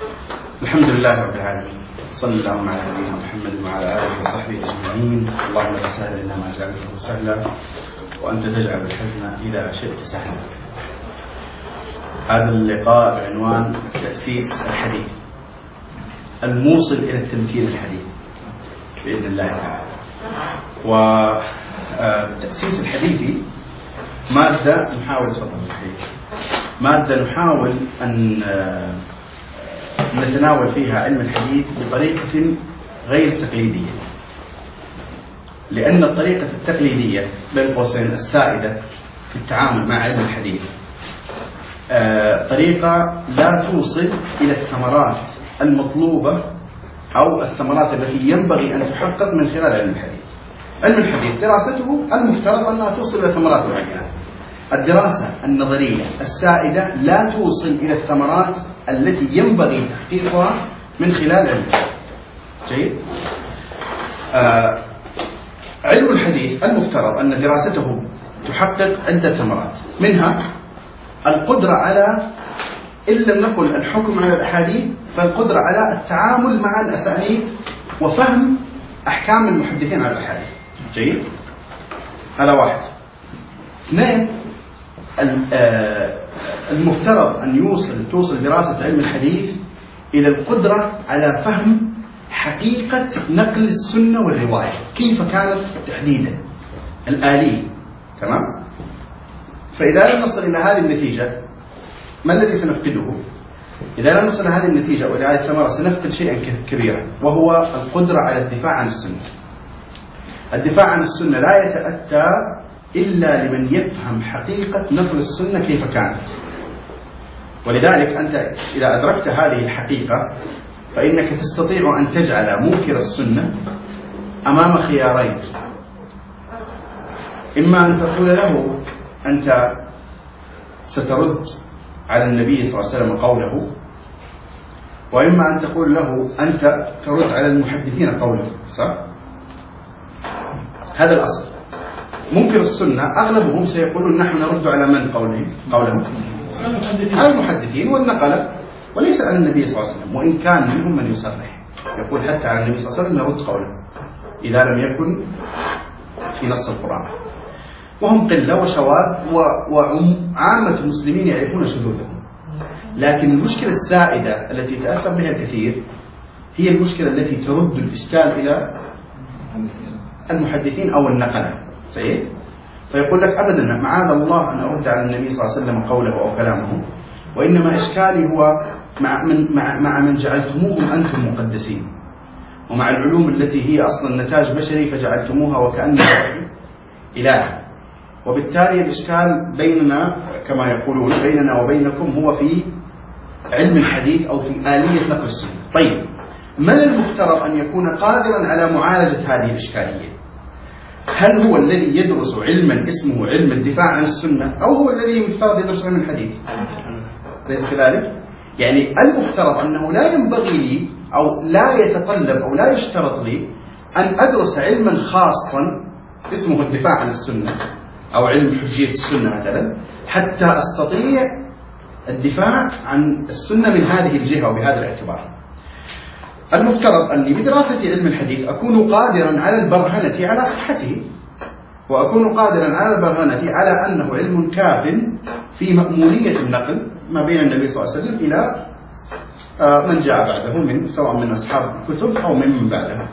الحمد لله رب العالمين، صلى الله على نبينا محمد وعلى آله وصحبه أجمعين. اللهم لا سهل إلا ما جعلته سهلا وأنت تجعل الحزن إذا شئت سهلا. هذا اللقاء بعنوان تأسيس الحديث الموصل إلى التمكين الحديث بإذن الله تعالى. وتأسيس الحديث مادة نحاول أن نتناول فيها علم الحديث بطريقة غير تقليدية، لأن الطريقة التقليدية بين قوسين السائدة في التعامل مع علم الحديث طريقة لا توصل إلى الثمرات المطلوبة أو الثمرات التي ينبغي أن تحقق من خلال علم الحديث. علم الحديث دراسته المفترض أنها توصل إلى ثمرات معينة. الدراسة النظرية السائدة لا توصل إلى الثمرات التي ينبغي تحقيقها من خلال علم الحديث. جيد؟ علم الحديث المفترض أن دراسته تحقق عدة ثمرات، منها القدرة على، إن لم نقل الحكم على الأحاديث، فالقدرة على التعامل مع الأسانيد وفهم أحكام المحدثين على الأحاديث. جيد؟ هذا واحد. اثنين، المفترض أن توصل دراسة علم الحديث إلى القدرة على فهم حقيقة نقل السنة والرواية، كيف كانت تحديدا الآلية. تمام؟ فإذا لم نصل إلى هذه النتيجة، ما الذي سنفقده؟ إذا لم نصل إلى هذه النتيجة وإلى هذه الثمرة سنفقد شيئا كبيرا، وهو القدرة على الدفاع عن السنة. الدفاع عن السنة لا يتأتى إلا لمن يفهم حقيقة نقل السنة كيف كانت. ولذلك أنت إذا أدركت هذه الحقيقة فإنك تستطيع أن تجعل منكر السنة أمام خيارين: إما أن تقول له أنت سترد على النبي صلى الله عليه وسلم قوله، وإما أن تقول له أنت ترد على المحدثين قوله. صح؟ هذا الأصل. منكر السنة أغلبهم سيقولون نحن نرد على من قوله؟ على المحدثين والنقلة، وليس على النبي صلى الله عليه وسلم، وإن كان منهم من يصرح يقول حتى على النبي صلى الله عليه وسلم نرد قوله إذا لم يكن في نص القرآن، وهم قلة وشواذ، وعامة المسلمين يعرفون شذوذهم. لكن المشكلة السائدة التي تأثر بها الكثير هي المشكلة التي ترد الإشكال إلى المحدثين أو النقلة. سيد؟ فيقول لك أبدا معاذ الله أن أرد على النبي صلى الله عليه وسلم قوله أو كلامه، وإنما إشكالي هو مع من جعلتموهم أنتم مقدسين، ومع العلوم التي هي أصلا نتاج بشري فجعلتموها وكأنها إله. وبالتالي الإشكال بيننا كما يقولون بيننا وبينكم هو في علم الحديث أو في آلية نقل السنة. طيب، من المفترض أن يكون قادرا على معالجة هذه الإشكالية؟ هل هو الذي يدرس علما اسمه علم الدفاع عن السنة، أو هو الذي يفترض يدرس علم الحديث؟ ليس كذلك؟ يعني المفترض أنه لا ينبغي لي أو لا يتطلب أو لا يشترط لي أن أدرس علما خاصا اسمه الدفاع عن السنة أو علم حجية السنة مثلا حتى أستطيع الدفاع عن السنة من هذه الجهة وبهذا الاعتبار. المفترض أني بدراسة علم الحديث أكون قادرا على البرهنة على صحته، وأكون قادرا على البرهنة على أنه علم كاف في مأمونية النقل ما بين النبي صلى الله عليه وسلم إلى من جاء بعده، من سواء من أصحاب الكتب أو من بعده.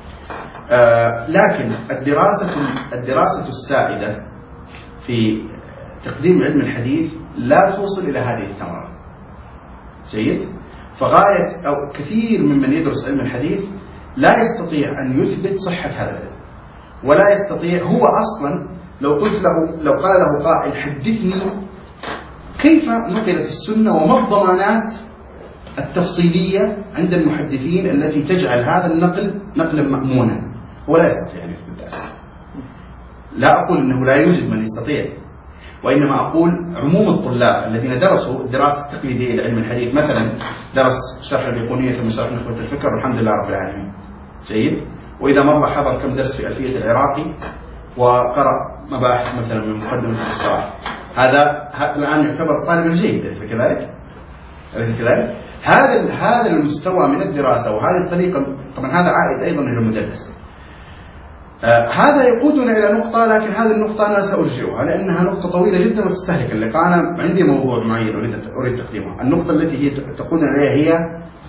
لكن الدراسة السائدة في تقديم علم الحديث لا توصل إلى هذه الثمرة. جيد؟ فغاية أو كثير ممن يدرس علم الحديث لا يستطيع أن يثبت صحة هذا العلم، ولا يستطيع هو أصلا لو قال له قائل حدثني كيف نقلت السنة وما الضمانات التفصيلية عند المحدثين التي تجعل هذا النقل نقلا مأمونا، هو لا يستطيع أن يثبت ذلك. لا أقول أنه لا يوجد من يستطيع، وإنما أقول عموم الطلاب الذين درسوا الدراسة التقليدية لعلم الحديث، مثلا درس شرح البيقونية ثم شرح نخبة الفكر والحمد لله رب العالمين. جيد؟ وإذا مر حضر كم درس في ألفية العراقي وقرأ مباحث مثلا من مقدمة الصلاح، هذا الآن يعتبر طالبا جيدا، أليس كذلك؟ أليس كذلك؟ هذا المستوى من الدراسة وهذه الطريقة، طبعا هذا عائد أيضا إلى المدرس. هذا يقودنا إلى نقطة، لكن هذه النقطة أنا سأرجعها لأنها نقطة طويلة جدا وتستهلك اللقاء. أنا عندي موضوع معين أريد تقديمه. النقطة التي هي تقودنا إليها هي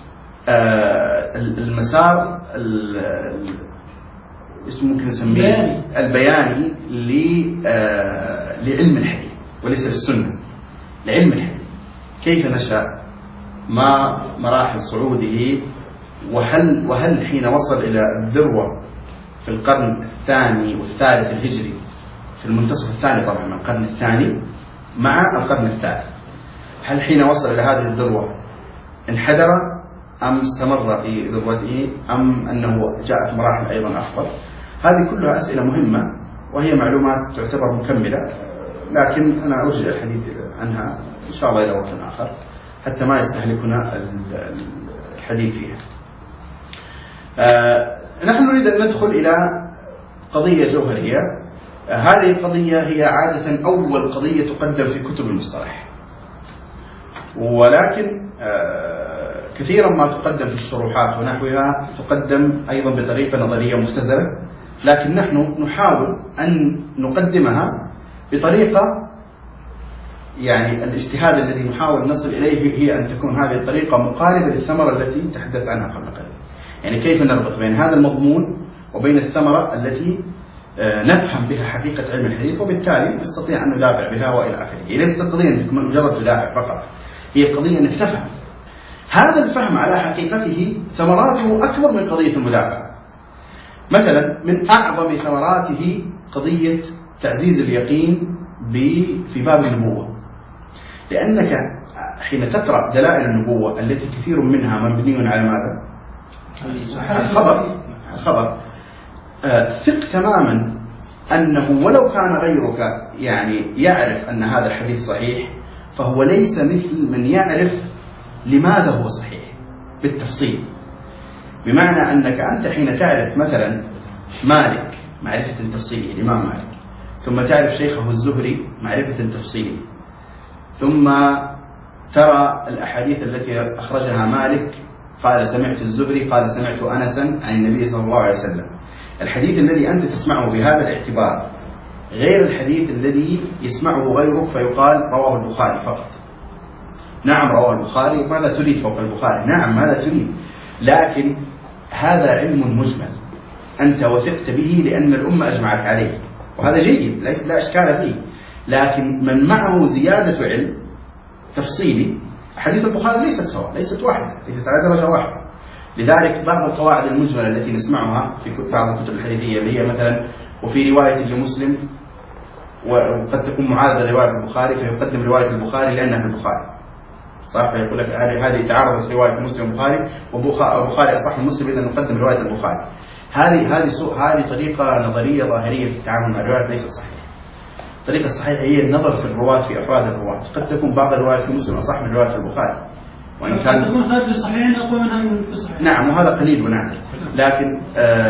المسار ايش ممكن نسميه البياني لعلم الحديث وليس للسنة، لعلم الحديث. كيف نشأ، ما مراحل صعوده، وهل حين وصل إلى الذروة في القرن الثاني والثالث الهجري، في المنتصف الثاني طبعا من القرن الثاني مع القرن الثالث، هل حين وصل إلى هذه الذروة انحدر أم استمر في ذروته أم أنه جاءت مراحل أيضا أفضل؟ هذه كلها أسئلة مهمة وهي معلومات تعتبر مكملة، لكن أنا أرجع الحديث عنها إن شاء الله إلى وقت آخر حتى ما يستهلكنا الحديث فيها. نحن نريد أن ندخل إلى قضية جوهرية. هذه القضية هي عادة أول قضية تقدم في كتب المصطلح، ولكن كثيرا ما تقدم في الشروحات ونحوها تقدم أيضا بطريقة نظرية مختزلة، لكن نحن نحاول أن نقدمها بطريقة، يعني الاجتهاد الذي نحاول نصل إليه هي أن تكون هذه الطريقة مقاربة للثمرة التي تحدث عنها قبل قليل. يعني كيف نربط بين هذا المضمون وبين الثمرة التي نفهم بها حقيقة علم الحديث، وبالتالي نستطيع أن ندافع بها وإلى آخره. هي ليست قضية أنك مجرد تدافع فقط، هي قضية أنك تفهم. هذا الفهم على حقيقته ثمراته أكبر من قضية المدافعة. مثلا من أعظم ثمراته قضية تعزيز اليقين في باب النبوة، لأنك حين تقرأ دلائل النبوة التي كثير منها مبني على ماذا؟ الخبر. ثق تماما أنه ولو كان غيرك يعني يعرف أن هذا الحديث صحيح، فهو ليس مثل من يعرف لماذا هو صحيح بالتفصيل. بمعنى أنك أنت حين تعرف مثلا مالك معرفة تفصيلية، الإمام مالك، ثم تعرف شيخه الزهري معرفة تفصيلية، ثم ترى الأحاديث التي أخرجها مالك، قال سمعت الزهري قال سمعت أنسا عن النبي صلى الله عليه وسلم. الحديث الذي أنت تسمعه بهذا الاعتبار غير الحديث الذي يسمعه غيرك فيقال رواه البخاري فقط. نعم رواه البخاري، ماذا تريد فوق البخاري؟ نعم ماذا تريد، لكن هذا علم مجمل أنت وثقت به لأن الأمة أجمعت عليه، وهذا جيد لا إشكال فيه. لكن من معه زيادة علم تفصيلي، حديث البخاري ليست سواء، ليست واحدة، ليست على درجة واحدة. لذلك بعض القواعد المجملة التي نسمعها في بعض الكتب الحديثية اللي هي مثلا وفي رواية لمسلم، وقد تكون معارضة لرواية البخاري فيقدم رواية البخاري لأنها في البخاري، صح؟ فيقول لك هذه تعارضت رواية مسلم والبخاري، والبخاري أصح من مسلم إذا نقدم رواية البخاري. هذه طريقة نظرية ظاهرية في التعامل مع الروايات ليست صحيحة. الطريقة الصحيحة هي النظر في الرواة، في أفراد الرواة. قد تكون بعض الروايات في مسلم أصح من رواية البخاري، وإن كان تكون خارج الصحيح أقوى منها في الصحيح. نعم، وهذا قليل ونادر، لكن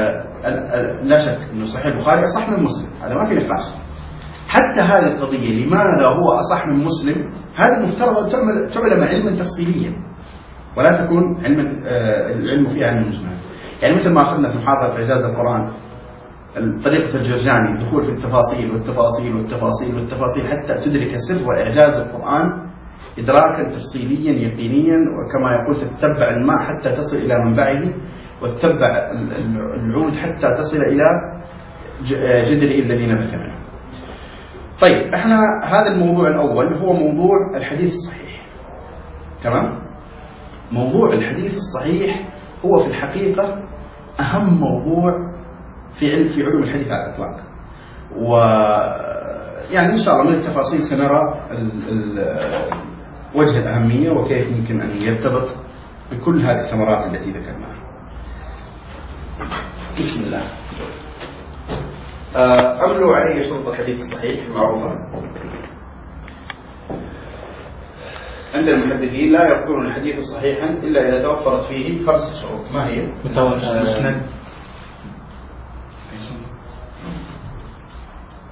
لا شك أنه صحيح البخاري أصح من مسلم، هذا ما في نقاش. حتى هذه القضية لماذا هو أصح من مسلم، هذا مفترض تعلم علما تفصيليا ولا تكون العلم فيها علم مجمل. يعني مثل ما أخذنا في محاضرة إعجاز القرآن طريقة الجرجاني، الدخول في التفاصيل والتفاصيل والتفاصيل والتفاصيل حتى تدرك سر إعجاز القرآن إدراكا تفصيليا يقينيا، وكما يقول تتبع الماء حتى تصل إلى منبعه، وتتبع العود حتى تصل إلى جدره الذي نبت منه. طيب، احنا هذا الموضوع الأول هو موضوع الحديث الصحيح، تمام؟ موضوع الحديث الصحيح هو في الحقيقة أهم موضوع في علوم الحديث على الإطلاق، ويعني إن شاء الله من التفاصيل سنرى وجه الأهمية وكيف يمكن أن يرتبط بكل هذه الثمرات التي ذكرناها. بسم الله. أملوا علي شروط الحديث الصحيح المعروفة عند المحدثين، لا يذكرون الحديث صحيحا إلا إذا توفرت فيه 5 شروط. ما هي؟ مسند،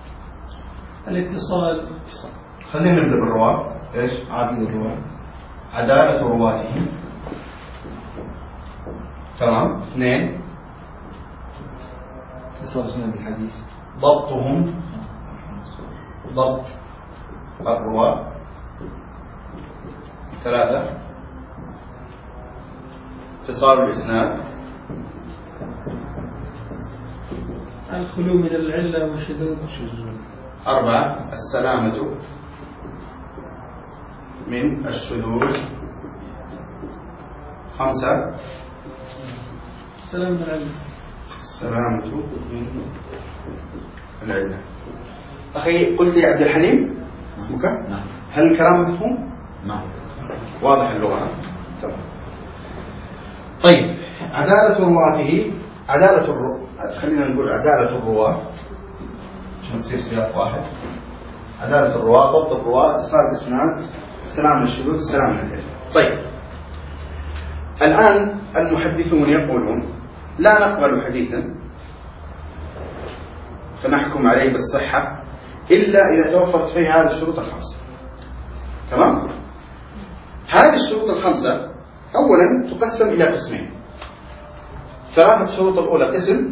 الاتصال. خلينا نبدأ بالرواة. إيش؟ عدل الرواة. عدالة رواته. تمام. 2 اتصال سند الحديث. ضبطهم، ضبط الرواة. 3 اتصال الإسناد. الخلو من العلة والشذوذ. 4 السلامة من الشذوذ. 5 سلام من العلة. السلامة من العلة. أخي قلت لي عبد الحليم اسمك؟ نعم. هل الكلام مفهوم؟ نعم. واضح اللغة؟ تمام. طيب عدالة رواته، خلينا نقول عدالة الرواة عشان تصير سياق واحد. عدالة الرواة، ضبط الرواة، اتصال الإسناد، السلام من الشذوذ، السلام من العلة. طيب الآن المحدثون يقولون لا نقبل حديثا فنحكم عليه بالصحة إلا إذا توفرت فيه هذه الشروط الخمسة. تمام؟ هذه الشروط الخمسة أولا تقسم إلى قسمين. 3 شروط الأولى قسم،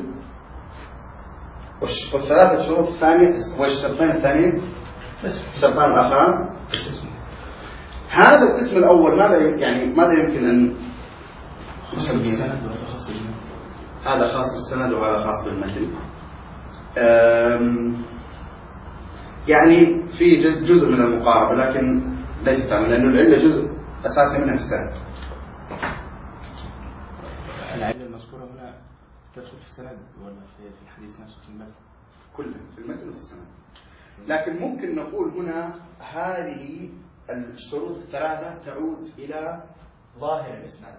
والثلاثة شروط الثانية قسم، والشرطين الثانيين الشرطان الآخران قسم. هذا القسم الأول ماذا يمكن أن نسميه؟ هذا خاص بالسند وهذا خاص بالمتن. يعني في جزء من المقاربة لكن ليس تماما، لأنه العلة جزء أساسي منها في السند. العلة المذكورة هنا تدخل في السند ولا في الحديث نفسه في المتن؟ كله في المتن وفي السند. لكن ممكن نقول هنا هذه الشروط الثلاثة تعود إلى ظاهر الإسناد.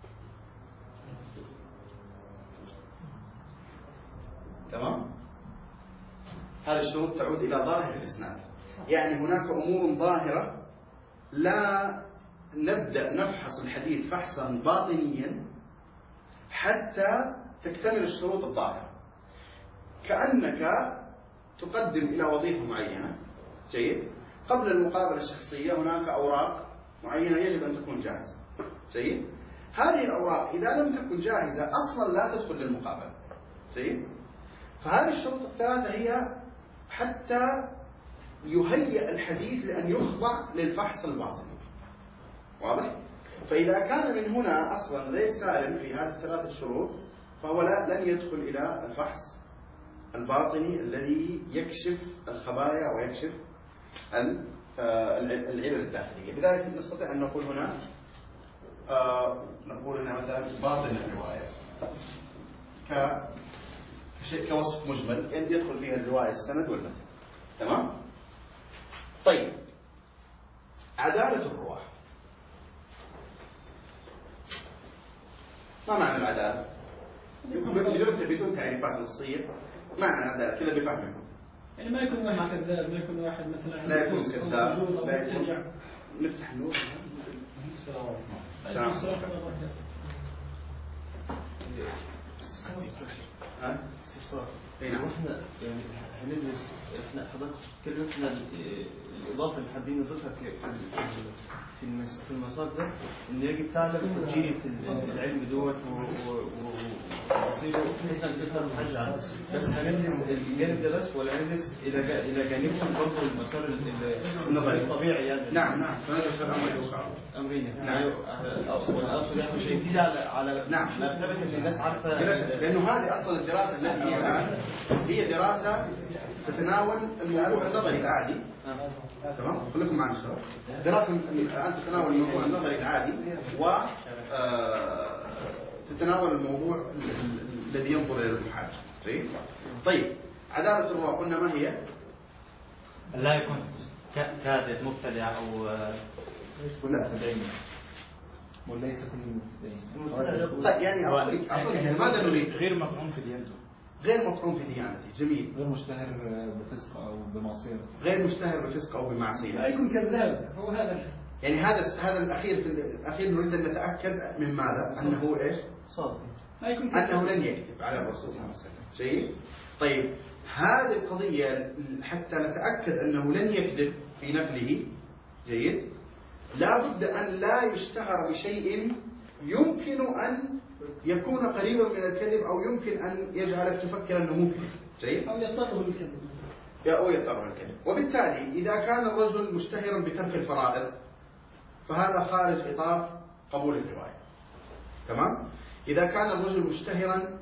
تمام؟ هذه الشروط تعود إلى ظاهر الإسناد، يعني هناك أمور ظاهرة لا نبدأ نفحص الحديث فحصا باطنيا حتى تكتمل الشروط الظاهرة. كأنك تقدم إلى وظيفة معينة، جيد؟ قبل المقابلة الشخصية هناك أوراق معينة يجب أن تكون جاهزة، جيد؟ هذه الأوراق إذا لم تكن جاهزة أصلا لا تدخل للمقابلة، جيد؟ فهذه الشروط الثلاثة هي حتى يهيئ الحديث لأن يخضع للفحص الباطني. واضح؟ فإذا كان من هنا أصلا غير سالم في هذه الثلاثة شروط فهو لن يدخل إلى الفحص الباطني الذي يكشف الخبايا ويكشف العلل الداخلية. لذلك نستطيع أن نقول هنا مثلا باطن الرواية كوصف مجمل يدخل فيها الرواية السند والمتن. تمام؟ طيب عدالة الرواة، ما معنى العدالة؟ بدون تعريفات نصية، معنى العدالة كذا بفهمكم. يعني ما يكون واحد كذاب، ما يكون واحد مثلا لا يكون كذاب، لا يكون. نفتح النور. السلام عليكم. احنا يعني هندرس، احنا حضرتك تكلمنا الاضافه اللي حابين نضيفها في المسار ده ان يجب تعلم تجربه العلم دوت وتصيره بحيث انك تقدر تحج عنه. بس هندرس الجانب ده بس ولا هندرس الى جانبهم برضه المسار الطبيعي يعني؟ نعم فندرس الامرين ان شاء الله. امرين يعني اقصد يعني مش هيبتدي على نعم مرتبه ان الناس عارفه، لانه هذه اصلا الدراسه التي هي الان هي دراسه تتناول الموضوع النظري العادي. تمام؟ خليكم معنا شباب. دراسه الان تتناول الموضوع النظري العادي و تتناول الموضوع الذي ينظر الى المحاج. جيد؟ طيب عداله الرواة قلنا ما هي؟ لا يكون كاذب مبتدع او متدين وليس كل المبتدئين. طيب يعني أقول ماذا نريد؟ غير مطعون في ديانته، غير مطعون في ديانته. جميل. غير مشتهر بفسق او بمعصيه، غير مشتهر بفسق او بمعصيه. لا يكون كذاب، هو هذا. يعني هذا الاخير نريد ان نتاكد من ماذا؟ انه ايش؟ صادق. لا يكون كذاب. انه لن يكذب على الرسول صلى الله عليه وسلم. جيد؟ طيب هذه القضيه حتى نتاكد انه لن يكذب في نقله، جيد؟ لا بد أن لا يشتهر بشيء يمكن أن يكون قريبا من الكذب أو يمكن أن يجعلك تفكر أنه ممكن. جيد؟ أو يضطره للكذب. أو يضطر الكذب. وبالتالي إذا كان الرجل مشتهرا بترك الفرائض فهذا خارج إطار قبول الرواية. تمام؟ إذا كان الرجل مشتهرا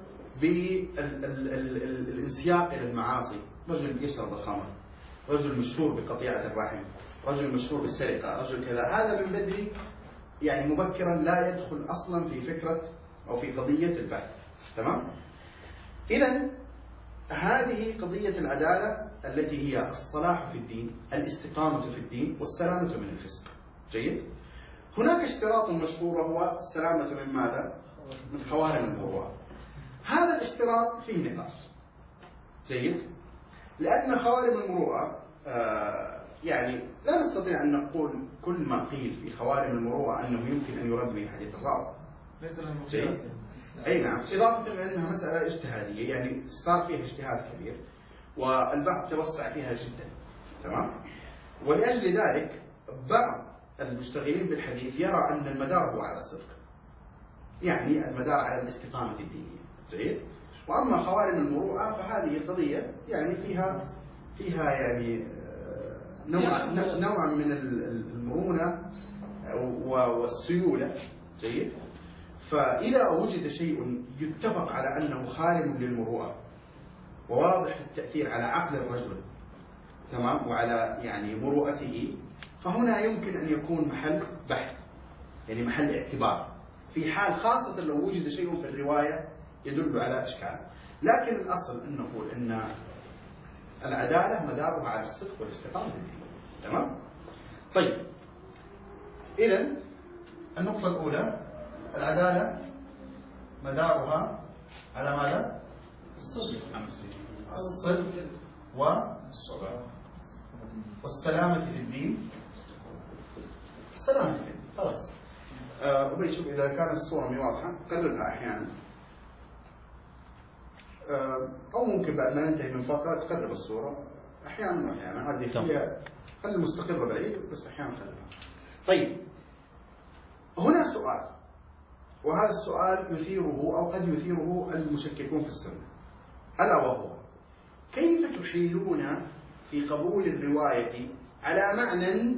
بالانسياق إلى المعاصي، رجل يشرب الخمر، رجل مشهور بقطيعة الرحم، رجل مشهور بالسرقة، رجل كذا، هذا من بدري يعني مبكرا لا يدخل أصلا في فكرة أو في قضية البحث. تمام؟ إذن هذه قضية العدالة التي هي الصلاح في الدين، الاستقامة في الدين، والسلامة من الفسق. جيد؟ هناك اشتراط مشهور وهو السلامة من ماذا؟ من خوارم المروءة. هذا الاشتراط فيه نقاش. جيد؟ لأن خوارم المروءة يعني لا نستطيع أن نقول كل ما قيل في خوارم المروءة أنه يمكن أن يرد به حديث الراوي. جيد؟ أي نعم، إضافة إلى أنها مسألة اجتهادية، يعني صار فيها اجتهاد كبير والبعض توسع فيها جدا. تمام؟ ولأجل ذلك بعض المشتغلين بالحديث يرى أن المدار هو على الصدق، يعني المدار على الاستقامة الدينية. جيد؟ وأما خوارم المروءة فهذه قضية يعني فيها يعني نوع من المرونة والسيولة. جيد؟ فإذا وجد شيء يتفق على أنه خارم للمروءة وواضح في التأثير على عقل الرجل، تمام، وعلى يعني مروءته، فهنا يمكن أن يكون محل بحث، يعني محل اعتبار، في حال خاصة لو وجد شيء في الرواية يدل على إشكال. لكن الأصل أن نقول أن العدالة مدارها على الصدق والاستقامة الدينية. تمام؟ طيب، إذن النقطة الأولى، العدالة مدارها على ماذا؟ الصدق والسلامة في الدين. السلامة في الدين، خلاص. أبي شوف إذا كانت الصورة مي واضحة قللها أحيانا، أو ممكن بعد ما ننتهي من فقرة تقرب الصورة أحيانا وأحيانا، هذه فيها خلي مستقرة بعيد بس أحيانا قللها. طيب، هنا سؤال، وهذا السؤال يثيره أو قد يثيره المشككون في السنة، ألا وهو: كيف تحيلون في قبول الرواية على معنى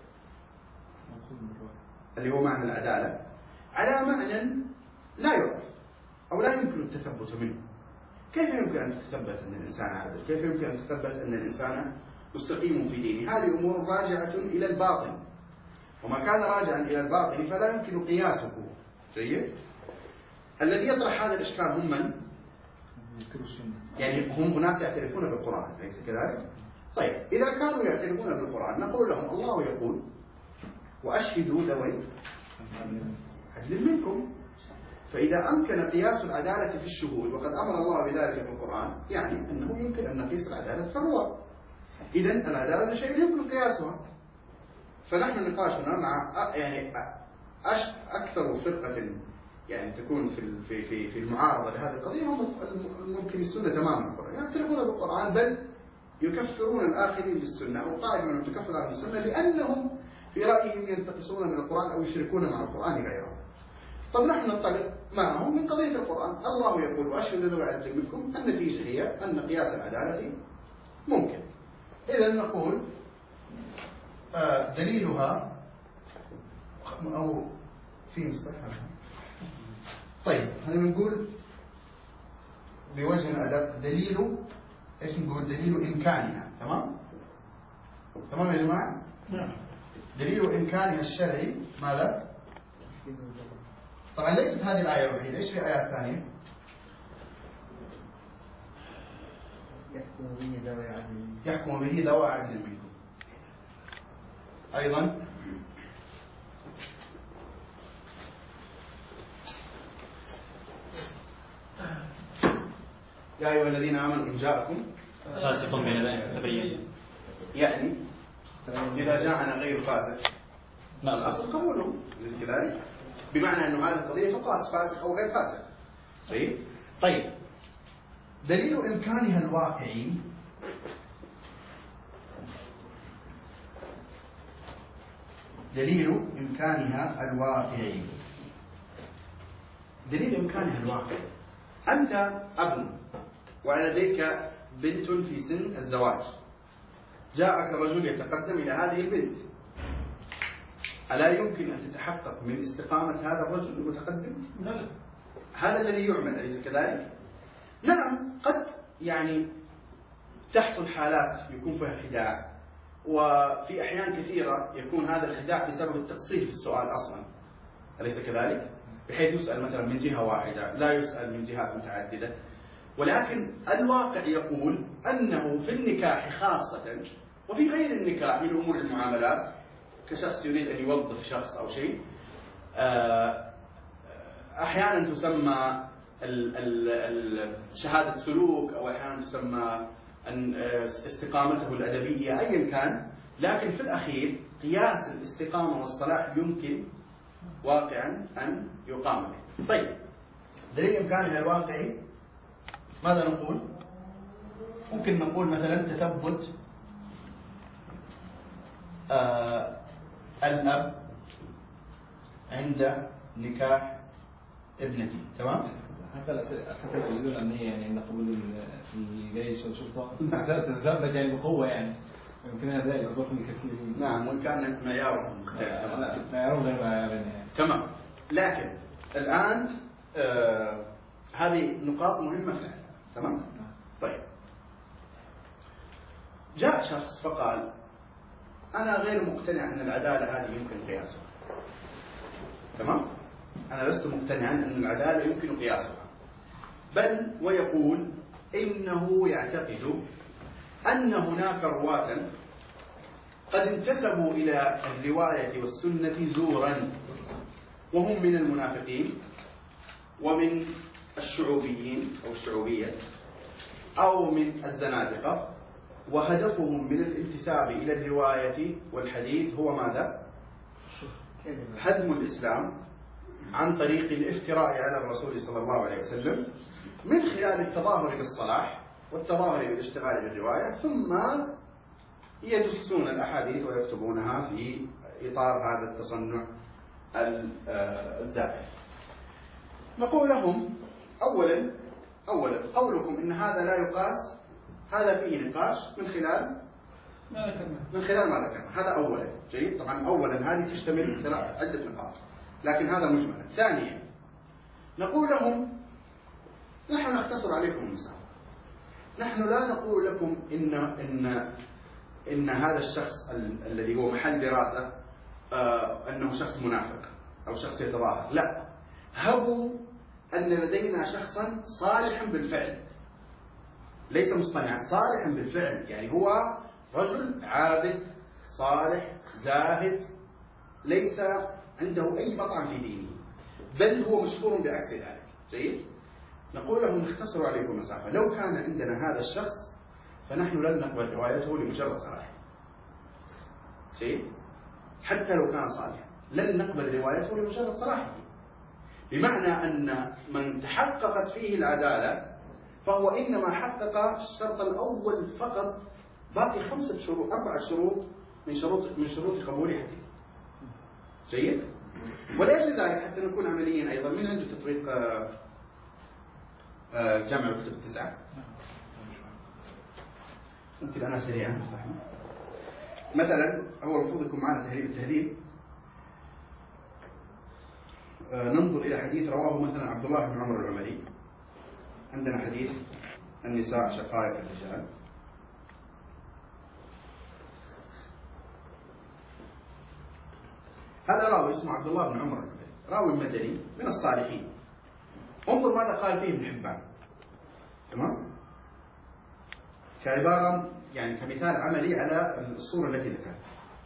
اللي هو معنى العدالة على معنى لا يعرف أو لا يمكن التثبت منه؟ كيف يمكن أن تتثبت أن الإنسان عادل؟ كيف يمكن أن تتثبت أن الإنسان مستقيم في دينه؟ هذه أمور راجعة إلى الباطن، وما كان راجعا إلى الباطن فلا يمكن قياسه. جيد؟ الذي يطرح هذا الإشكال هم من؟ يعني هم أناس يعترفون بالقرآن، أليس كذلك؟ طيب، إذا كانوا يعترفون بالقرآن نقول لهم: الله يقول: وأشهدوا ذوي عدل منكم. فإذا أمكن قياس العدالة في الشهود، وقد أمر الله بذلك في القرآن، يعني أنه يمكن أن نقيس العدالة في الرواة. إذن العدالة شيء يمكن قياسها. فنحن نقاشنا مع يعني أكثر فرقة يعني تكون في المعارضة لهذه القضية هم الممكن السنة تماما، يعترفون بالقرآن، بل يكفرون الآخذين بالسنة، أو قائل منهم تكفر الآخذين بالسنة لأنهم في رأيهم ينتقصون من القرآن أو يشركون مع القرآن غيره. طب نحن نطلق معهم من قضية القرآن: الله يقول: وأشهد ذوي عدل منكم. النتيجة هي أن قياس العدالة ممكن. إذا نقول دليلها أو في مصطلح. طيب، هذا نقول بوجه الأدب دليل إيش نقول؟ دليل إمكانها. تمام؟ تمام يا جماعة؟ نعم. دليل إمكانها الشرعي ماذا؟ طبعا ليست هذه الآية الوحيدة، إيش في آيات ثانية؟ يحكم به ذوي عدل منكم. أيضا يا أيها الذين آمنوا إن جاءكم فاسق بين، يعني إذا جاءنا غير فاسق الأصل قبوله، كذلك بمعنى أنه هذه القضية تقاس فاسق أو غير فاسق. طيب، دليل إمكانها الواقعي دليل إمكانها الواقعي. دليل إمكانها الواقعي، أنت أب ولديك بنت في سن الزواج، جاءك رجل يتقدم إلى هذه البنت، ألا يمكن أن تتحقق من استقامة هذا الرجل المتقدم؟ لا. هذا الذي يعمل، أليس كذلك؟ نعم، قد يعني تحصل حالات يكون فيها خداع، وفي أحيان كثيرة يكون هذا الخداع بسبب التقصير في السؤال أصلا، أليس كذلك؟ بحيث يسأل مثلا من جهة واحدة، لا يسأل من جهات متعددة. ولكن الواقع يقول أنه في النكاح خاصة وفي غير النكاح من أمور المعاملات، كشخص يريد أن يوظف شخص أو شيء، أحيانا تسمى شهادة سلوك، أو أحيانا تسمى استقامته الأدبية، أيا كان، لكن في الأخير قياس الاستقامة والصلاح يمكن واقعا أن يقام به. طيب، دليل إمكانها الواقعي ماذا نقول؟ ممكن نقول مثلا تثبت الأب عند نكاح ابنتي، تمام؟ حتى الأجهزة الأمنية يعني عند قبول الجيش والشرطة تثبت يعني بقوة، يعني يمكنها ذلك بضغط كثيرين. نعم، وإن كان معيارهم مختلف. معيارهم غير معيارنا يعني. تمام. لكن الآن هذه نقاط مهمة في الحياة، تمام؟ طيب، جاء شخص فقال أنا غير مقتنع أن العدالة هذه يمكن قياسها، تمام؟ أنا لست مقتنعا أن العدالة يمكن قياسها، بل ويقول إنه يعتقد أن هناك رواة قد انتسبوا إلى الرواية والسنة زورا، وهم من المنافقين ومن الشعوبيين أو الشعوبية أو من الزنادقة، وهدفهم من الانتساب إلى الرواية والحديث هو ماذا؟ هدم الإسلام عن طريق الافتراء على الرسول صلى الله عليه وسلم من خلال التظاهر بالصلاح والتظاهر بالاشتغال بالرواية، ثم يدسون الأحاديث ويكتبونها في إطار هذا التصنع الزائف. نقول لهم أولا قولكم إن هذا لا يقاس، هذا فيه نقاش من خلال ما ذكرنا، هذا أولا. جيد، طبعا أولا هذه تشتمل عدة نقاط، لكن هذا مجملا. ثانيا نقول لهم نحن نختصر عليكم المسألة، نحن لا نقول لكم إن هذا الشخص الذي هو محل دراسة أنه شخص منافق أو شخص يتظاهر، لا، هبوا أن لدينا شخصا صالحا بالفعل، ليس مصطنعا، صالحا بالفعل، يعني هو رجل عابد صالح زاهد ليس عنده أي مطعم في دينه، بل هو مشهور بعكس ذلك. جيد، نقول لهم نختصر عليكم مسافة، لو كان عندنا هذا الشخص فنحن لن نقبل روايته لمجرد صلاح. جيد، حتى لو كان صالحا لن نقبل روايته لمجرد صلاحه، بمعنى أن من تحققت فيه العدالة فهو إنما حقق الشرط الأول فقط، باقي 5 شروط 4 شروط من شروط قبول حديث. جيد، ولأجل ذلك حتى نكون عمليين أيضا، من عنده تطبيق جامع الكتب ال9؟ ممكن أنا سريعا أفتحه. مثلا هو المفروض يكون معنا تهذيب التهذيب، ننظر إلى حديث رواه مثلا عبد الله بن عمر العمري. عندنا حديث النساء شقائق الرجال، هذا راوي اسمه عبد الله بن عمر العمري، راوي مدني من الصالحين. انظر ماذا قال فيه ابن حبان، تمام؟ كعبارة يعني كمثال عملي على الصورة التي ذكرت.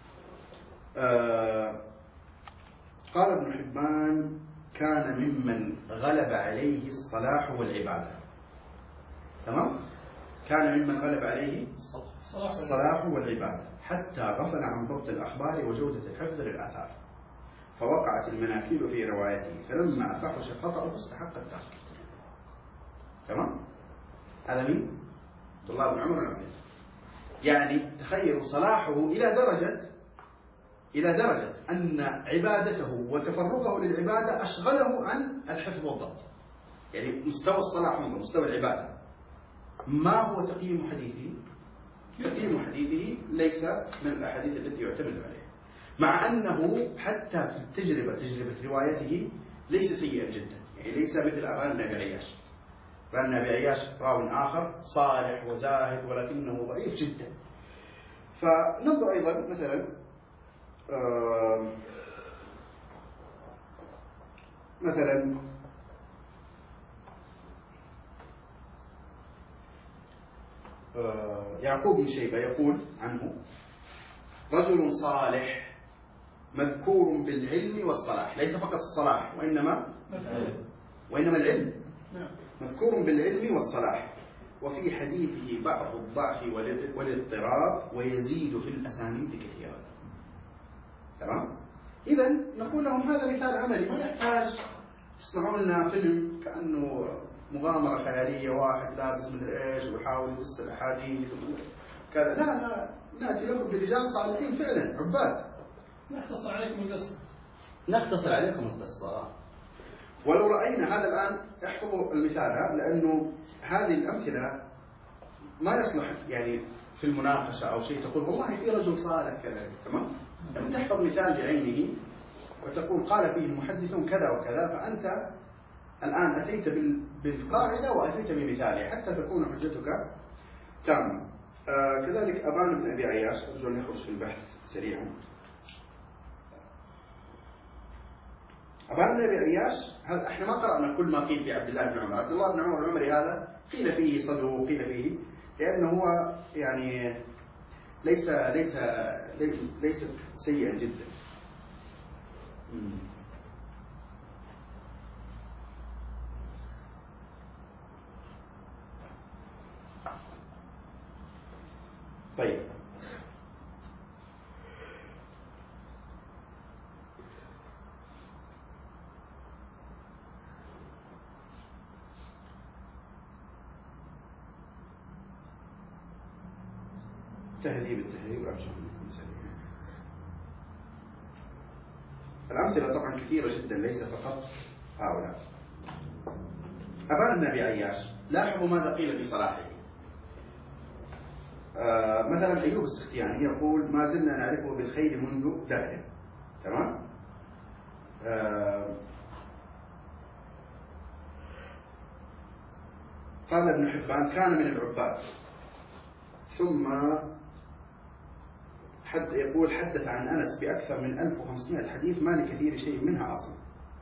قال ابن حبان كان ممن غلب عليه الصلاح والعبادة، تمام؟ كان ممن غلب عليه الصلاح والعبادة حتى غفل عن ضبط الأخبار وجودة الحفظ للآثار، فوقعت المناكير في روايته، فلما فحش خطأه استحق الترك. تمام؟ هذا مين؟ عبد الله بن عمر العمري. يعني تخيلوا صلاحه إلى درجة إلى درجة أن عبادته وتفرغه للعبادة أشغله عن الحفظ والضبط. يعني مستوى الصلاح عنده، مستوى العبادة. ما هو تقييم حديثه؟ تقييم حديثه ليس من الأحاديث التي يعتمد عليها، مع أنه حتى في تجربة روايته ليس سيئا جدا، يعني ليس مثل أبان بن أبي عياش. أبان بن أبي عياش راو آخر صالح وزاهد ولكنه ضعيف جدا. فننظر أيضا مثلا يعقوب بن شيبة يقول عنه: رجل صالح مذكور بالعلم والصلاح، ليس فقط الصلاح وإنما العلم، مذكور بالعلم والصلاح، وفي حديثه بعض الضعف والاضطراب ويزيد في الأسانيد كثيرا. تمام؟ إذا نقول لهم هذا مثال عملي، ما يحتاج تصنعوا لنا فيلم كأنه مغامرة خيالية، واحد لابس مدري ايش ويحاول يدس الأحاديث كذا. لا، نأتي لكم برجال صالحين فعلا عباد. نختصر عليكم القصة. ولو رأينا هذا الآن، احفظوا المثال هذا، لأنه هذه الأمثلة ما يصلح يعني في المناقشة أو شيء تقول والله في رجل صالح كذا. تمام؟ لما تحفظ مثال بعينه وتقول قال فيه المحدث كذا وكذا، فأنت الآن أتيت بالقاعدة وأتيت بمثاله حتى تكون حجتك تامة. كذلك أبان بن أبي عياش، أرجو أن يخرج في البحث سريعا. أبان بن أبي عياش هذا احنا ما قرأنا كل ما قيل في عبد الله بن عمر. عبد الله بن عمر العمري هذا قيل فيه صدوق، قيل فيه لأنه هو يعني ليس سيئا جدا. طيب، التهذيب أرجو أن يكون سريع. الأمثلة طبعا كثيرة جدا، ليس فقط هؤلاء. أبان بن أبي عياش لاحظوا ماذا قيل في صلاحه. مثلا أيوب السختياني يقول: ما زلنا نعرفه بالخير منذ دهر. تمام؟ قال ابن حبان: كان من العباد. ثم يقول: حدث عن أنس بأكثر من 1500 حديث ما لكثير شيء منها أصلا.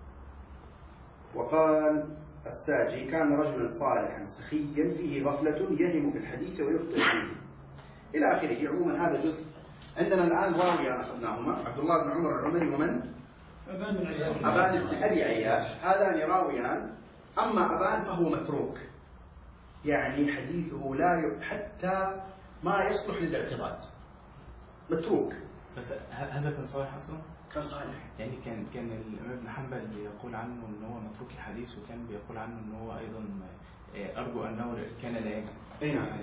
وقال الساجي: كان رجلا صالحا سخيا فيه غفلة يهم في الحديث ويخطئ فيه، إلى آخره. عموما هذا جزء. عندنا الآن راويان أخذناهما: عبد الله بن عمر العمري ومن؟ أبان بن أبي عياش. هذان راويان. أما أبان فهو متروك، يعني حديثه لا حتى ما يصلح للاعتضاد، متروك. بس هذا كان صالح اصلا؟ كان صالح، يعني كان الامام ابن حنبل بيقول عنه ان هو متروك الحديث، وكان بيقول عنه ان هو ايضا ارجو انه كان لا يكذب. اي نعم.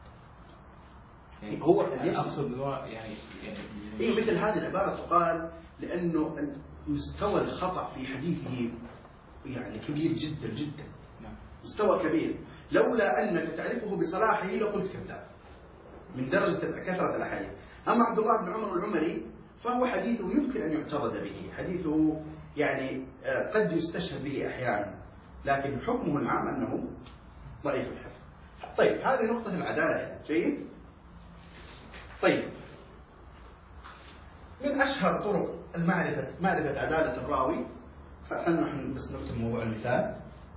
يعني هو اقصد ان هو يعني مثل هذه العباره تقال لانه مستوى الخطا في حديثه يعني كبير جدا جدا. نعم. مستوى كبير، لولا انك تعرفه بصلاحه لقلت كذاب من درجة كثرة الأحاديث. أما عبد الله بن عمر العمري فهو حديثه يمكن أن يعترض به، حديثه يعني قد يستشهد به أحيانا، لكن حكمه العام أنه ضعيف الحفظ. طيب، هذه نقطة العدالة. جيد. طيب، من أشهر طرق معرفة عدالة الراوي، فخلنا نحن بس نكتب موضوع المثال.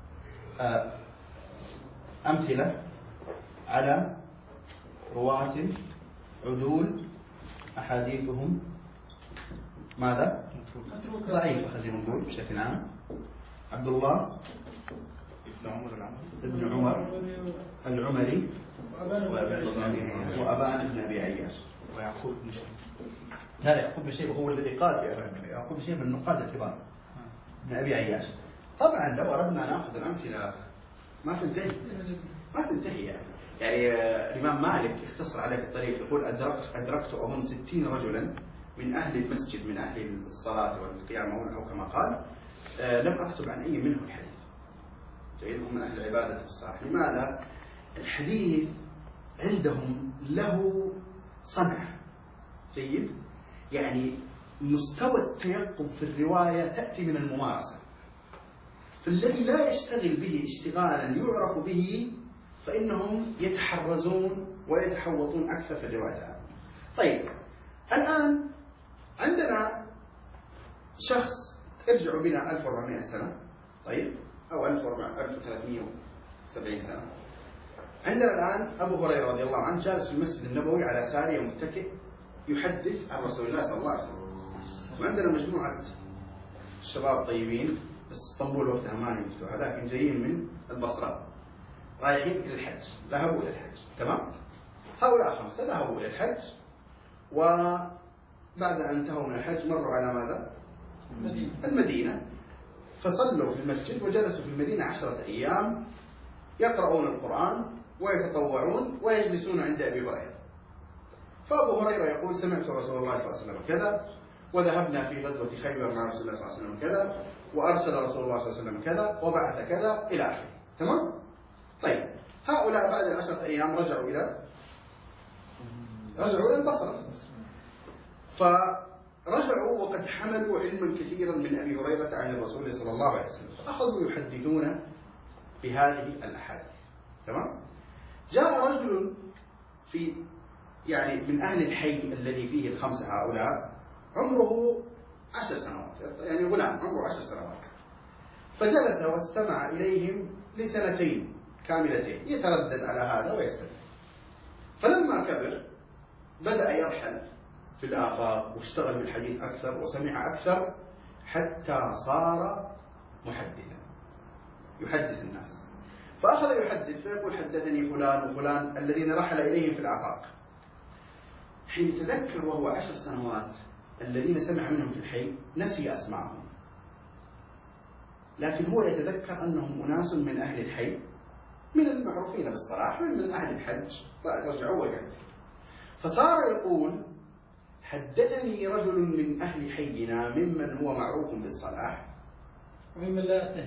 أمثلة على رواة عدول أحاديثهم ماذا؟ ضعيفة. خلينا نقول بشكل عام: عبد الله بن عمر العمري وأبان بن أبي عياش ويعقوب بن شيبة. لا، يعقوب بن شيبة هو الذي قال في أبان. يعقوب بن شيبة من النقاد الكبار. بن أبي عياش. طبعا لو أردنا نأخذ الأمثلة ما تنتهي يعني الإمام مالك يختصر عليه الطريق، يقول: أدركت أظن 60 رجلا من أهل المسجد من أهل الصلاة والقيام أو كما قال لم أكتب عن أي منهم الحديث. جيد، هم من أهل العبادة والصلاح. لماذا؟ الحديث عندهم له صنع. جيد، يعني مستوى التيقظ في الرواية تأتي من الممارسة، فالذي لا يشتغل به اشتغالا يعرف به فإنهم يتحرزون ويتحوطون أكثر في الروايات. طيب الآن عندنا شخص ارجع بنا 1400 سنة، طيب، أو 1370 سنة. عندنا الآن أبو هريرة رضي الله عنه جالس في المسجد النبوي على سارية متكئ يحدث عن رسول الله صلى الله عليه وسلم. وعندنا مجموعة شباب طيبين، بس اسطنبول وقتها ما هي مفتوحة، لكن جايين من البصرة رايحين إلى الحج، ذهبوا إلى الحج، تمام؟ هؤلاء 5 ذهبوا إلى الحج، وبعد أن انتهوا من الحج مروا على ماذا؟ المدينة، فصلوا في المسجد وجلسوا في المدينة 10 أيام يقرؤون القرآن ويتطوعون ويجلسون عند أبي هريرة. فأبو هريرة يقول: سمعت رسول الله صلى الله عليه وسلم كذا، وذهبنا في غزوة خيبر مع رسول الله صلى الله عليه وسلم كذا، وأرسل رسول الله صلى الله عليه وسلم كذا، وبعث كذا إلى آخره. تمام؟ طيب هؤلاء بعد 10 أيام رجعوا إلى البصرة، فرجعوا وقد حملوا علما كثيرا من أبي هريرة عن الرسول صلى الله عليه وسلم، فأخذوا يحدثون بهذه الأحاديث. تمام؟ جاء رجل يعني من أهل الحي الذي فيه ال5 هؤلاء، عمره 10 سنوات، يعني غلام عمره 10 سنوات، فجلس واستمع إليهم لسنتين كاملتين، يتردد على هذا ويستمع. فلما كبر بدأ يرحل في الآفاق واشتغل بالحديث أكثر وسمع أكثر، حتى صار محدثا يحدث الناس. فأخذ يحدث فيقول: حدثني فلان وفلان الذين رحل إليهم في الآفاق. حين تذكر وهو 10 سنوات الذين سمع منهم في الحي نسي أسماءهم، لكن هو يتذكر أنهم أناس من أهل الحي من المعروفين بالصلاح من أهل الحج، رجعوا ويحدث. فصار يقول: حدثني رجل من أهل حينا ممن هو معروف بالصلاح وممن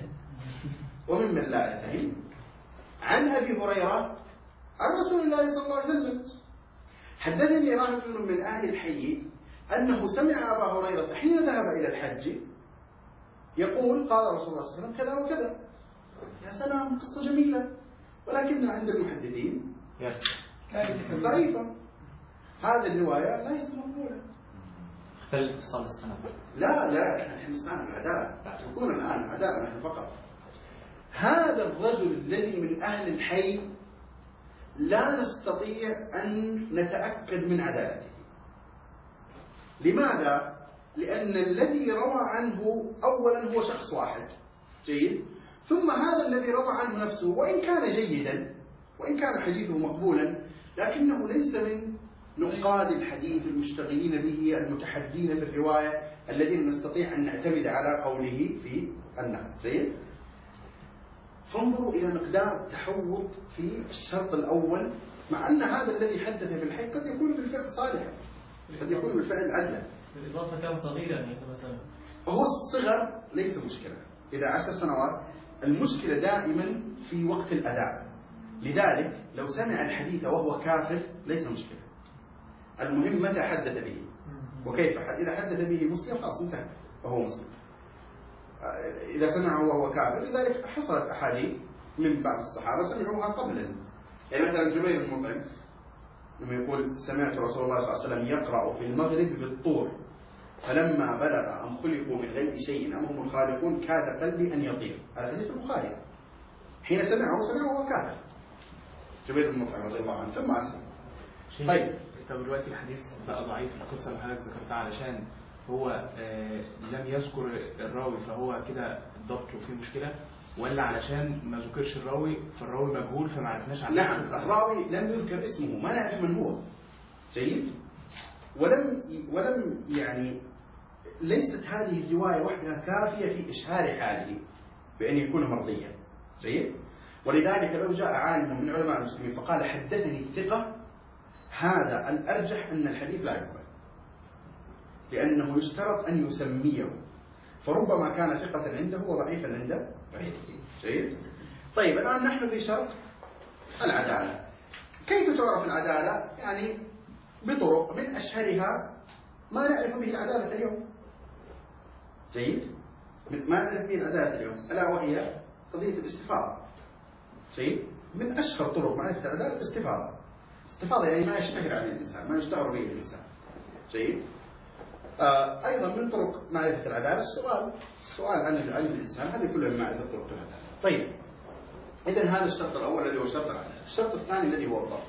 لا يتهم عن أبي هريرة عن رسول الله صلى الله عليه وسلم. حدثني رجل من أهل الحي أنه سمع أبا هريرة حين ذهب إلى الحج يقول: قال رسول الله صلى الله عليه وسلم كذا وكذا. يا سلام، قصة جميلة، ولكن عند المحدثين ضعيفة. هذه الرواية ليست مقبولة. اختلف اتصال السنة. لا نحن نستعمل العدالة، تكون الآن العدالة نحن فقط. هذا الرجل الذي من أهل الحي لا نستطيع أن نتأكد من عدالته. لماذا؟ لأن الذي روى عنه أولا هو شخص واحد، جيد، ثم هذا الذي روى عنه نفسه وإن كان جيدا وإن كان حديثه مقبولا، لكنه ليس من نقاد الحديث المشتغلين به المتحرين في الرواية الذين نستطيع أن نعتمد على قوله في النقد. جيد؟ فانظروا إلى مقدار التحوط في الشرط الأول، مع أن هذا الذي حدث في الحي قد يكون بالفعل صالحا، قد يكون بالفعل عدلا. بالإضافة كان صغيرا، يعني مثلا هو الصغر ليس مشكلة. إذا 10 سنوات المشكلة دائما في وقت الأداء، لذلك لو سمع الحديث وهو كافر ليس مشكلة. المهم متى حدث به وكيف. إذا حدث به مسلم خلاص انتهى وهو مسلم. إذا سمعه وهو كافر، لذلك حصلت أحاديث من بعض الصحابة سمعوها قبلا. يعني مثلا جبير بن مطعم لما يقول: سمعت رسول الله صلى الله عليه وسلم يقرأ في المغرب بالطور فلما بلغ أم خلقوا من غير شيء أم هم الخالقون كاد قلبي أن يطير. هذا حديث البخاري. حين سمعه وهو كافر، جبير بن مطعم رضي الله عنه، ثم أسلم. طيب دلوقتي الحديث بقى ضعيف، القصة اللي حضرتك ذكرتها علشان هو لم يذكر الراوي فهو كده ضبطه فيه مشكلة، ولا علشان ما ذكرش الراوي فالراوي مجهول فما عرفناش عنه؟ نعم، الراوي لم يذكر اسمه، ما نعرف من هو. جيد؟ ولم يعني ليست هذه الرواية وحدها كافية في إشهار حاله بأن يكون مرضيا. جيد؟ ولذلك لو جاء عالم من علماء المسلمين فقال: حدثني الثقة، هذا الأرجح أن الحديث لا يقبل. لأنه يشترط أن يسميه، فربما كان ثقة عنده وضعيفا عند غيره. جيد؟ طيب الآن نحن في شرط العدالة. كيف تعرف العدالة؟ يعني بطرق، من أشهرها ما نعرف به العدالة اليوم. جيد؟ ما نعرف به العدالة اليوم ألا وهي قضية الاستفاضة. جيد؟ من أشهر طرق معرفة العدالة الاستفاضة. استفاضة يعني ما يشتهر عليه الإنسان، ما يشتهر به الإنسان. جيد؟ أيضا من طرق معرفة العدالة السؤال عن الإنسان، هذه كلها من معرفة طرق العدالة. طيب إذن هذا الشرط الأول الذي هو شرط العدالة. الشرط الثاني الذي هو الضبط.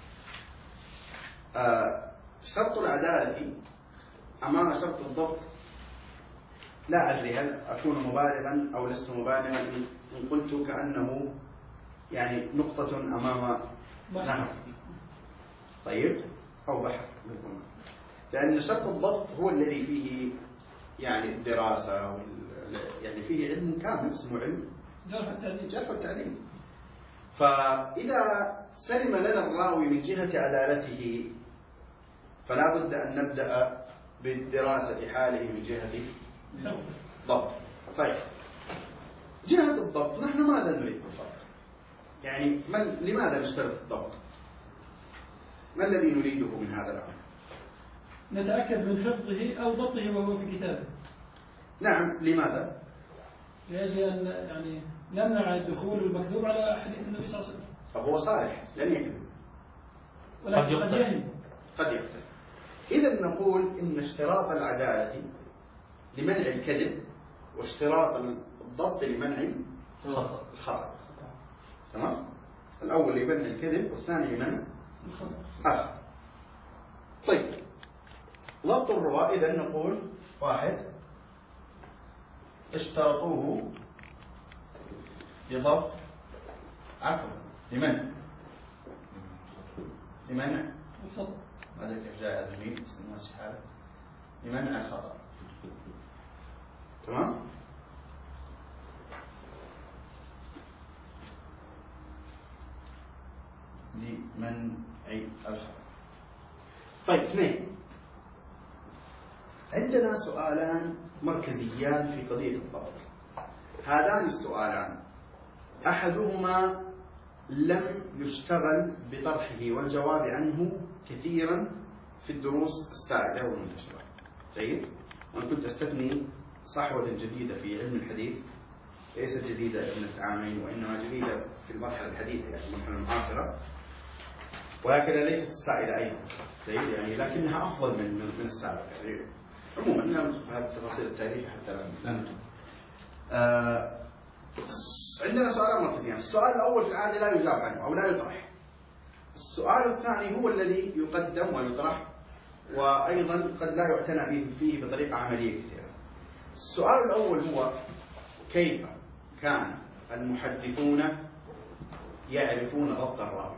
شرط العدالة أمام شرط الضبط لا أدري هل أكون مبالغا أو لست مبالغا إن قلت كأنه يعني نقطة أمام نهر، طيب، أو بحر، لأن شرط الضبط هو الذي فيه يعني الدراسة يعني فيه علم كامل اسمه علم جرح والتعديل. فإذا سلم لنا الراوي من جهة عدالته فلا بد أن نبدأ بالدراسة حاله من جهة ضبط. طيب جهة الضبط، نحن ماذا نريد بالضبط؟ يعني لماذا نشترط الضبط؟ ما الذي نريده من هذا الأمر؟ نتأكد من حفظه أو ضبطه وهو في كتابه. نعم، لماذا؟ لأجل أن يعني نمنع الدخول المكذوب على حديث النبي صلى الله عليه وسلم. طب هو صالح لن يكذب، ولكن قد يهلك، قد يختلف. إذا نقول إن اشتراط العدالة لمنع الكذب واشتراط الضبط لمنع الخطأ. تمام؟ الأول لمنع الكذب والثاني لمنع الخطأ. طيب ضبط الرواة، إذا نقول واحد اشترطوه لضبط لمنع الخطأ. هذا كيف جاء هذا الميل استنوات حالة لمنع الخطأ. تمام؟ لمنع الخطأ. طيب اثنين، عندنا سؤالان مركزيان في قضية الضبط. هذان السؤالان أحدهما لم يشتغل بطرحه والجواب عنه كثيرا في الدروس السائدة والمنتشرة. جيد؟ وأنا كنت أستثني صحوة جديدة في علم الحديث، ليست جديدة ابنة عامين وإنما جديدة في المرحلة الحديثة، يعني المرحلة المعاصرة، ولكنها ليست السائدة أيضا. جيد؟ يعني لكنها أفضل من السابقة. يعني عموما لا ندخل في هذه التفاصيل التاريخية حتى لا ندخل. عندنا سؤالان مركزيان. السؤال الأول في العادة لا يجاب عنه أو لا يطرح. السؤال الثاني هو الذي يقدم ويطرح، وأيضا قد لا يعتنى به فيه بطريقة عملية كثيرة. السؤال الأول هو كيف كان المحدثون يعرفون ضبط الراوي؟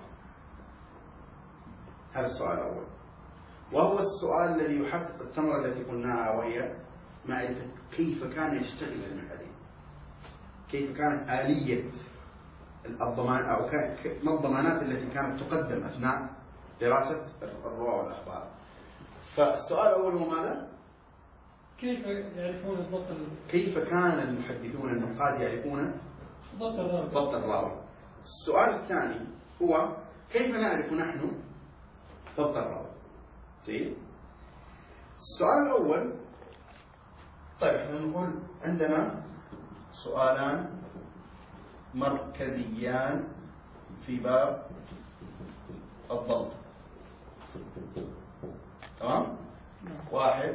هذا السؤال الأول، وهو السؤال الذي يحقق الثمرة التي قلناها، وهي معرفة كيف كان يشتغل علم الحديث، كيف كانت آلية الضمان أو ما الضمانات التي كانت تقدم أثناء دراسة الرواة والأخبار. فالسؤال الأول هو ماذا؟ كيف يعرفون الضبط؟ كيف كان المحدثون النقاد يعرفون ضبط الراوي؟ السؤال الثاني هو كيف نعرف نحن ضبط الراوي؟ جيد؟ السؤال الأول، طيب احنا نقول عندنا سؤالان مركزيان في باب الضبط. تمام؟ واحد،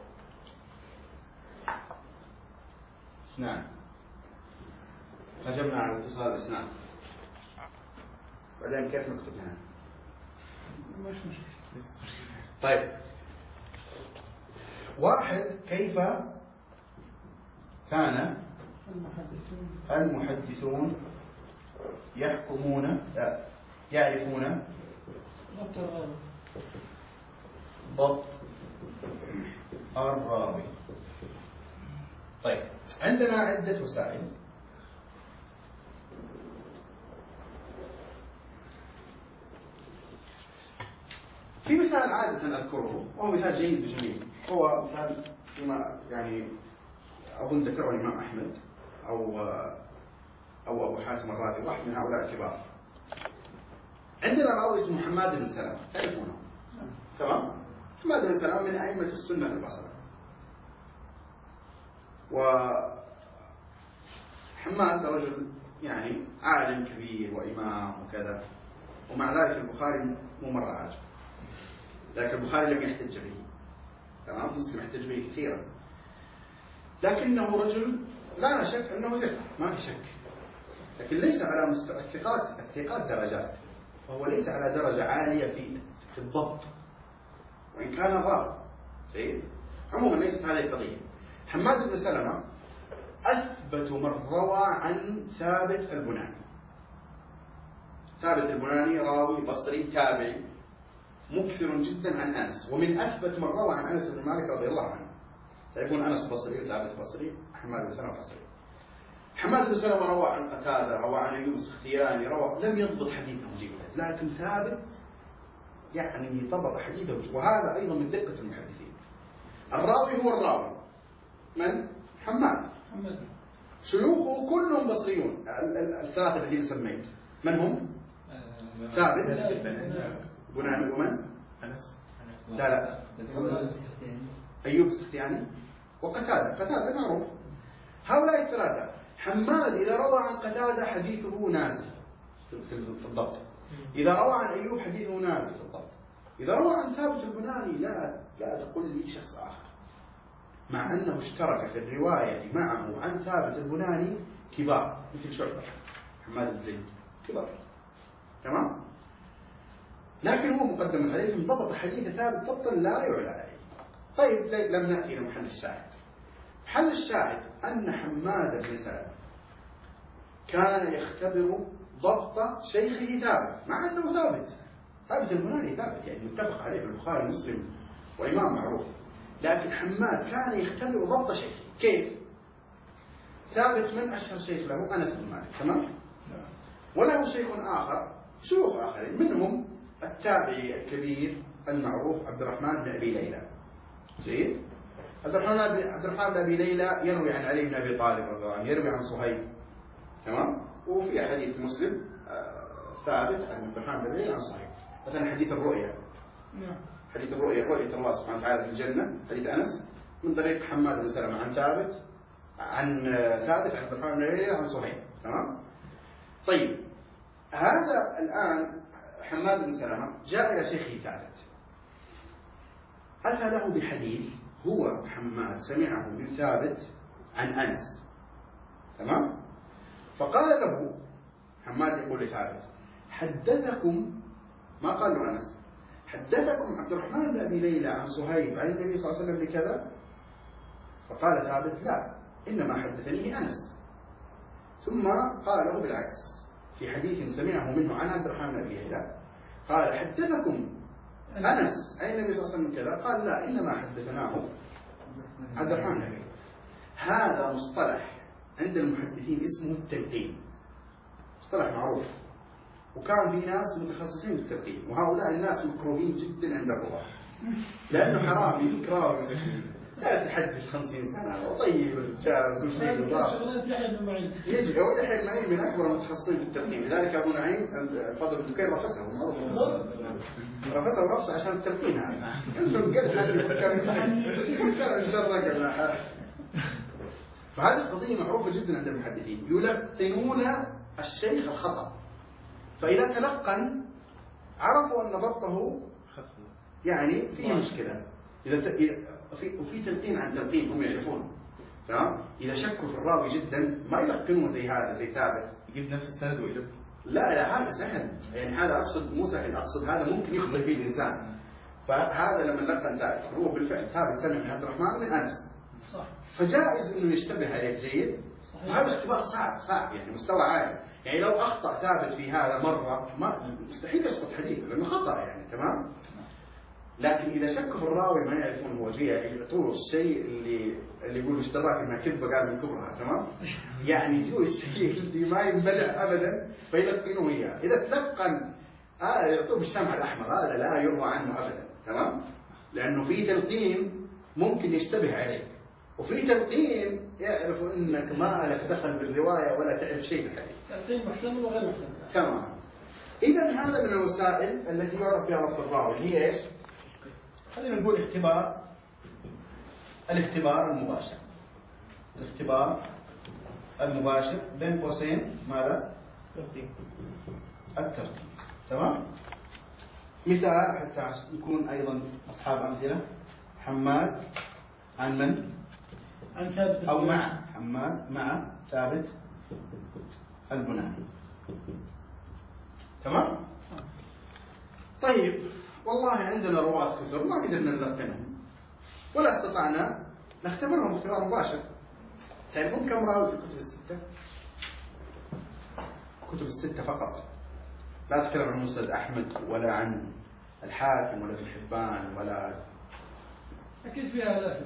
اثنان. هجمنا على اتصال الاسنان، بعدين كيف نكتب هنا؟ مش مشكلة. طيب، واحد، كيف كان المحدثون يحكمون يعرفون ضبط الراوي؟ طيب، عندنا عدة وسائل. في مثال عادة أذكره وهو مثال جيد وجميل، هو مثال فيما يعني أظن ذكره الإمام أحمد أو أبو حاتم الرازي، واحد من هؤلاء الكبار. عندنا راوي اسمه حماد بن سلمة، تعرفونه تمام؟ حماد بن سلمة من أئمة السنة في البصرة. وحماد رجل يعني عالم كبير وإمام وكذا، ومع ذلك البخاري مو مرة عاجب، لكن البخاري لم يحتج به، تمام؟ مسلم يحتج به كثيرا، لكنه رجل لا شك أنه ثقة، ما في شك، لكن ليس على مستوى الثقات درجات، فهو ليس على درجة عالية في الضبط، وإن كان ضار جيد. عموما ليست هذه القضية. حماد بن سلمة أثبت من روى عن ثابت البناني. ثابت البناني راوي بصري تابعي مكثر جدا عن أنس، ومن أثبت من روى عن أنس بن مالك رضي الله عنه. تعرفون أنس بصري وثابت بصري، حماد بن سلمة بصري. حماد بن سلمة روى عن قتادة، روى عن أيوب السختياني، لم يضبط حديثه جيدا، لكن ثابت يعني ضبط حديثه، وهذا أيضا من دقة المحدثين. الراوي هو الراوي من؟ حماد. شيوخه كلهم بصريون، الثلاثة الذين سميت من هم؟ ثابت بناني ومن؟ أنس. لا أيوب السختياني وقتادة معروف. هؤلاء الثلاثة. حماد إذا روى عن قتادة حديثه نازل في الضبط، إذا روى عن أيوب حديثه نازل في الضبط، إذا روى عن ثابت البناني لا تقول لي شخص آخر، مع أنه اشترك في الرواية معه عن ثابت البناني كبار مثل شعبة، حماد بن زيد، كبار تمام، لكن هو مقدم عليهم ضبط حديث ثابت ضبطا لا يعلى عليه. طيب لم نأتي إلى محل الشاهد. محل الشاهد أن حماد بن سلمة كان يختبر ضبط شيخه ثابت، مع أنه ثابت البناني ثابت، يعني متفق عليه في البخاري ومسلم وإمام معروف، لكن حماد كان يختبر ضبط شيخه. كيف؟ ثابت من أشهر شيخ له أنس بن مالك، تمام؟ وله شيخ آخر، شيوخ آخرين، منهم التابعي الكبير المعروف عبد الرحمن بن أبي ليلى. جيد؟ عبد الرحمن بن أبي ليلى يروي عن علي بن أبي طالب رضي الله عنه، يروي عن صهيب، تمام؟ وفي حديث مسلم ثابت عن عبد الرحمن بن أبي ليلى عن صهيب، مثلا حديث الرؤيا. حديث الرؤيا، رؤية الله سبحانه وتعالى في الجنة، حديث أنس من طريق حماد بن سلمة عن ثابت عن عبد الرحمن بن أبي ليلى عن صهيب، تمام؟ طيب هذا الآن حماد بن سلمة جاء إلى شيخه ثابت، أتى له بحديث هو حماد سمعه من ثابت عن أنس، تمام؟ فقال له حماد يقول لثابت: حدثكم، ما قال له أنس، حدثكم عبد الرحمن بن أبي ليلى عن صهيب عن النبي صلى الله عليه وسلم بكذا؟ فقال ثابت: لا، إنما حدثنيه أنس. ثم قال له بالعكس في حديث سمعه منه عن عبد الرحمن بن أبي ليلى، قال: حدثكم أنس أي النبي صلى الله عليه وسلم كذا؟ قال: لا، إنما حدثناه عبد الرحمن بن أبي ليلى. هذا مصطلح عند المحدثين اسمه التلقين، مصطلح معروف، وكان في ناس متخصصين بالتلقين، وهؤلاء الناس مكروهين جدا عند الرواة، لأنه حرام يجيك راوي لا تحدث 50 سنة وطيب الرجال وكل شيء يضاف. يجي هو يحيى بن معين من أكبر المتخصصين بالتلقين، لذلك أبو نعيم الفضل بن دكين رفسه، معروف رفسه ورفسه عشان التلقين هذا. كان يسرق. فهذه القضية معروفة جدا عند المحدثين، يلقنون الشيخ الخطأ، فإذا تلقن عرفوا أن ضبطه يعني فيه مشكلة. وفي تلقين عن تلقين، هم يعرفون، تمام؟ إذا شكوا في الراوي جدا ما يلقنوا زي هذا، زي ثابت يجيب نفس السند ويلف. لا هذا سهل، يعني هذا أقصد مو سهل، أقصد هذا ممكن يخطئ فيه الإنسان. فهذا لما لقن ثابت، هو بالفعل ثابت سمع من عبد الرحمن من أنس، صح، فجائز إنه يشتبه عليه. جيد، وهذا اختبار صعب يعني مستوى عالي، يعني لو أخطأ ثابت في هذا مرة ما مستحيل يسقط حديثه لأنه خطأ يعني، تمام؟ لكن إذا شكوا في الراوي ما يعرفون هو جاي يعطوه الشيء اللي يقول ايش دراك انها كذبه قال من كبرها، تمام؟ يعني يجوا الشيء اللي ما ينبلع ابدا فيلقنوه اياه. اذا تلقن يعطوه بالشمع الأحمر، هذا لا يروى عنه أبدا، تمام؟ لأنه في تلقين ممكن يشتبه عليك، وفي تلقين يعرف أنك ما لك دخل بالرواية ولا تعرف شيء بالحديث. تلقين محتمل وغير محتمل. تمام. إذا هذا من الوسائل التي يعرف بها ضبط الراوي، هي إيش؟ خلينا نقول الاختبار المباشر. الاختبار المباشر بين قوسين ماذا؟ التلقين. تمام؟ مثال حتى نكون أيضا أصحاب أمثلة. حماد عن من؟ عن ثابت أو مع حماد مع ثابت البناني. تمام؟ طيب والله عندنا رواة كثر ما قدرنا نلقنهم ولا استطعنا نختبرهم اختبار مباشر. تعرفون كم راوي في الكتب الستة؟ كتب الستة فقط، لا أتكلم عن مسند أحمد ولا عن الحاكم ولا ابن حبان ولا أكيد فيها آلاف.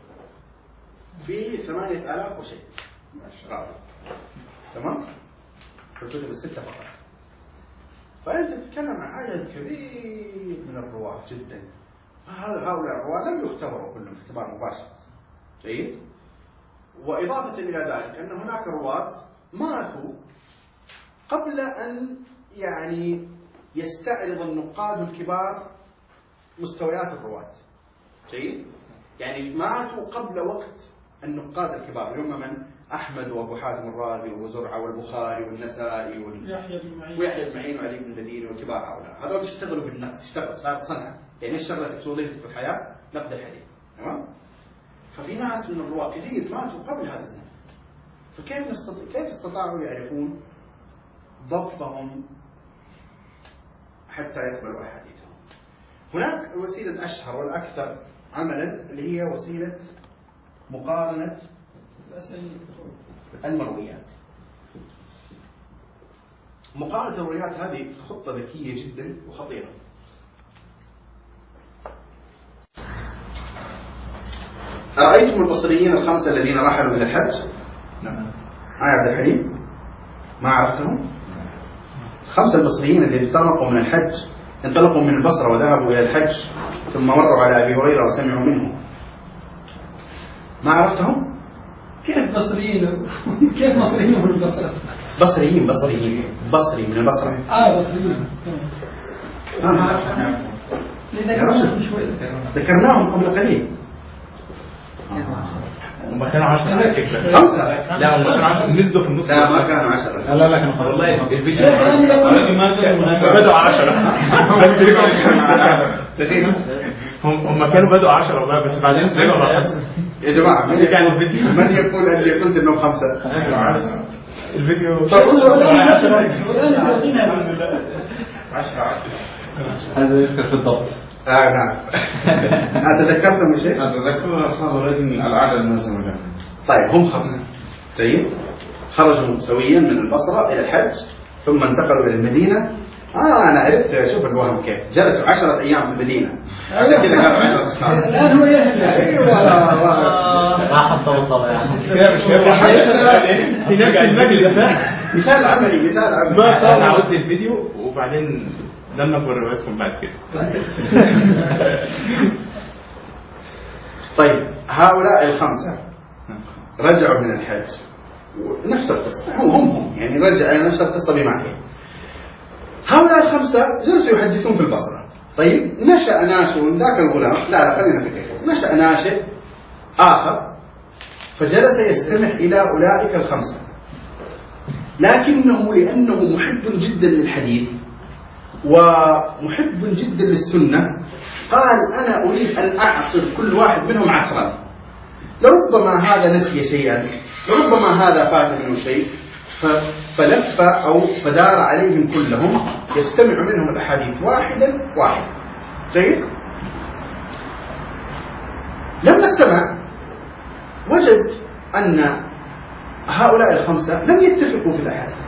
في 8000 وشيء راوي. تمام؟ في الكتب الستة فقط. فأنت تتكلم عن عدد كبير من الرواة جدا. هؤلاء الرواة لم يختبروا كلهم اختبار مباشر. جيد؟ وإضافة إلى ذلك أن هناك رواة ماتوا قبل أن يعني يستعرض النقاد الكبار مستويات الرواة. جيد؟ يعني ماتوا قبل وقت النقاد الكبار، هم من؟ أحمد وأبو حاتم الرازي وأبو زرعة والبخاري والنسائي ويحيى بن معين وعلي بن المديني والكبار هؤلاء. هذول يشتغلوا بالنقد، صارت صنعة. يعني ايش شغلتك وظيفتك في الحياة؟ نقد الحديث. تمام؟ ففي ناس من الرواة كثير ماتوا قبل هذا الزمن. كيف استطاعوا يعرفون ضبطهم حتى يقبلوا أحاديثهم؟ هناك الوسيلة الأشهر والأكثر عملا اللي هي وسيلة مقارنة المرويات. مقارنة المرويات هذه خطة ذكية جدا وخطيرة. أرأيتم البصريين الخمسة الذين رحلوا إلى الحج؟ نعم. عبد الحليم ما عرفتهم؟ الخمسة البصريين اللي انطلقوا من الحج، انطلقوا من البصرة وذهبوا إلى الحج ثم مروا على أبي هريرة وسمعوا منه. ما عرفتهم؟ كيف بصريين؟ كيف مصريين من البصرة؟ بصري من البصرة. بصريين. ما عرفتهم؟ ذكرناهم قبل قليل. هم كانوا 10 5. لا هم كانوا 10 نزلوا في النص. لا ما كانوا 10. لا كانوا 5 والله الفيديو بدأوا 10 بس رجعوا هم كانوا بدأوا 10 والله بس بعدين رجعوا 5. يا جماعة من يقول أني قلت إنهم 5؟ الفيديو هذا يذكر في الضبط. نعم. أتذكرتم شيء؟ أتذكر أصحاب الرجل العادة المناسبة لهم. طيب هم 5. جيد. خرجوا سويا من البصرة إلى الحج ثم انتقلوا إلى المدينة. أنا عرفت. شوف الوهم كيف جلسوا 10 أيام في المدينة عشان كذا كانوا 10 أشخاص. الآن هو يهل. أيوة ما حطوا طبعا في نفس المجلس. مثال عملي. أنا عودت الفيديو وبعدين لما بوريكم بعد كده. طيب هؤلاء ال5 رجعوا من الحج ونفس القصة هم يعني رجع نفس القصة بما هي. هؤلاء ال5 جلسوا يحدثون في البصرة. طيب نشأ ناشئ ذاك الغلام، لا خلينا في كيف. نشأ ناشئ آخر فجلس يستمع إلى أولئك ال5، لكنه لأنه محب جدا للحديث ومحب جدا للسنة قال أنا أريد أن أعصر كل واحد منهم عصرا، لربما هذا نسي شيئا، لربما هذا فات منه شيء، فلف أو فدار عليهم كلهم يستمع منهم الأحاديث واحدا. جيد. لما استمع وجد أن هؤلاء ال5 لم يتفقوا في الأحاديث،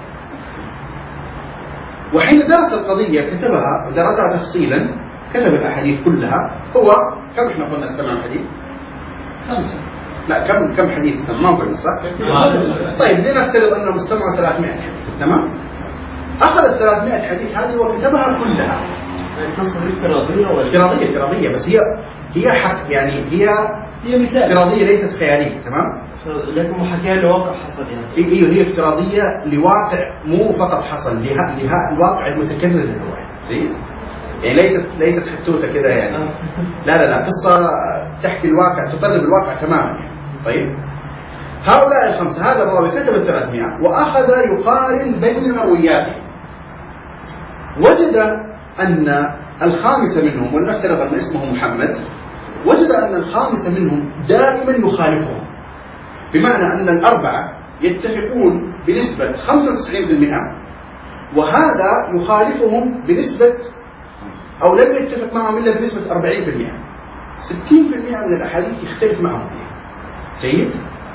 وحين درس القضية كتبها ودرسها تفصيلا، كتب الأحاديث كلها. هو كم احنا قلنا استمع الحديث؟ 5. لا كم حديث استمع؟ ما قلنا صح؟ طيب لنفترض أنهم استمعوا 300 حديث. تمام؟ أخذ ال300 حديث هذه وكتبها كلها. القصة دي افتراضية ولا؟ افتراضية، بس هي حق، يعني هي مثال افتراضية ليست خيالية، تمام؟ لكن محاكاة لواقع حصل يعني. ايوه، هي افتراضية لواقع مو فقط حصل، لها الواقع المتكرر للرواية، جيد؟ يعني ليست حتوتة كذا يعني. لا قصة تحكي الواقع، تقرب الواقع تماما يعني. طيب، هؤلاء الخمسة، هذا الراوي كتب 300 وأخذ يقارن بين مروياته، وجد أن الخامسة منهم، ولنفترض أن اسمه محمد، وجد أن الخامسة منهم دائما يخالفهم، بمعنى أن الأربعة يتفقون بنسبة 95%، وهذا يخالفهم بنسبة، أو لم يتفق معهم إلا بنسبة 40%. 60% من الأحاديث يختلف معهم فيها. جيد؟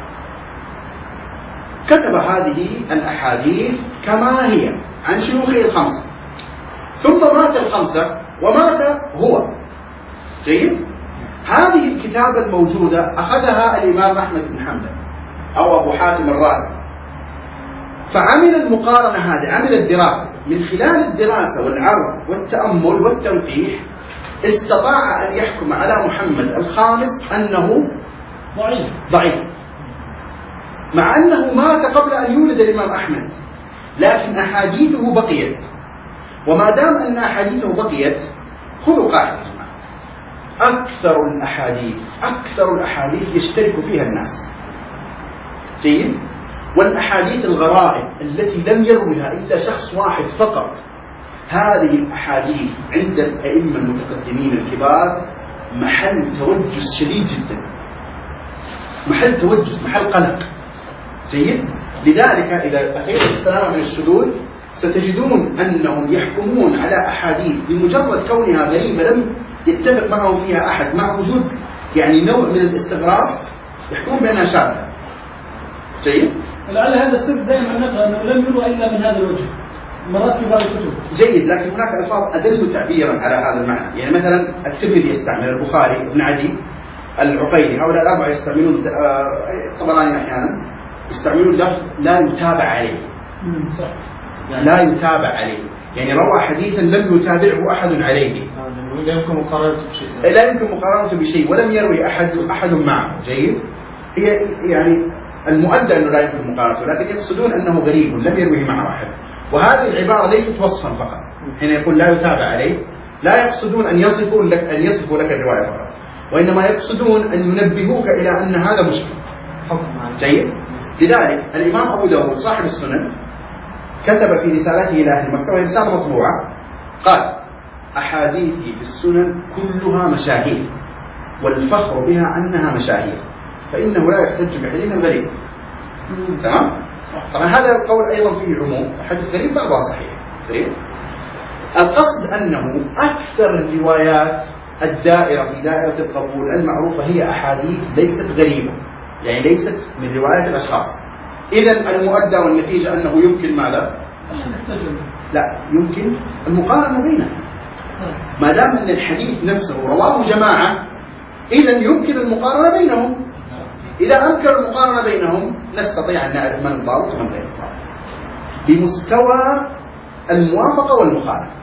كتب هذه الأحاديث كما هي عن شيوخه الخمسة، ثم مات الخمسة ومات هو. جيد؟ هذه الكتابة الموجودة أخذها الإمام أحمد بن حنبل أو أبو حاتم الرازي، فعمل المقارنة هذه، عمل الدراسة. من خلال الدراسة والعرض والتأمل والتوضيح استطاع أن يحكم على محمد الخامس أنه ضعيف، مع أنه مات قبل أن يولد الإمام أحمد، لكن أحاديثه بقيت. وما دام أن أحاديثه بقيت، خذوا قاعدة: أكثر الأحاديث يشترك فيها الناس. جيد؟ والأحاديث الغرائب التي لم يروها إلا شخص واحد فقط، هذه الأحاديث عند الأئمة المتقدمين الكبار محل توجس شديد جدا، محل توجس، محل قلق. جيد؟ لذلك إذا أخيرا السلامة من الشذوذ ستجدون أنهم يحكمون على أحاديث بمجرد كونها غريبة لم يتفق معهم فيها أحد، مع وجود يعني نوع من الاستغراب، يحكمون بأنها شاذة. جيد؟ ولعل هذا السر دائما نقرأ أنه لم يروى إلا من هذا الوجه مرات في بعض الكتب. جيد، لكن هناك ألفاظ أدل تعبيرا على هذا المعنى. يعني مثلا الترمذي يستعمل، البخاري، ابن عدي، العقيلي، هؤلاء الأربعة يستعملون، طبراني أحيانا يستعملون لفظ لا يتابع عليه. صح. لا يتابع عليه، يعني روى حديثا لم يتابعه أحد عليه، لا يمكن مقارنته بشيء، لا يمكن مقارنته بشيء، ولم يروي أحد معه. جيد؟ هي يعني المؤدى أنه لا يمكن مقارنته، لكن يقصدون أنه غريب لم يروي معه أحد. وهذه العبارة ليست وصفا فقط. حين يقول لا يتابع عليه، لا يقصدون أن يصفوا لك الرواية فقط، وإنما يقصدون أن ينبهوك إلى أن هذا مشكل. جيد؟ لذلك الإمام أبو داود صاحب السنن كتب في رسالته إلى أهل مكة، وهي رسالة مطبوعة، قال: أحاديثي في السنن كلها مشاهير، والفخر بها أنها مشاهير، فإنه لا يحتج بحديث غريب. تمام؟ طبعا هذا القول أيضا فيه عموم، حديث غريب بعضها صحيح. جيد؟ القصد أنه أكثر الروايات الدائرة في دائرة القبول المعروفة هي أحاديث ليست غريبة، يعني ليست من روايات الأشخاص. إذن المؤدى والنتيجة أنه يمكن ماذا؟ لا، يمكن المقارنة بينها. ما دام أن الحديث نفسه رواه جماعة، إذن يمكن المقارنة بينهم. إذا أمكن المقارنة بينهم نستطيع أن نعرف من الضابط ومن غير الضابط بمستوى الموافقة والمخالفة.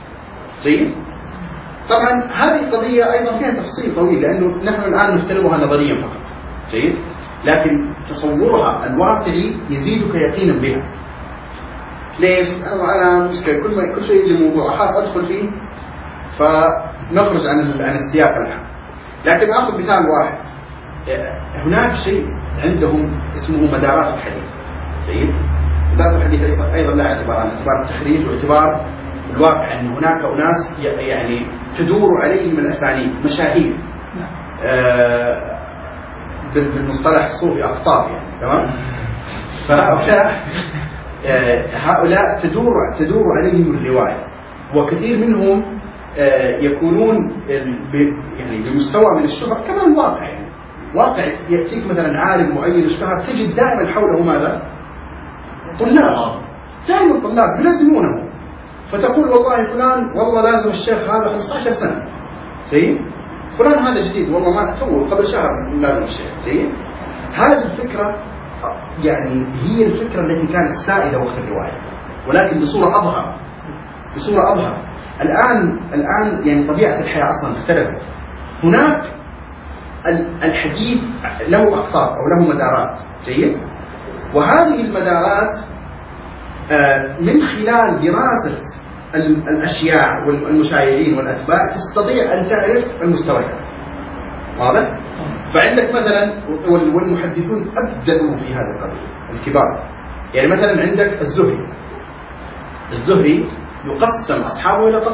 جيد؟ طبعا هذه القضية أيضا فيها تفصيل طويل، لأنه نحن الآن نفترضها نظريا فقط. جيد؟ لكن تصورها الواقعي يزيدك يقينا بها. ليش؟ أنا مشكلة كل شيء يجي موضوع أحاول أدخل فيه فنخرج عن السياق العام. لكن أخذ مثال واحد. هناك شيء عندهم اسمه مدارات الحديث. جيد؟ مدارات الحديث أيضا لها اعتباران، اعتبار التخريج واعتبار الواقع، أن هناك أناس يعني تدور عليهم الأسانيد، مشاهير. بالمصطلح الصوفي أقطاب يعني. تمام؟ هؤلاء تدور عليهم الرواية، وكثير منهم يكونون يعني بمستوى من الشهرة كما الواقع. يعني واقع يأتيك مثلا عالم معين اشتهر، تجد دائما حوله ماذا؟ طلاب، دائما طلاب يلازمونه، فتقول والله فلان والله لازم الشيخ هذا 15 سنة. جيد؟ فلان هذا جديد والله ما تو قبل شهر لازم الشيخ. جيد؟ هذه الفكرة يعني هي الفكرة التي كانت سائدة وقت الرواية، ولكن بصورة أظهر. بصورة أظهر. الآن يعني طبيعة الحياة أصلا اختلفت. هناك الحديث له أقطار أو له مدارات، جيد؟ وهذه المدارات من خلال دراسة الأشياء والمشايعين والأتباع تستطيع أن تعرف المستويات. واضح؟ فعندك مثلا والمحدثون أبدعوا في هذه القضية الكبار. يعني مثلا عندك الزهري يقسم أصحابه إلى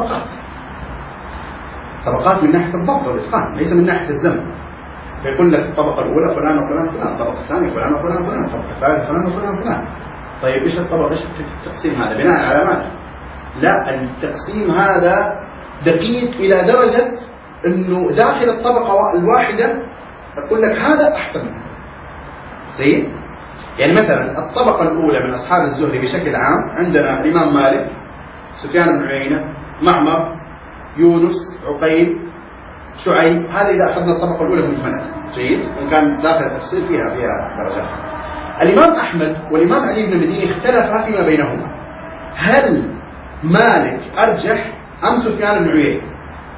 طبقات من ناحية الضبط والإتقان، ليس من ناحية الزمن. فيقول لك الطبقة الأولى فلان وفلان وفلان، الطبقة الثانية فلان وفلان وفلان، الطبقة الثالثة فلان وفلان وفلان. طيب إيش الطبقة؟ إيش التقسيم هذا؟ بناء على ماذا؟ لا، التقسيم هذا دقيق إلى درجة إنه داخل الطبقة الواحدة أقول لك هذا أحسن منه. زين؟ يعني مثلا الطبقة الأولى من أصحاب الزهري بشكل عام عندنا الإمام مالك، سفيان بن عيينة، معمر، يونس، عقيل، شعيب. هذه إذا أخذنا الطبقة الأولى مجملة، جيد؟ وإن كان داخل التفصيل فيها درجات. الإمام أحمد والإمام علي بن المديني اختلفا فيما بينهما، هل مالك أرجح أم سفيان بن عيينة؟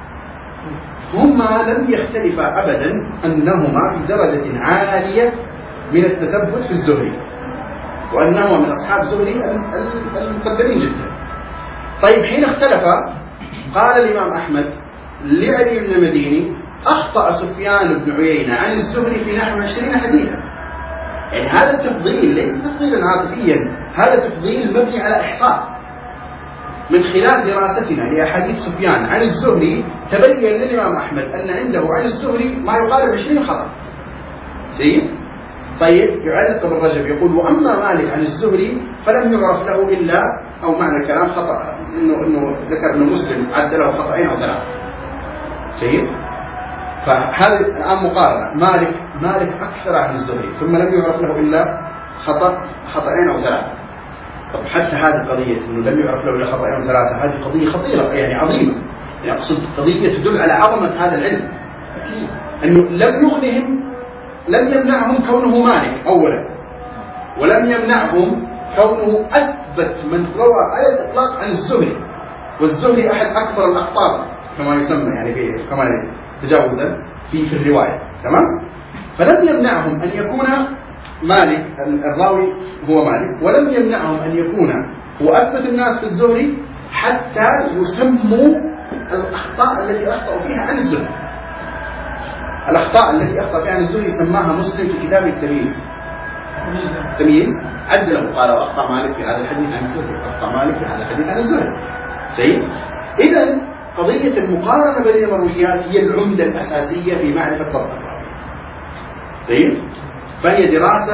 هما لم يختلفا أبدا أنهما في درجة عالية من التثبت في الزهري، وأنهما من أصحاب زهري المقدمين جدا. طيب حين اختلفا قال الإمام أحمد لعلي بن المديني: أخطأ سفيان بن عيينة عن الزهري في نحو 20 حديثا. يعني هذا التفضيل ليس تفضيلا عاطفيا، هذا تفضيل مبني على إحصاء. من خلال دراستنا لأحاديث سفيان عن الزهري تبين للإمام أحمد أن عنده عن الزهري ما يقارب 20 خطأ. جيد؟ طيب يعلق ابن رجب يقول: وأما مالك عن الزهري فلم يعرف له إلا، أو معنى الكلام خطأ، إنه ذكر أنه مسلم عدله خطأين أو 3. جيد؟ فهذه الآن مقارنة، مالك أكثر عن الزهري ثم لم يعرف له إلا خطأين أو 3. طب حتى هذه القضية إنه لم يعرف له إلا خطأين أو 3، هذه قضية خطيرة يعني عظيمة. يعني أقصد قضية تدل على عظمة هذا العلم. أنه لم يمنعهم كونه مالك أولا، ولم يمنعهم كونه أثبت من روى على الإطلاق عن الزهري، والزهري أحد أكبر الأقطار كما يسمى، يعني في كما تجاوزا في الرواية. تمام؟ فلم يمنعهم أن يكون مالك الراوي هو مالك، ولم يمنعهم أن يكون هو أثبت الناس في الزهري حتى يسموا الأخطاء التي أخطأوا فيها عن الزهري. الأخطاء التي أخطأ فيها عن الزهري سماها مسلم في كتاب التمييز، عدله قال: أخطأ مالك في هذا الحديث عن الزهري، أخطأ مالك في هذا الحديث عن الزهري. جيد؟ إذن قضية المقارنة بين المرويات هي العمدة الأساسية في معرفة ضبط الراوي. جيد؟ فهي دراسة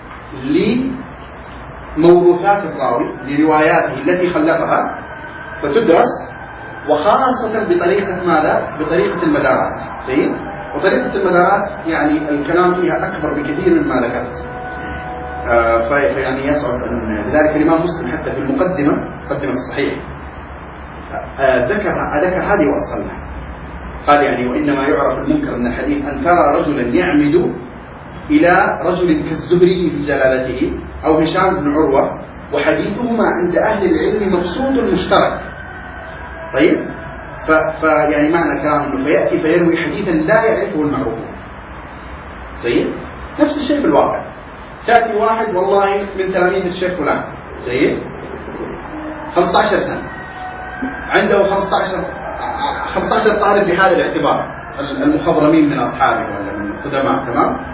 لموروثات الراوي، لرواياته التي خلفها، فتدرس، وخاصة بطريقة ماذا؟ بطريقة المدارات. جيد؟ وطريقة المدارات يعني الكلام فيها أكبر بكثير مما ذكرت. فيعني يصعب أن لذلك الإمام مسلم حتى في مقدمة الصحيح ذكر هذه وأصلها. قال يعني: وإنما يعرف المنكر من الحديث أن ترى رجلا يعمد إلى رجل كالزهري في جلالته أو هشام بن عروة، وحديثهما عند أهل العلم مبسوط مشترك. طيب؟ فيعني معنى كلام أنه فيأتي فيروي حديثا لا يعرفه المعروفون. جيد؟ نفس الشيء في الواقع. تأتي واحد والله من تلاميذ الشيخ فلان، جيد؟ 15 سنة، عنده 15 طالب بحال الاعتبار المخضرمين من أصحابه ولا من القدماء. تمام؟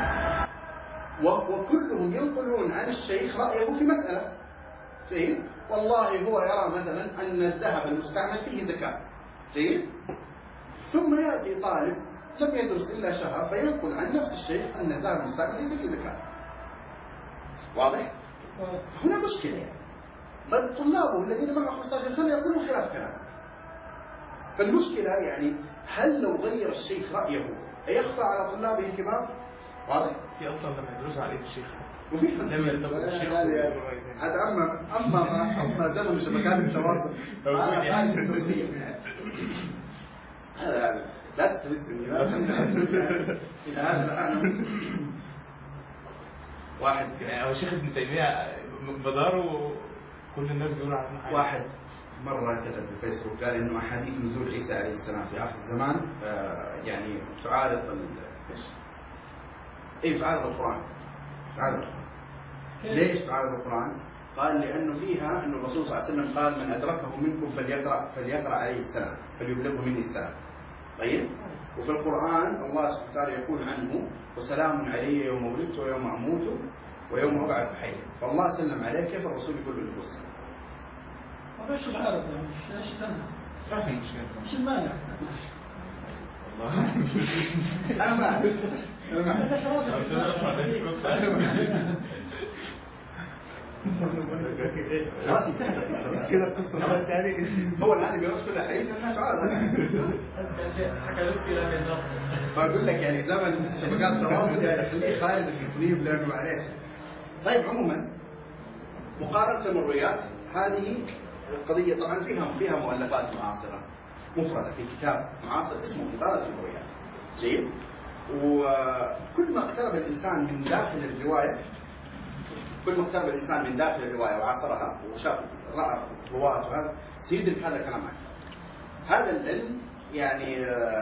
وكلهم ينقلون عن الشيخ رأيه في مسألة. جيد؟ والله هو يرى مثلا أن الذهب المستعمل فيه زكاة. جيد؟ ثم يأتي طالب لم يدرس إلا شهر فينقل عن نفس الشيخ أن الذهب المستعمل ليس فيه زكاة. واضح؟ هنا مشكلة يعني. طيب طلابه الذين معه 15 سنة يقولون خلاف كلامه. فالمشكلة يعني هل لو غير الشيخ رأيه أيخفى على طلابه الكبار؟ واضح؟ في أصلا لما يدرسوا عليه الشيخ وفي لم يلتقط الشيخ أما زمن شبكات التواصل هذا خارج التصميم يعني. هذا لا تستفزني إلى هذا الآن. واحد هو الشيخ ابن تيمية بداره كل الناس بيقولوا عنه حاجة. واحد مرة كتب في الفيسبوك قال إنه أحاديث نزول عيسى عليه السلام في آخر الزمان يعني تعارض إيش؟ إيه تعارض القرآن. تعارض القرآن. ليش تعارض القرآن؟ قال لأنه فيها أن الرسول صلى الله عليه وسلم قال من أدركه منكم فليقرأ عليه السلام فليبلغه مني السلام. طيب؟ وفي القرآن الله سبحانه وتعالى يقول عنه وسلام علي يوم ولدت ويوم أموت ويوم أبعث حيا. فالله سلم عليه كيف الرسول يقول له السلام؟ ايش العرض يعني ايش تنهى؟ ما في مشكلة. ايش المانع؟ أنا ما أعرف. خلاص انتهت القصة بس كذا القصة بس يعني هو الآن بيرد كل حديث أنها تعارض. فأقول لك يعني زمن شبكات التواصل يعني خليه خارج التصنيف لأنه معلش. طيب عموما مقارنة المرويات هذه قضية طبعا فيها مؤلفات معاصرة مفردة في كتاب معاصر اسمه مقارنة المرويات. جيد. وكل ما اقترب الإنسان من داخل الرواية وعاصرها وشاف رأى رواة وهذا سيدرك هذا الكلام أكثر. هذا العلم يعني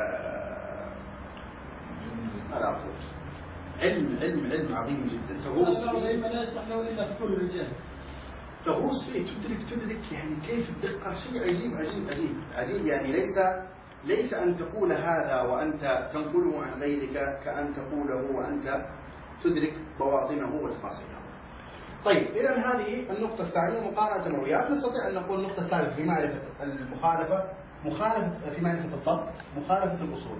ماذا أقول؟ علم عظيم جدا تغوص فيه. لا يصلح له إلا فحول الرجال. تغوص فيه تدرك يعني كيف الدقة. شيء عجيب يعني ليس أن تقول هذا وأنت تنقله عن غيرك كأن تقوله وأنت تدرك بواطنه وتفاصيله. طيب إذا هذه النقطة الثانية مقارنة المرويات. نستطيع أن نقول النقطة الثالثة في معرفة المخالفة في معرفة الضبط مخالفة الأصول.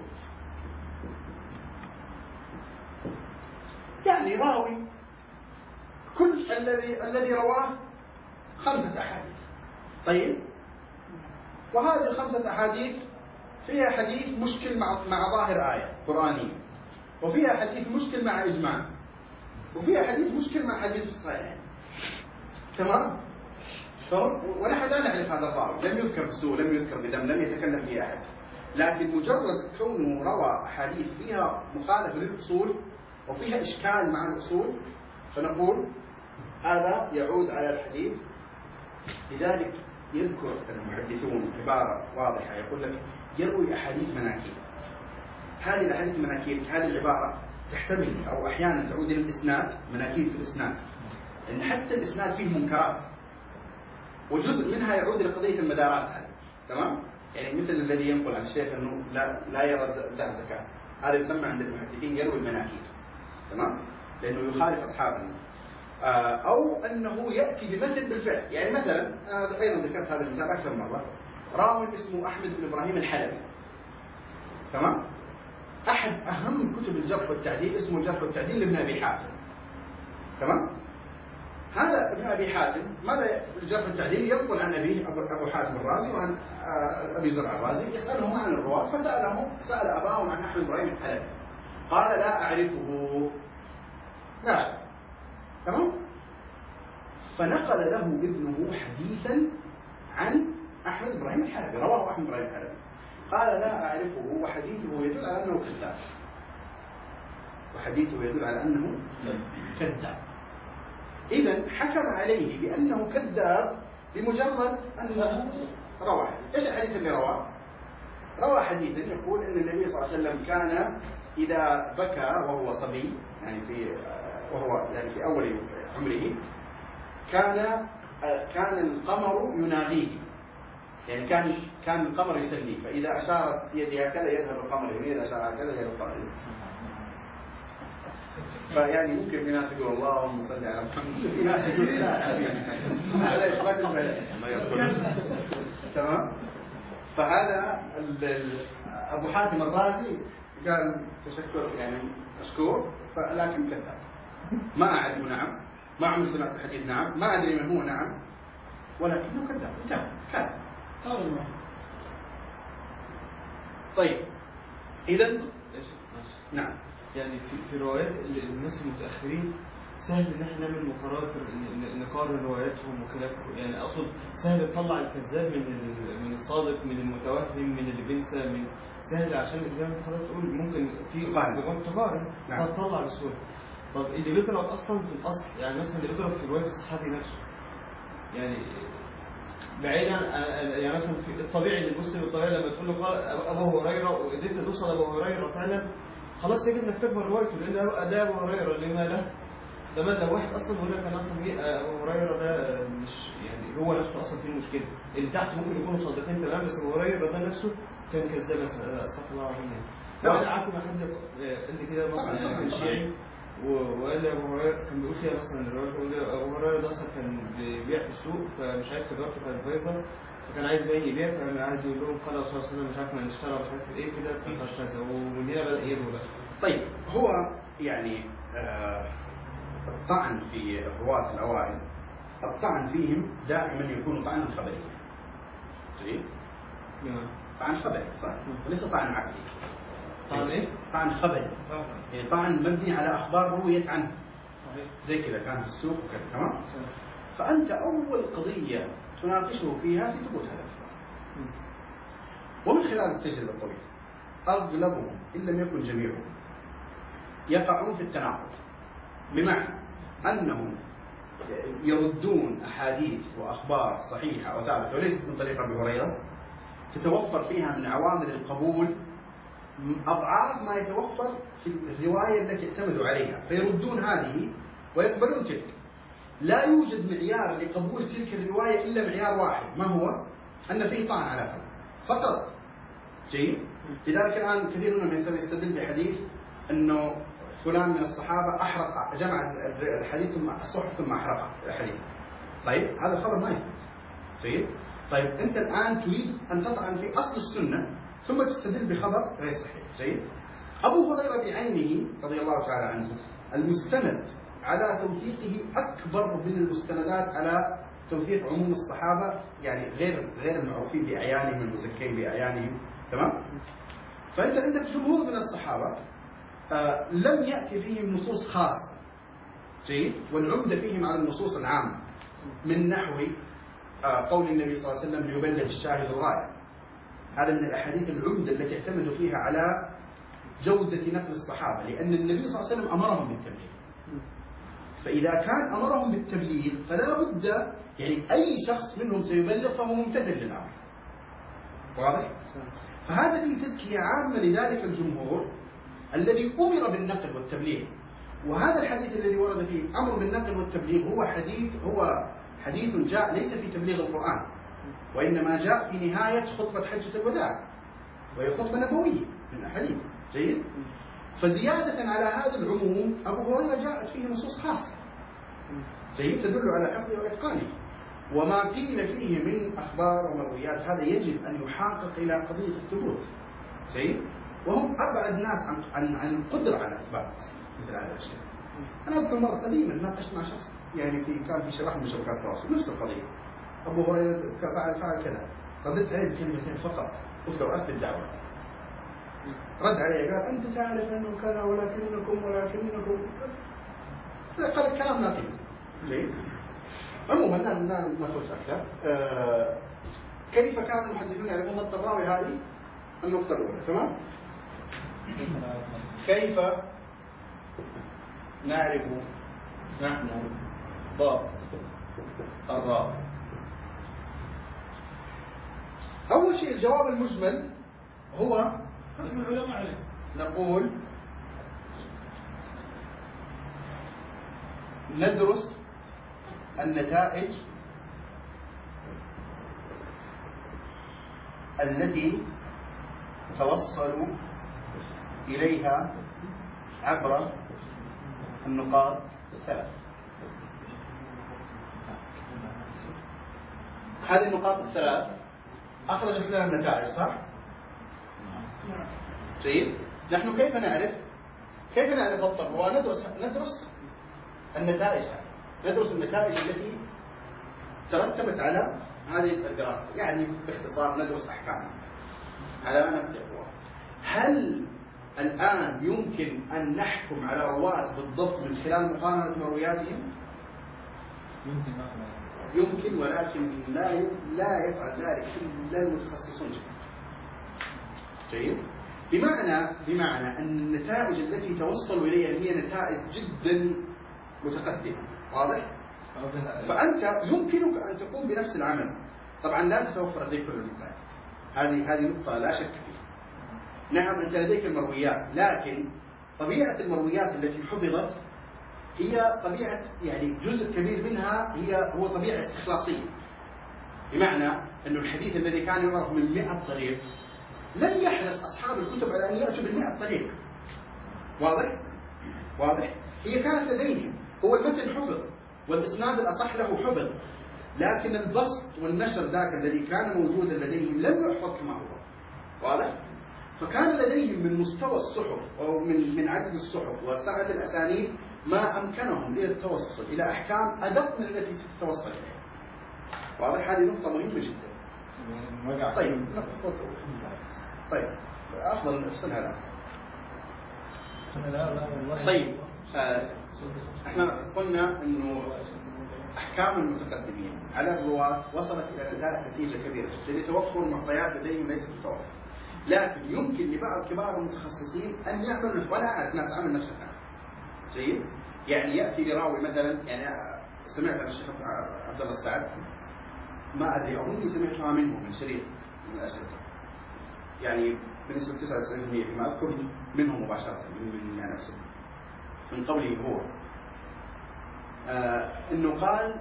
يعني راوي كل الذي رواه 5 أحاديث. طيب وهذه ال5 أحاديث فيها حديث مشكل مع ظاهر آية قرآنية، وفيها حديث مشكل مع إجماع، وفيها حديث مشكل مع حديث الصحيح. تمام؟ ونحن لا نعرف هذا الراوي، لم يذكر بسوء، لم يذكر بدم، لم يتكلم فيه أحد، لكن مجرد كونه روى أحاديث فيها مخالفة للأصول وفيها إشكال مع الأصول فنقول هذا يعود على الحديث. لذلك يذكر المحدثون عبارة واضحة يقول لك يروي أحاديث مناكير. هذه الأحاديث المناكير هذه العبارة تحتمل أو أحيانا تعود إلى الإسناد، مناكير في الإسناد، لأن حتى الإسناد فيه منكرات وجزء منها يعود إلى قضية المدارات هذه. تمام؟ يعني مثل الذي ينقل عن الشيخ أنه لا يرى ذات زكاة، هذا يسمى عند المحدثين يروي المناكير. تمام؟ لأنه يخالف أصحابه. أو أنه يأتي بمثل بالفعل. يعني مثلا أيضا ذكرت هذا المثال أكثر مرة. راوي اسمه أحمد بن إبراهيم الحلبي. تمام؟ أحد أهم كتب الجرح والتعديل اسمه الجرح والتعديل لابن أبي حاتم. تمام؟ هذا ابن أبي حاتم ماذا الجرح والتعديل ينقل عن أبيه أبو حاتم الرازي وعن أبي زرع الرازي يسألهم عن الرواة، سأل أباهم عن أحمد بن إبراهيم الحلبي قال لا أعرفه. لا. تمام؟ فنقل له ابنه حديثا عن أحمد بن إبراهيم الحلبي، رواه أحمد بن إبراهيم الحلبي قال لا أعرفه وحديثه يدل على أنه كذاب. إذن حكم عليه بأنه كذاب بمجرد أنه روى حديث. إيش الحديث اللي رواه؟ روى حديثا يقول أن النبي صلى الله عليه وسلم كان إذا بكى وهو صبي يعني في أول عمره كان القمر يناغيه، يعني كان القمر يسليه، فإذا أشارت يدي هكذا يذهب القمر يمين، إذا أشار هكذا يذهب القمر يمين. فيعني ممكن في ناس يقول اللهم صل على محمد، في ناس يقول لا على إثبات البلاء. تمام؟ فهذا أبو حاتم الرازي قال تشكر يعني مشكور لكن كذاب. ما أعرف نعم، ما عمري سمعت حديث نعم، ما أدري من هو نعم، ولكنه كذاب. كذاب. طيب إذا نعم يعني في روايات الناس المتأخرين سهل ان احنا نعمل مقارنات، نقارن رواياتهم وكده. يعني اقصد سهل تطلع الكذاب من الصادق، من المتوهم، من اللي بينسى، من سهل عشان زي ما حضرتك تقول ممكن في تقارن فتطلع بسهوله. طب اللي بيضرب اصلا في الاصل، يعني مثلا اللي بيضرب في روايه الصحابي نفسه، يعني بعيد عن يعني مثلا في الطبيعي للمسلم الطبيعي لما تقول له قال ابو هريره وقدرت توصل ابو هريره فعلا خلاص يجب انك تكبر روايته لان ده ابو هريره لما لا لما لو واحد اصلا بيقول لك انا اصلا ابو هريره ده مش يعني هو نفسه اصلا فيه مشكله اللي تحت ممكن يكونوا صادقين تمام بس ابو هريره ده نفسه كان كذاب مثلا استغفر الله العظيم يعني. وانا قعدت مع حد قال لي كده مثلا كان شيعي وقال لي ابو هريره كان بيقول كده مثلا الراجل بيقول لي ابو هريره ده اصلا كان بيبيع في السوق فمش عارف تجارته كانت بايظه فكان عايز باين يبيع فكان قاعد يقول لهم قال الرسول صلى الله عليه وسلم مش عارف ما نشترى مش عارف ايه كده فقال كذا ومن هنا بدا يبقى بقى. طيب هو يعني الطعن في الرواة الأوائل الطعن فيهم دائما يكون طعنا خبريا. جيد؟ طعن خبري صح؟ وليس طعن عقلي. طعن ايه؟ طعن خبري. يعني طعن مبني على أخبار رويت عنه. زي كذا كان في السوق وكذا تمام؟ فأنت أول قضية تناقشه فيها في ثبوت هذا الخبر. ومن خلال التجربة الطويلة أغلبهم إن لم يكن جميعهم يقعون في التناقض، بمعنى أنهم يردون أحاديث وأخبار صحيحة وثابتة وليست من طريق أبي هريرة تتوفر فيها من عوامل القبول أضعاف ما يتوفر في الرواية التي اعتمدوا عليها، فيردون هذه ويقبلون تلك. لا يوجد معيار لقبول تلك الرواية إلا معيار واحد، ما هو؟ أن فيه طعن على فم فقط. جيد؟ لذلك الآن كثير منهم يستدل بحديث أنه فلان من الصحابة أحرق جمع الحديث ثم الصحف ثم أحرق الحديث. طيب هذا الخبر ما يثبت. جيد؟ طيب أنت الآن تريد أن تطعن في أصل السنة ثم تستدل بخبر غير صحيح. جيد؟ أبو هريرة بعينه رضي الله تعالى عنه المستند على توثيقه أكبر من المستندات على توثيق عموم الصحابة، يعني غير المعروفين بأعيانهم المزكين بأعيانهم. تمام؟ فأنت عندك جمهور من الصحابة لم يأتي فيهم نصوص خاصة. جيد؟ والعمدة فيهم على النصوص العامة من نحو قول النبي صلى الله عليه وسلم ليبلغ الشاهد الغائب. هذا من الأحاديث العمدة التي اعتمدوا فيها على جودة نقل الصحابة، لأن النبي صلى الله عليه وسلم أمرهم بالتبليغ. فإذا كان أمرهم بالتبليغ فلا بد يعني أي شخص منهم سيبلغ فهو ممتثل للأمر. واضح؟ فهذا فيه تزكية عامة لذلك الجمهور الذي أمر بالنقل والتبليغ. وهذا الحديث الذي ورد فيه الأمر بالنقل والتبليغ هو حديث جاء ليس في تبليغ القرآن، وإنما جاء في نهاية خطبة حجة الوداع، وهي خطبة نبوية من أحاديث. جيد؟ فزيادة على هذا العموم أبو هريرة جاءت فيه نصوص خاصة. جيد؟ تدل على حفظه وإتقانه. وما قيل فيه من أخبار ومرويات هذا يجب أن يحقق إلى قضية الثبوت. جيد؟ وهم أبعد ناس عن القدرة على إثبات مثل هذا الشيء. أنا أذكر مرة قديما ناقشت مع شخص يعني كان في شبكة من شبكات التواصل نفس القضية، أبو هريرة فعل كذا، رددت عليه بكلمتين فقط، قلت له أثبت دعوة. رد عليه قال أنت تعرف أنه كذا ولكنكم قال الكلام ما فيه. جيد؟ عموما لا نخرج أكثر. كيف كان المحدثون يعرفون ضبط الراوي؟ هذه النقطة الأولى. تمام؟ كيف نعرف نحن ضبط الراوي؟ أول شيء الجواب المجمل هو نقول ندرس النتائج التي توصلوا إليها عبر النقاط الثلاث. هذه النقاط الثلاث أخرجت لنا النتائج، صح؟ جيد؟ نحن كيف نعرف ضبط الرواة؟ ندرس النتائج هذه، ندرس النتائج التي ترتبت على هذه الدراسة. يعني باختصار ندرس أحكامها على نبدأ الرواة. هل الآن يمكن أن نحكم على رواة بالضبط من خلال مقارنة مروياتهم؟ يمكن، ولكن لا يفعل ذلك إلا المتخصصون جدا. جيد؟ بمعنى أن النتائج التي توصلوا إليها هي نتائج جدا متقدمة. واضح؟ فأنت يمكنك أن تقوم بنفس العمل، طبعا لا تتوفر لديك كل المقطعات، هذه نقطة لا شك فيها. نعم أنت لديك المرويات، لكن طبيعة المرويات التي حفظت هي طبيعة، يعني جزء كبير منها هو طبيعة استخلاصية، بمعنى أن الحديث الذي كان يعرف من 100 طريق لم يحرص أصحاب الكتب على أن يأتوا بال100 طريق. واضح؟ هي كانت لديهم، هو المتن حفظ والإسناد الأصح له حفظ، لكن البسط والنشر ذاك الذي كان موجودا لديهم لم يحفظ كما هو. واضح؟ فكان لديهم من مستوى الصحف أو من عدد الصحف وسعة الأسانيد ما أمكنهم للتوصل إلى أحكام أدق من التي ستتوصل إليها. واضح؟ هذه نقطة مهمة جدا. طيب أفضل نفصلها الآن. طيب احنا قلنا انه احكام المتقدمين على الرواة وصلت الى نتيجه كبيره جدا لتوفر معطيات لديهم ليست متوفره، لكن يمكن لبعض كبار المتخصصين ان يعملوا، وانا اعرف ناس عمل نفس الحال. جيد؟ يعني ياتي لراوي مثلا، يعني سمعت عن الشيخ عبد الله السعد، ما ادري اظني سمعتها منه من شريط من الاشرطه، يعني بنسبه 99% فيما اذكر منه مباشره من نفسه، من قوله هو انه قال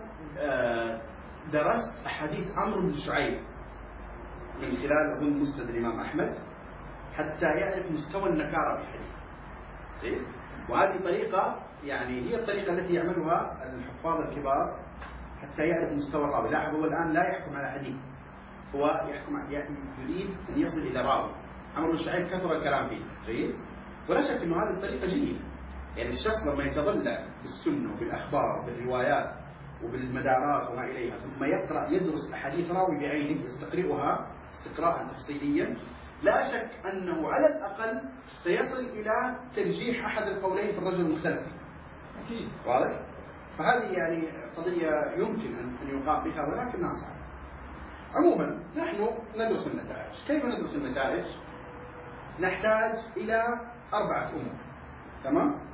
درست احاديث عمرو بن شعيب من خلال اظن مسند الامام احمد حتى يعرف مستوى النكاره في الحديث. طيب، وهذه طريقه، يعني هي الطريقه التي يعملها الحفاظ الكبار حتى يعرف مستوى الراوي. لاحظ هو الان لا يحكم على حديث، هو يحكم، يريد ان يصل الى راوي. عمرو بن شعيب كثر الكلام فيه، جيد، ولا شك انه هذه الطريقه جيده. يعني الشخص لما يتضلع بالسنة وبالأخبار وبالروايات وبالمدارات وما إليها، ثم يدرس أحاديث راوي بعينه يستقرئها استقراء تفصيليا، لا شك أنه على الأقل سيصل إلى ترجيح أحد القولين في الرجل المختلف. أكيد. واضح؟ فهذه يعني قضية يمكن أن يقام بها ولكنها صعبة. عموما نحن ندرس النتائج. كيف ندرس النتائج؟ نحتاج إلى 4 أمور. تمام؟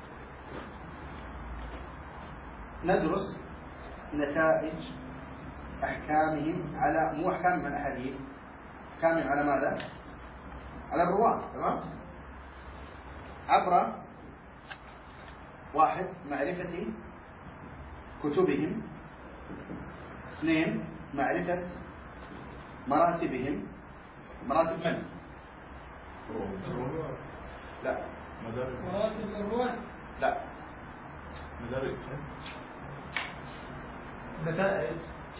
ندرس نتائج أحكامهم على، مو أحكامهم على الحديث، أحكامهم على ماذا؟ على الرواة. تمام؟ عبر 1 معرفة كتبهم، 2 معرفة مراتبهم. مراتب من؟ لا. مراتب الرواة. لا. مدار الإسلام. نتائج.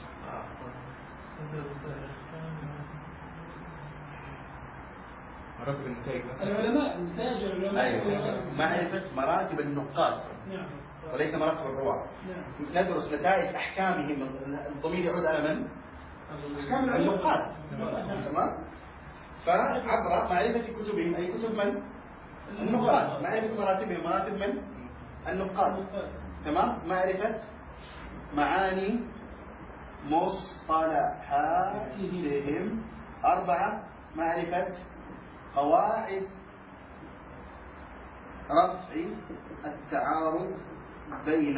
مراتب النتائج مثلا. العلماء، نتائج العلماء. أيوة. معرفة مراتب النقاد. نعم. وليس مراتب الرواة. نعم. ندرس نتائج أحكامهم. الضمير يعود على من؟ أحكام النقاد. تمام؟ فعبر معرفة كتبهم، أي كتب من؟ النقاد. معرفة مراتبهم، مراتب من؟ النقاد. تمام؟ معرفة معاني مصطلحاتهم. 4 معرفة قواعد رفع التعارض بين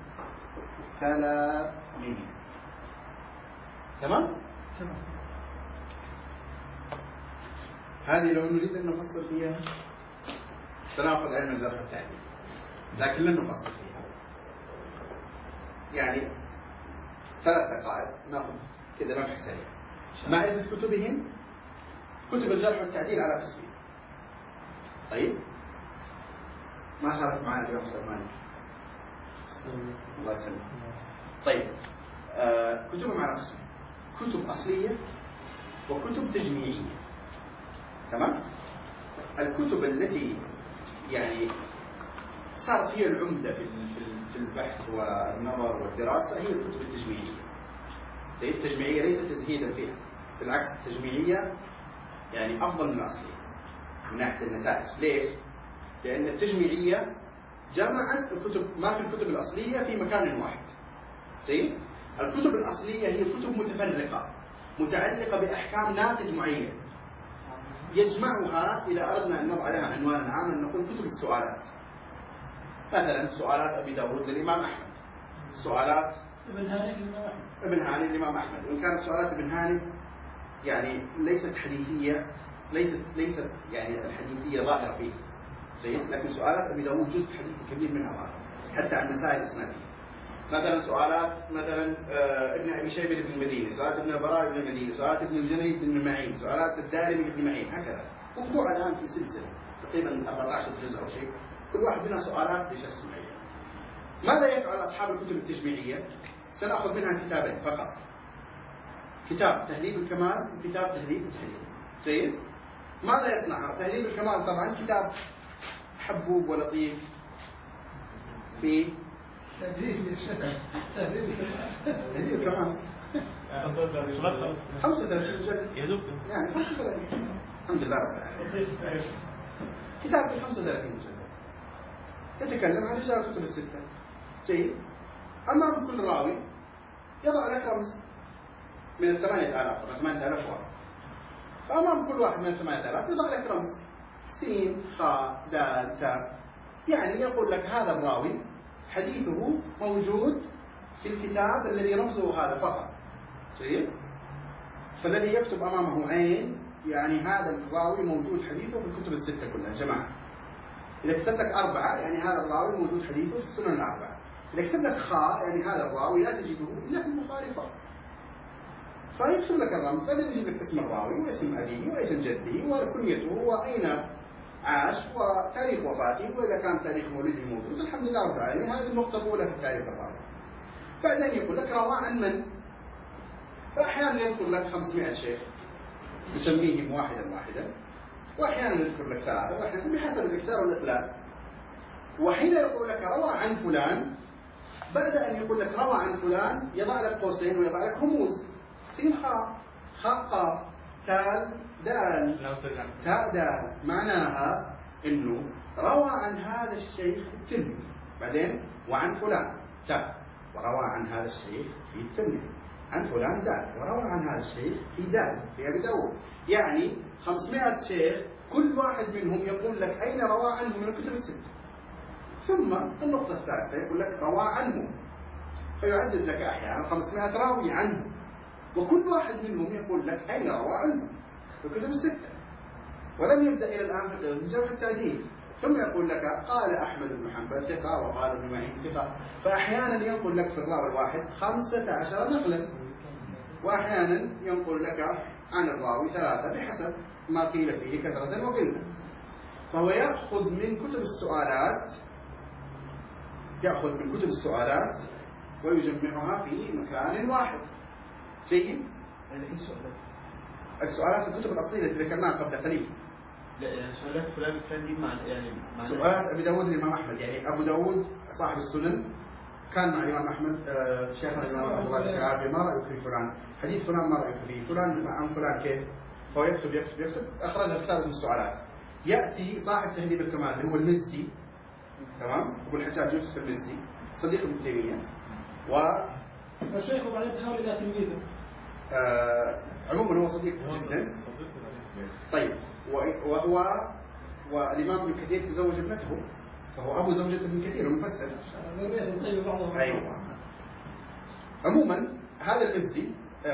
كلامهم. تمام؟ تمام. هذه لو نريد أن نفصل فيها سنأخذ علم الجرح والتعديل، لكن لن نفصل فيها. يعني 3 دقائق ناخذ كذا لمح سريع. معرفة كتبهم. كتب الجرح والتعديل على قسمين. طيب، ما شارك معنا اليوم أستاذ مالك؟ الله يسلمك. طيب، كتبهم على قسمين: كتب أصلية وكتب تجميعية. تمام؟ الكتب التي يعني صارت هي العمدة في البحث والنظر والدراسة هي الكتب التجميعية. التجميعية ليس تزهيدا فيها، بالعكس التجميعية يعني أفضل من الأصلية من ناحية النتائج. ليش؟ لأن التجميعية جمعت الكتب ما في الكتب الأصلية في مكان واحد. طيب؟ الكتب الأصلية هي كتب متفرقة متعلقة بأحكام ناتج معين، يجمعها إذا أردنا أن نضع لها عنوانا عاما نقول كتب السؤالات. مثلا سؤالات أبي داود للإمام أحمد، سؤالات ابن هانئ للإمام أحمد، ابن هاني الإمام أحمد، وإن كانت سؤالات ابن هاني يعني ليست حديثية، ليست يعني الحديثية ظاهرة فيه جيد، لكن سؤالات أبي داود جزء حديثي كبير منها ظاهر حتى عن مسائل إسنادية. مثلا سؤالات مثلا ابن أبي شيبة بن المديني، سؤالات ابن البراء بن المديني، سؤالات ابن الجنيد بن معين، سؤالات الدارمي بن معين، هكذا. موضوع الآن في سلسلة تقريبا 14 جزء أو شيء، كل واحد منها سؤالات لشخص معين. ماذا يفعل أصحاب الكتب التجميعية؟ سنأخذ منها كتابين فقط، كتاب تهذيب الكمال وكتاب تهذيب التهذيب. جيد؟ ماذا يصنع؟ تهذيب الكمال طبعا كتاب حبوب ولطيف في تهذيب الكمال 35 مجلد يعني 35 الحمد لله رب العالمين. كتاب في 35 مجلد يتكلم عن رجال الكتب الستة. جيد؟ أمام كل راوي يضع لك رمز من 8000، طبعا 8000 واحد، فأمام كل واحد من 8000 يضع لك رمز سين خاء دال تاء، يعني يقول لك هذا الراوي حديثه موجود في الكتاب الذي رمزه هذا فقط. جيد؟ فالذي يكتب أمامه عين يعني هذا الراوي موجود حديثه في الكتب الستة كلها جماعة. إذا كتب لك 4 يعني هذا الراوي موجود حديثه في السنن 4. إذا كتب لك خاء يعني هذا الراوي لا تجده إلا في البخاري فقط. فيكتب لك الرمز، بعدين يجيب لك اسم الراوي واسم أبيه واسم جده وكنيته وأين عاش وتاريخ وفاته، وإذا كان تاريخ مولده موجود الحمد لله رب العالمين. هذه النقطة الأولى في تاريخ الراوي. بعدين يقول لك روى عن من؟ فأحيانا يذكر لك 500 شيخ يسميهم واحدا واحدا، وأحيانا يذكر لك 3، وأحيانا بحسب الإكثار والإقلال. وحين يقول لك روى عن فلان، بعد أن يقول لك روى عن فلان يضع لك قوسين ويضع لك رموز سين خاء خاء قاف تال دال تاء دال، معناها انه روى عن هذا الشيخ في الترمذي، بعدين وعن فلان تاء، وروى عن هذا الشيخ في الترمذي عن فلان دال، وروى عن هذا الشيخ في دال في ابي داود. يعني 500 شيخ كل واحد منهم يقول لك اين روى عنه من الكتب الستة. ثم النقطة الثالثة يقول لك روى عنه، فيعدد لك احيانا 500 راوي عنه، وكل واحد منهم يقول لك أين روى عنه في الكتب الستة. ولم يبدأ إلى الآن في الجرح التعديل، ثم يقول لك قال أحمد بن حنبل ثقة وقال ابن معين ثقة. فأحيانا ينقل لك في الراوي الواحد 15 نقلا، وأحيانا ينقل لك عن الراوي 3 بحسب ما قيل فيه كثرة وقلة. فهو يأخذ من كتب السؤالات ويجمعها في مكان واحد. جيد؟ يعني السؤالات الكتب الأصلية التي ذكرناها قبل قليل. لا يعني سؤالات فلان كان دي مع سؤالات أبي داود الإمام أحمد، يعني أبو داود صاحب السنن كان مع الإمام أحمد شيخنا الإمام رحمه الله تعالى، ما رأيك في فلان؟ حديث فلان ما رأيك فيه؟ فلان عن فلان كيف؟ فهو يكتب أخرج كتاب اسمه السؤالات. يأتي صاحب تهذيب الكمال اللي هو المزي، تمام؟ أبو الحجاج يوسف المزي صديق ابن تيمية، فالشيخ وبعدين تحول إلى تلميذه. عموما هو صديق جدا. طيب والإمام ابن كثير تزوج ابنته، فهو أبو زوجة ابن كثير المفسر. أيوة. عموما هذا المزي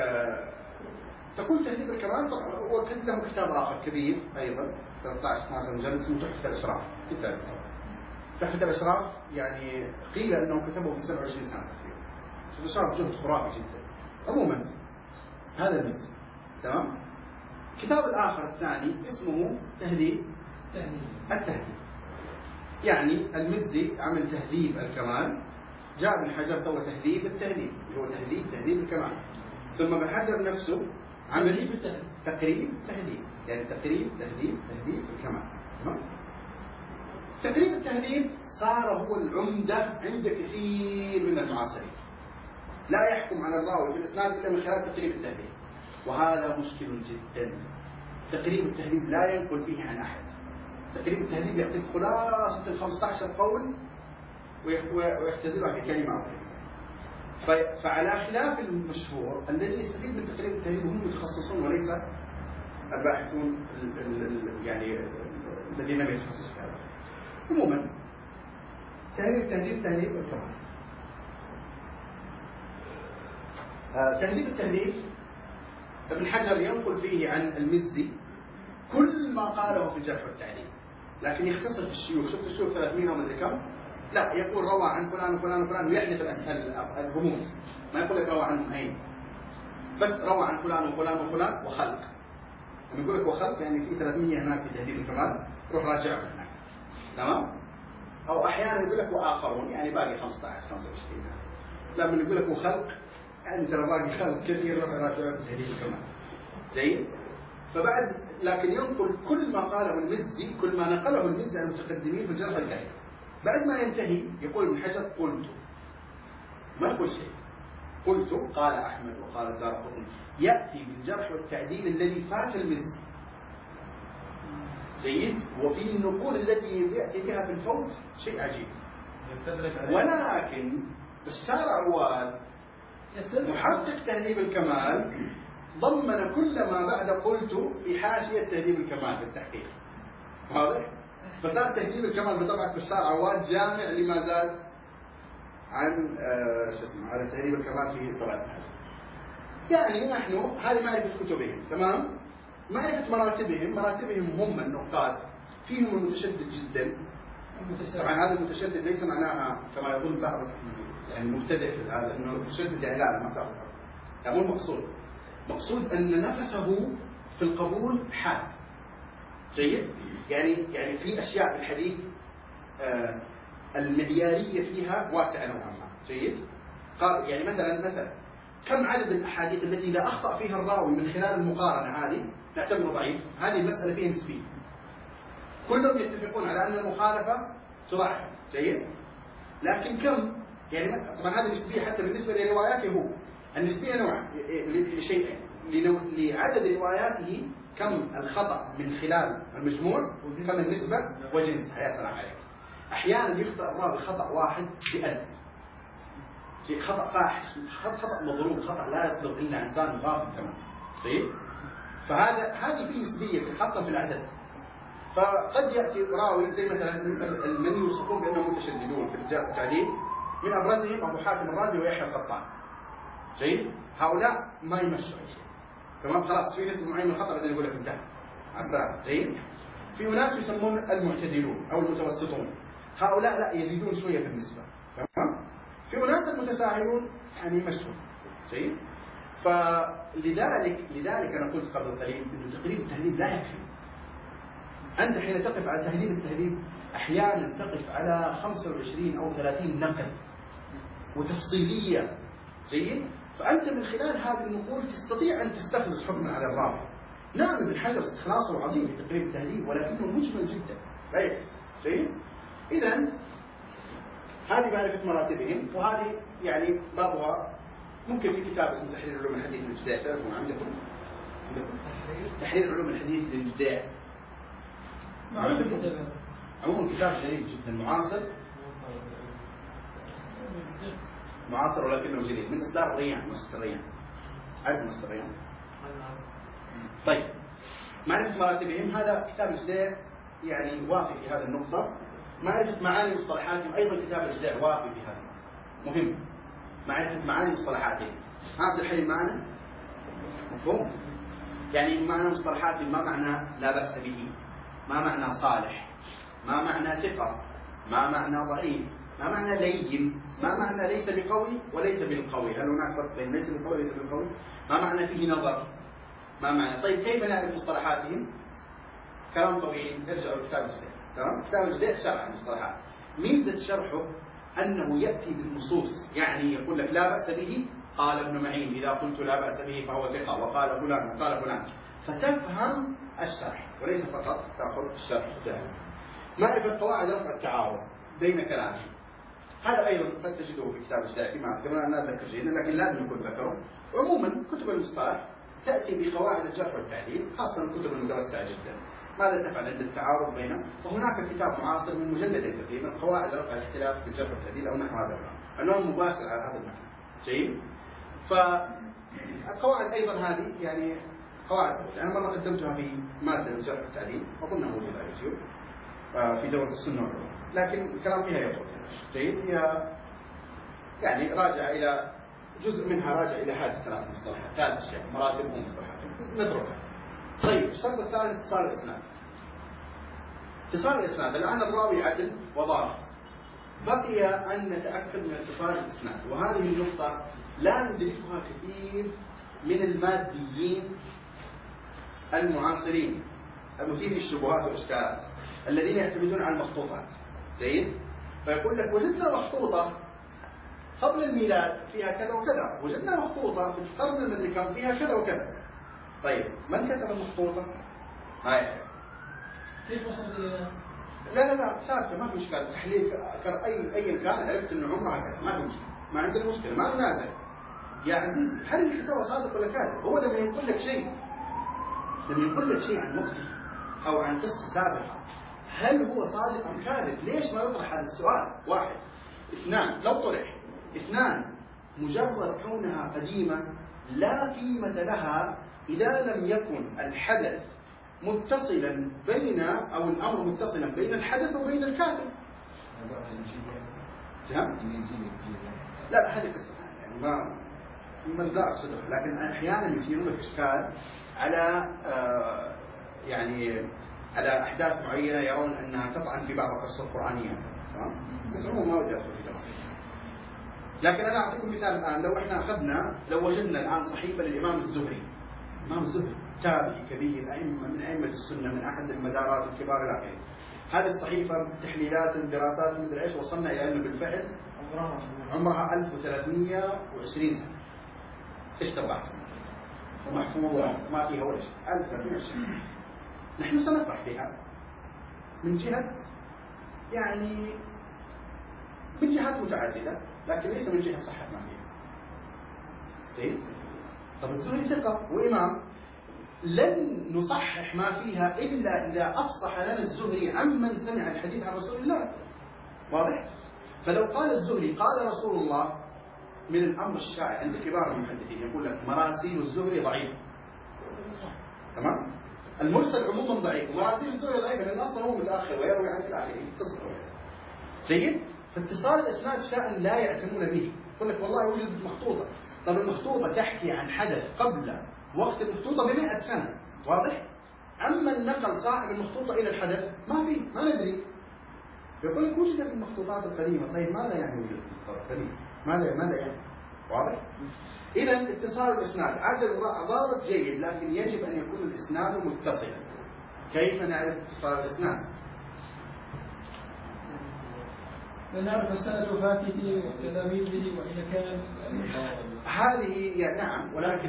تقول تهذيب الكمال، وكتب له كتاب آخر كبير أيضا 13-12 مجلد اسمه تحفة الإشراف. تحفة الإشراف يعني قيل أنه كتبه في 27 سنة تقريبا. الإشراف جهد خرافي جدا. عموما هذا المزي تمام. الكتاب الآخر الثاني اسمه تهذيب التهذيب، يعني المزي عمل تهذيب الكمال، جاء ابن حجر سوى تهذيب التهذيب اللي هو تهذيب الكمال، ثم ابن حجر نفسه عمل تقريب تهذيب، يعني تهذيب الكمال. تمام. تقريب التهذيب صار هو العمدة عند كثير من المعاصرين، لا يحكم على الراوي في الإسناد إلا من خلال تقريب التهذيب، وهذا مشكل جدا. تقريب التهذيب لا ينقل فيه عن أحد. تقريب التهذيب يعطيك خلاصة 15 قول ويختزلها في كلمة واحدة. فعلى خلاف المشهور الذي يستفيد من تقريب التهذيب هم المتخصصون وليس الباحثون يعني الذين لم يتخصصوا في هذا. عموما تهذيب الكمال. تهذيب التهذيب ابن حجر ينقل فيه عن المزي كل ما قاله في الجرح والتعديل، لكن يختصر في الشيوخ. شفت الشيوخ 300 ومدري كم؟ لا، يقول روى عن فلان وفلان وفلان ويحذف الرموز، ما يقول لك روى عنهم أين، بس روى عن فلان وفلان وفلان وخلق. لما يقول لك وخلق يعني في 300 هناك في تهذيب الكمال، روح راجعهم هناك، تمام؟ أو أحيانا يقول لك وآخرون، يعني باقي 15 25. لما يقول لك وخلق يعني ترى باقي خلق كثير، روح راجعهم في تهذيب الكمال. جيد؟ فبعد لكن ينقل كل ما قاله المزي، كل ما نقله المزي عن المتقدمين في الجرح والتعديل. بعد ما ينتهي يقول ابن حجر قلت، ما يقول شيء، قلت قال أحمد وقال الدارقطني، يأتي بالجرح والتعديل الذي فات المزي. جيد؟ وفي النقول التي يأتي بها في الفوت شيء عجيب. ولكن بشار عواد محقق تهذيب الكمال ضمن كل ما بعد قلت في حاشية تهذيب الكمال بالتحقيق. واضح؟ فصار تهذيب الكمال بطبعة بشار عواد جامع لما زاد عن على تهذيب الكمال في طبعة الحاجة. يعني نحن هذه معرفة كتبهم، تمام؟ معرفة مراتبهم هم النقاد، فيهم المتشدد جدا. طبعا هذا المتشدد ليس معناها كما يظن بعض يعني مبتدئ في هذا انه المتشدد يعني لا ما تعرف، يعني مو المقصود. مقصود ان نفسه في القبول حاد. جيد؟ يعني في اشياء في الحديث المعياريه فيها واسعه نوعا ما. جيد؟ قال يعني مثلا كم عدد الاحاديث التي اذا اخطا فيها الراوي من خلال المقارنه هذه نعتبره ضعيف؟ هذه المساله فيها نسبيه. كلهم يتفقون على ان المخالفه تضعف. جيد؟ لكن كم؟ يعني طبعا هذه نسبيه حتى بالنسبه لرواياته هو. النسبيه نوع لشيئين، لعدد رواياته كم الخطا من خلال المجموع، كم النسبه وجنسها. يا سلام عليك. احيانا يخطئ الراوي خطا واحد ب1000، خطا فاحش، خطا مضروب، خطا لا يصدق الا انسان غافل كمان. طيب؟ هذه في نسبيه خاصه في العدد. فقد ياتي راوي زي مثلا من يوصفون بانهم متشددون في التعديل، من ابرزهم ابو حاتم الرازي ويحيى القطان. جيد؟ هؤلاء ما يمشوا اي شيء. تمام؟ خلاص في نسبه معينه من الخطا بعدين يقول لك انتهى. على السلامه. جيد؟ في ناس يسمون المعتدلون او المتوسطون، هؤلاء لا يزيدون شويه في النسبه. تمام؟ في ناس المتساهلون يعني يمشون. جيد؟ لذلك انا قلت قبل قليل انه تقريب التهذيب لا يكفي. أنت حين تقف على تهذيب التهذيب أحيانا تقف على 25 أو 30 نقل وتفصيلية. جيد؟ فأنت من خلال هذه النقول تستطيع أن تستخلص حكما على الراوي. نعم ابن حجر استخلاصه عظيم في تقريب التهذيب، ولكنه مجمل جدا. جيد؟ إذن هذه معرفة مراتبهم، وهذه يعني بابها ممكن في كتاب اسمه تحرير علوم الحديث للجداع، تعرفون عندكم؟ تحرير علوم الحديث للجداع. عموما كتاب جديد جدا، معاصر ولكنه جديد، من اصدار الريان، مؤسسة الريان. عارف مؤسسة الريان؟ طيب، معرفة مراتبهم هذا كتاب الجداع يعني وافي في هذه النقطة. معرفة معاني مصطلحاتهم أيضا كتاب الجداع وافي في هذه النقطة. مهم معرفة معاني مصطلحاتهم. عبد الحليم معنا؟ مفهوم؟ يعني معنى مصطلحاتهم ما معنى لا بأس به، ما معنى صالح، ما معنى ثقة، ما معنى ضعيف، ما معنى لين، ما معنى ليس بقوي وليس بالقوي. هل هناك فرق بين ليس بالقوي وليس بالقوي؟ ما معنى فيه نظر، ما معنى. طيب كيف نعرف مصطلحاتهم؟ كلام طويل، ارجعوا لكتاب الجداع. تمام؟ كتاب الجداع شرح المصطلحات. ميزة شرحه أنه يأتي بالنصوص، يعني يقول لك لا بأس به، قال ابن معين إذا قلت لا بأس به فهو ثقة، وقال فلان وقال فلان، فتفهم الشرح وليس فقط تأخذ الشرح جاهز. معرفة قواعد رفع التعارض بين كلامه، هذا أيضا قد تجده في كتاب الجداع كما لا أتذكر جيدا لكن لازم يكون ذكره. عموما كتب المصطلح تأتي بقواعد الجرح والتعديل، خاصة الكتب المتوسعة جدا. ماذا تفعل عند التعارض بينه؟ وهناك كتاب معاصر من مجلدين تقريبا، قواعد رفع الاختلاف في الجرح والتعديل أو نحو هذا العنوان مباشر على هذا المعنى. جيد؟ فالقواعد أيضا هذه يعني قواعد أنا مرة قدمتها في مادة الجرح والتعديل، أظنها موجودة على اليوتيوب في دورة السنة والعلوم، لكن الكلام فيها يطول. جيد؟ هي يعني راجع إلى جزء منها راجع إلى هذه الثلاث مصطلحات، ثلاث أشياء، مراتب ومصطلحات، نتركها. طيب الشرط الثالث اتصال الإسناد. اتصال الإسناد الآن الراوي عدل وضابط، بقي أن نتأكد من اتصال الإسناد، وهذه النقطة لا ندركها كثير من الماديين المعاصرين المثير للشبهات والإشكالات الذين يعتمدون على المخطوطات. جيد؟ فيقول لك وجدنا مخطوطة قبل الميلاد فيها كذا وكذا، وجدنا مخطوطة في القرن المدري كم فيها كذا وكذا. طيب من كتب المخطوطة؟ ما يعرف. كيف وصل إلى؟ لا ثابتة، ما في إشكال. تحليل أي كان عرفت إنه عمرها كذا، ما في مشكلة، ما عندنا مشكلة، ما ننازع. يا عزيزي هل الكتاب صادق ولا كاذب؟ هو لما يقول لك شيء، لما يقول لك شيء عن مفتي أو عن قصة سابقة، هل هو صادق أم كاذب؟ ليش ما يطرح هذا السؤال؟ واحد. اثنان، لو طرح. اثنان، مجرد كونها قديمة لا قيمة لها إذا لم يكن الحدث متصلا بين أو الأمر متصلا بين الحدث وبين الكاتب. لا هذه قصة يعني ما لا أقصدها، لكن أحيانا يثيرون لك إشكال على يعني على أحداث معينة يرون أنها تطعن في بعض القصص القرآنية، تمام؟ بس عموما ما ودي أدخل في تفاصيل. لكن أنا أعطيكم مثال الآن. لو إحنا أخذنا، لو وجدنا الآن صحيفة للإمام الزهري، الإمام الزهري تابعي كبير، من أئمة السنة، من أحد المدارات الكبار إلى آخره. هذه الصحيفة تحليلات دراسات مدري إيش، وصلنا إلى أنه بالفعل عمرها 1320 سنة. إيش تبغى أحسن؟ ومحفوظة ما فيها ولا شيء. 1320 سنة. نحن سنفرح بها من جهة يعني من جهات متعددة، لكن ليس من جهة صحة ما فيها. زين؟ طب الزهري ثقة وإمام، لن نصحح ما فيها إلا إذا أفصح لنا الزهري عمن سمع الحديث عن رسول الله. واضح؟ فلو قال الزهري قال رسول الله، من الأمر الشائع عند كبار المحدثين يقول لك مراسيل الزهري ضعيفة. تمام؟ المرسل عموما ضعيف، ومراسيل الزهري ضعيفة لأن أصلا هو متأخر ويروي عن الآخر يتصل وغيره. جيد؟ فاتصال الإسناد شأن لا يعتمون به. يقول لك والله وجدت مخطوطة. طب المخطوطة تحكي عن حدث قبل وقت المخطوطة ب100 سنة، واضح؟ أما النقل صاحب المخطوطة إلى الحدث ما ندري. يقول لك وجدت المخطوطات القديمة. طيب ماذا يعني وجدت المخطوطات القديمة؟ ماذا يعني؟ واضح؟ إذا اتصال الإسناد عدل ضابط جيد، لكن يجب أن يكون الإسناد متصلا. كيف نعرف اتصال الإسناد؟ نعرف سنة وفاته وتلاميذه وإذا كان هذه يعني نعم، ولكن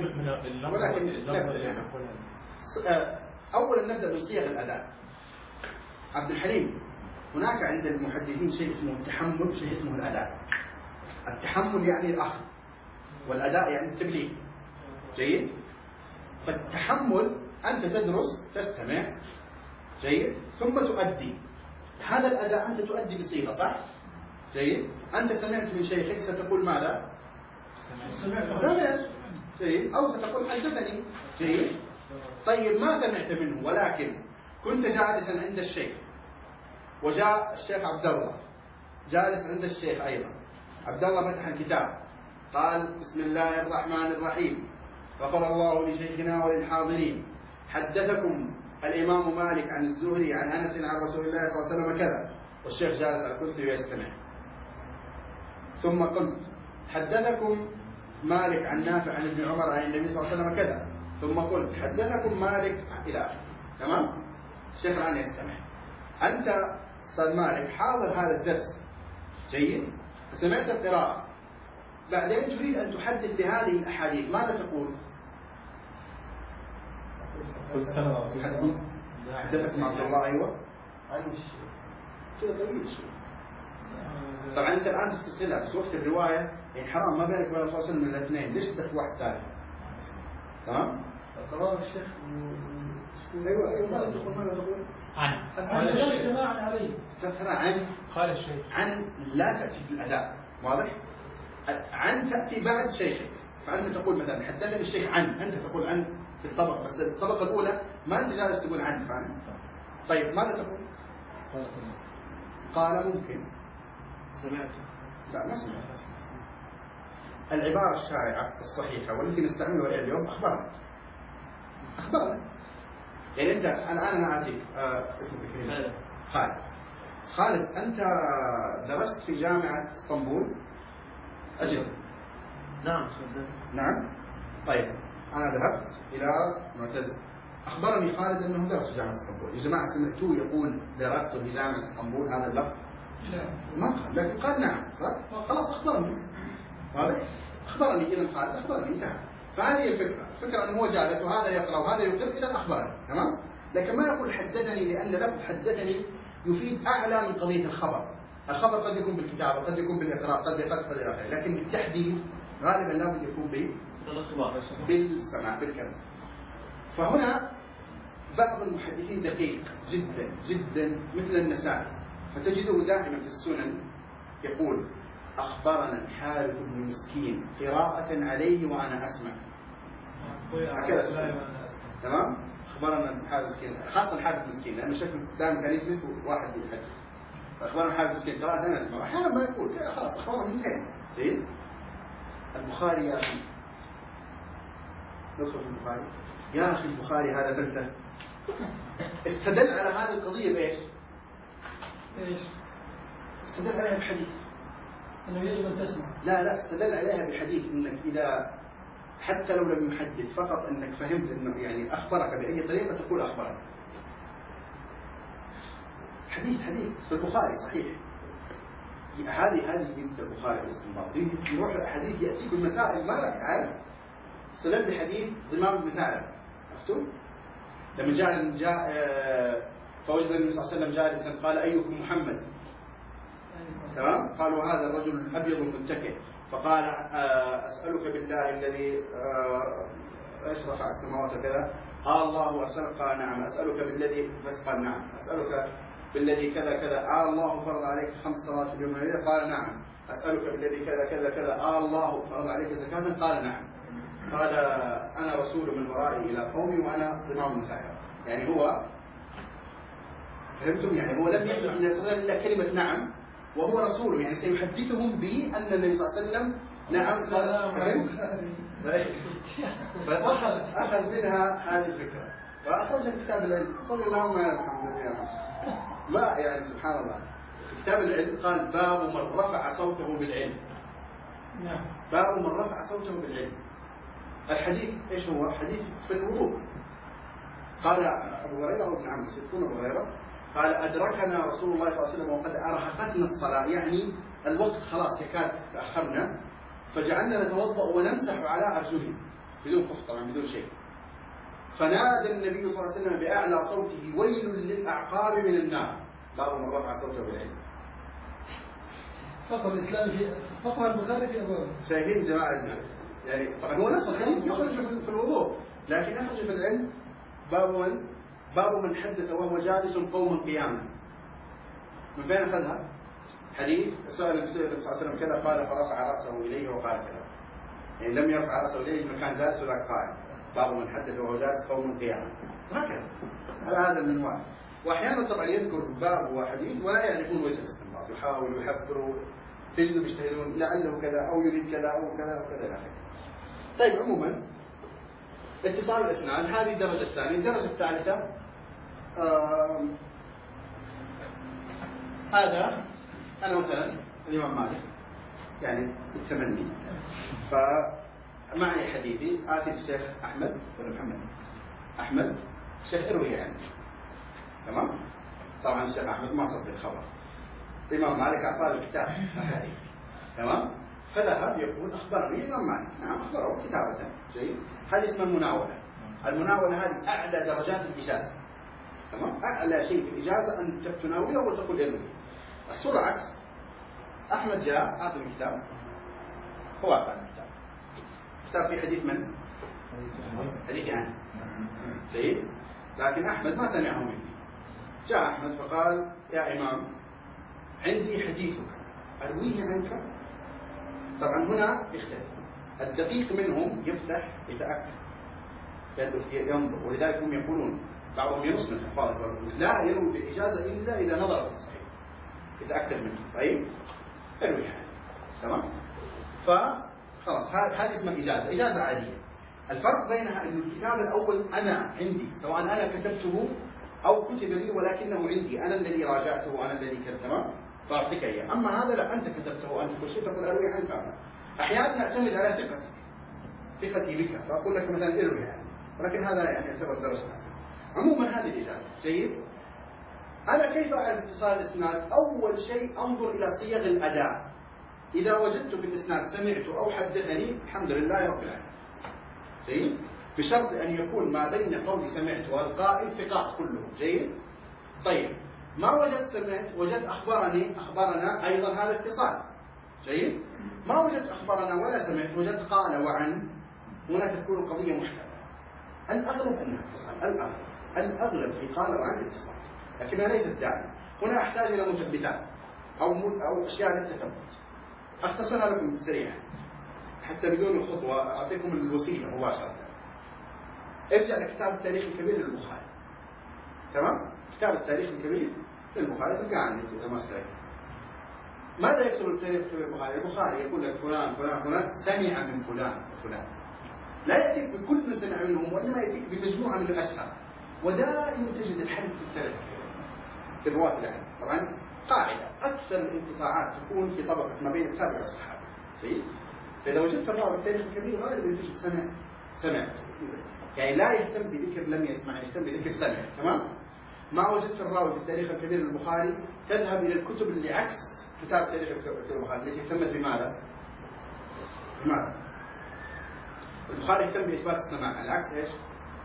أولا نبدأ من صيغ الأداء. عبد الحليم، هناك عند المحدثين شيء اسمه التحمل، شيء اسمه الأداء. التحمل يعني الأخذ، والأداء يعني التبليغ. جيد؟ فالتحمل أنت تدرس، تستمع، جيد؟ ثم تؤدي. هذا الأداء أنت تؤدي بصيغة، صح؟ جيد؟ أنت سمعت من شيخك ستقول ماذا؟ سمعت. جيد؟ أو ستقول حدثني. جيد؟ طيب ما سمعت منه، ولكن كنت جالسا عند الشيخ، وجاء الشيخ عبد الله جالس عند الشيخ أيضا. عبد الله فتح الكتاب قال بسم الله الرحمن الرحيم، غفر الله لشيخنا وللحاضرين، حدثكم الإمام مالك عن الزهري عن أنس عن رسول الله صلى الله عليه وسلم كذا، والشيخ جالس على الكرسي ويستمع. ثم قلت حدثكم مالك عن نافع عن ابن عمر عن النبي صلى الله عليه وسلم كذا، ثم قلت حدثكم مالك إلى آخره. تمام؟ الشيخ الآن يستمع. أنت أستاذ مالك حاضر هذا الدرس، جيد؟ سمعت القراءة، بعدين تريد أن تحدث بهذه الأحاديث، ماذا تقول؟ حدثكم عبد الله. أيوة كذا طويل شوي. طبعا أنت الآن تستسهلها، بس وقت الرواية يعني حرام، ما بينك وبين الفاصل من الاثنين، ليش تدخل واحد ثاني؟ تمام؟ قرار الشيخ. أيوة ماذا تقول؟ عن سماعا عليه. تفرع عن قال الشيخ. عن لا تأتي في الأداء، واضح؟ عن تأتي بعد شيخك، فأنت تقول مثلا حدثني الشيخ عن، أنت تقول عن في الطبق، بس الطبقة الأولى ما أنت جالس تقول عن، فاهم؟ طيب ماذا تقول؟ قال ممكن. سمعت. لا ما سمعت. العبارة الشائعة الصحيحة والتي نستعملها اليوم أخبرنا. يعني أنت الآن أنا آتيك اسمك خالد، أنت درست في جامعة اسطنبول؟ أجل. نعم. طيب أنا ذهبت إلى معتز، أخبرني خالد أنه درس في جامعة اسطنبول. يا جماعة سمعتوه يقول درست في جامعة اسطنبول هذا اللفظ؟ ما قال، لكن قال نعم، صح؟ خلاص أخبرني. واضح؟ أخبرني، إذا خالد أخبرني، انتهى. فهذه الفكرة أنه هو جالس وهذا يقرأ وهذا يقر، إذا أخبرني، تمام؟ لكن ما يقول حدثني، لأن لفظ حدثني يفيد أعلى من قضية الخبر. الخبر قد يكون بالكتابة، قد يكون بالإقراء، قد إلى آخره، لكن بالتحديث غالبا لابد يكون بالسماع، بالكلام. فهنا بعض المحدثين دقيق جدا جدا مثل النسائي، فتجده دائما في السنن يقول أخبرنا الحارث بن مسكين قراءة عليه وأنا أسمع، هكذا تمام. أخبرنا الحارث مسكين، خاصة الحارث مسكين، لأنه شكله دائما كان يجلس واحد يحدث. أخبرنا الحارث مسكين قراءة أنا أسمع، أحيانا ما يقول خلاص أخبرنا من خير. جيد. البخاري يا أخي، ندخل في البخاري يا أخي، البخاري هذا فلتة استدل على هذه القضية بإيش؟ استدل عليها بحديث أنه يجب أن تسمع. لا استدل عليها بحديث أنك إذا حتى لو لم يحدث، فقط أنك فهمت أنه يعني أخبرك بأي طريقة تقول أخبرك. حديث في البخاري صحيح. هذه ميزة البخاري والاستنباط، يروح حديث يأتيك بالمسائل ما لك عارف. استدل بحديث ضمام المثالب، عرفتوا؟ لما جاء فوجد النبي صلى الله عليه وسلم جالسا قال أيكم محمد؟ تمام؟ قالوا هذا الرجل الأبيض المتكئ، فقال أسألك بالله الذي ايش رفع السماوات وكذا، قال الله أسألك، قال نعم. أسألك بالذي، بس قال نعم. أسألك بالذي كذا كذا، الله فرض عليك 5 صلوات في اليوم والليلة، قال نعم. أسألك بالذي كذا كذا كذا، الله فرض عليك زكاة، قال نعم. قال أنا رسول من ورائي إلى قومي وأنا ضمام مثايا. يعني هو، فهمتم؟ يعني هو لم يسمع من النبي إلا كلمة نعم وهو رسول، يعني سيحدثهم بأن النبي صلى الله عليه وسلم نعم. فأخذ منها هذه الفكرة وأخرج كتاب العلم. صلى الله عليه وسلم ما يعني سبحان الله، في كتاب العلم قال باب من رفع صوته بالعلم. باب من رفع صوته بالعلم. الحديث ايش هو؟ حديث في الوضوء. قال ابو هريره وابن عم يكون ابو هريره قال ادركنا رسول الله صلى الله عليه وسلم وقد ارهقتنا الصلاه، يعني الوقت خلاص يكاد تاخرنا، فجعلنا نتوضا ونمسح على ارجلنا بدون خف طبعا بدون شيء. فنادى النبي صلى الله عليه وسلم باعلى صوته ويل للاعقاب من النار. باب من رفع صوته بالعلم. فقه الاسلام في فقه البخاري في ابواب. شايفين جماعه يعني طبعا هو نفس الحديث يخرج في الوضوء، لكن يخرج في العلم. باب من حدث وهو جالس قوم قياما. من فين اخذها؟ حديث سأل النبي صلى الله عليه وسلم كذا، قال فرفع راسه اليه وقال كذا، يعني لم يرفع راسه اليه انه كان جالس وذاك قائم. باب من حدث وهو جالس قوم قياما، وهكذا على هذا المنوال. واحيانا طبعا يذكر باب وحديث ولا يعرفون وجه الاستنباط، يحاولوا يحفروا، تجدوا يجتهدون لعله كذا او يريد كذا او كذا او كذا الى اخره. طيب عموما اتصال الاسناد هذه الدرجه الثانيه. الدرجه الثالثه هذا انا مثلا الامام مالك يعني بالتمني، فمعي حديثي اتي الشيخ احمد ولا محمد احمد شيخ اروي يعني، تمام. طبعا الشيخ احمد ما صدق خبر، الامام مالك اعطاه الكتاب احاديث، تمام. فذهب يقول اخبرني الامام مالك، نعم اخبره كتابه. جيد. هذه اسمها المناوله. المناوله هذه اعلى درجات الاجازه، تمام. اعلى شيء في الاجازه ان تناوله وتقول يروي. الصوره عكس. احمد جاء اعطني الكتاب، هو اعطاني الكتاب. الكتاب في حديث من؟ حديث انا. جيد. لكن احمد ما سمعه مني. جاء احمد فقال يا امام عندي حديثك ارويه عنك. طبعا هنا يختلف، الدقيق منهم يفتح يتأكد ينظر، ولذلك هم يقولون بعضهم يرسل الحفاظ لا يروي بالإجازة إلا إذا نظر في الصحيح يتأكد منه. طيب اروي يعني، تمام. خلاص هذه اسمها إجازة عادية. الفرق بينها أن الكتاب الأول أنا عندي، سواء أنا كتبته أو كتب لي ولكنه عندي، أنا الذي راجعته وأنا الذي كتبه فأعطيك إياه. أما هذا لا، أنت كتبته وأنت كل شيء تقول أروي عنك أنا. أحيانا نعتمد على ثقتي بك فأقول لك مثلا اروي يعني، ولكن هذا يعني يعتبر درجة حسنة. عموما هذه الإجازة. جيد. أنا كيف أعرف اتصال الإسناد؟ أول شيء أنظر إلى صيغ الأداء. إذا وجدت في الإسناد سمعت أو حدثني الحمد لله رب العالمين. جيد؟ بشرط أن يكون ما بين قول سمعت والقائل ثقات كلهم. جيد؟ طيب ما وجدت سمعت، وجدت أخبرنا أيضا هذا اتصال. جيد؟ ما وجدت أخبرنا ولا سمعت، وجدت قال وعن، هنا تكون القضية محتملة. الأغلب أنها اتصال، الأغلب في قال وعن اتصال، لكنها ليست دائما. هنا أحتاج إلى مثبتات أو أشياء للتثبت. أختصرها لكم سريعا حتى بدون الخطوة، أعطيكم الوسيلة مباشرة. ارجع لكتاب التاريخ الكبير للبخاري. تمام؟ كتاب التاريخ الكبير للبخاري تلقاه عندك إذا ما اشتريت. ماذا يكتب التاريخ الكبير للبخاري؟ البخاري يقول لك فلان فلان فلان سمع من فلان وفلان. لا يأتيك بكل من سمع منهم، وإنما يأتيك بمجموعة من الأشهر. ودائما تجد الحل في التاريخ في رواة العلم. طبعا قاعدة أكثر الانقطاعات تكون في طبقة ما بين التابع والصحابة. جيد؟ فإذا وجدت الراوي التاريخ الكبير غالبا تجد سمع يعني لا يهتم بذكر لم يسمع، يهتم بذكر سمع. تمام؟ ما وجدت الراوي في التاريخ الكبير للبخاري تذهب إلى الكتب اللي عكس كتاب التاريخ الكبير للبخاري التي اهتمت بماذا؟ البخاري اهتم بإثبات السماع، العكس إيش؟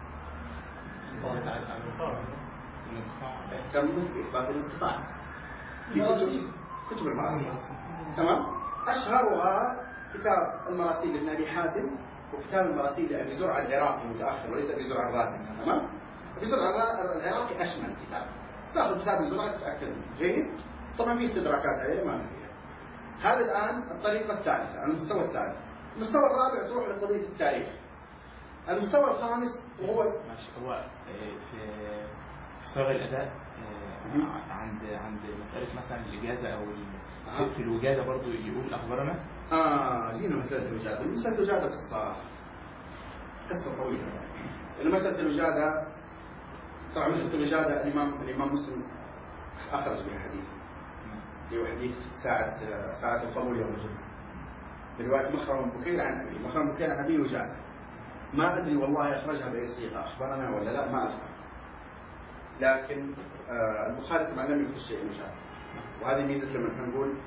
اهتم بإثبات الانقطاع في كتب المراسيل. تمام؟ أشهرها كتاب المراسيل لابن أبي حاتم، وكتاب المراسيل لأبي زرعة العراقي متأخر، وليس أبي زرعة الرازي. تمام؟ أبي زرعة العراقي أشمل كتاب، تأخذ كتاب أبي زرعة تتأكد منه. جيد؟ طبعا في استدراكات عليه ما فيها. هذا الآن الطريقة الثالثة، المستوى الثالث. المستوى الرابع تروح لقضية التاريخ. المستوى الخامس وهو هو في صيغ الأداء عند مسألة مثلا الإجازة أو في الوجادة برضو يقول أخبرنا. جينا مسألة الوجادة. مسألة الوجادة قصة طويلة. مسألة الوجادة طبعا مسألة الوجادة الإمام مسلم أخرج بها حديث، اللي هو حديث ساعة القبول يوم الجمعة برواية مخرم بكير عن أبي. مخرم بكير عن أبي وجادة، ما أدري والله أخرجها بأي صيغة، أخبرنا ولا لا ما أذكر، لكن البخاري طبعا لم يذكر شيء من شاء. وهذه ميزة لما نقول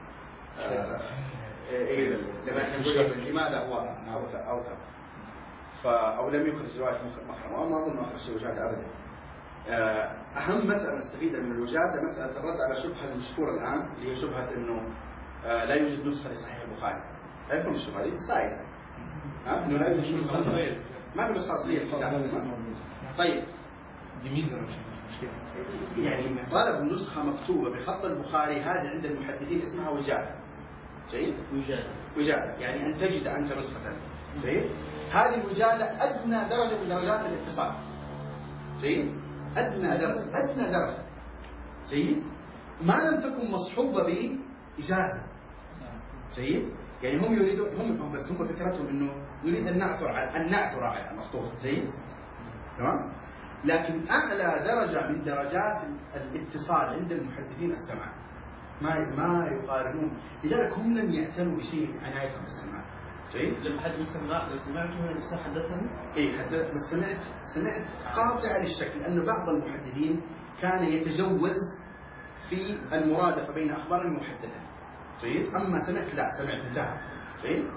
لما نقول لماذا هو أوثق أو لم يخرج رواية مخرم، وما أظن أخرج شيء وجادة أبدا. أهم مسألة نستفيدها من الوجادة مسألة الرد على شبهة المشهورة الآن، اللي هي شبهة إنه لا يوجد نسخة لصحيح البخاري. تعرفون الشبهة هذه سائلة، إنه لا يوجد نسخة أصلية، ما في نسخة أصلية في الكتاب. طيب دي ميزة مش مشكلة. يعني طلب نسخة مكتوبة بخط البخاري هذه عند المحدثين اسمها وجادة. جيد؟ وجادة يعني أن تجد أنت نسخة. جيد؟ هذه الوجادة أدنى درجة من درجات الاتصال. جيد؟ أدنى درجة. جيد؟ ما لم تكن مصحوبة بإجازة. جيد؟ يعني هم يريدون هم فكرتهم إنه نريد أن نعثر على المخطوط. جيد؟ تمام؟ لكن أعلى درجة من درجات الاتصال عند المحدثين السماع، ما يقارنون، لذلك هم لم يعتنوا بشيء عنايتهم بالسماع. جيد؟ لما حد سمعته نفسه حدثني؟ إيه بس سمعت قاطع للشك، لأن بعض المحدثين كان يتجوز في المرادفة بين أخبارا وحدثني. جيد؟ أما سمعت لا، سمعت انتهى. جيد؟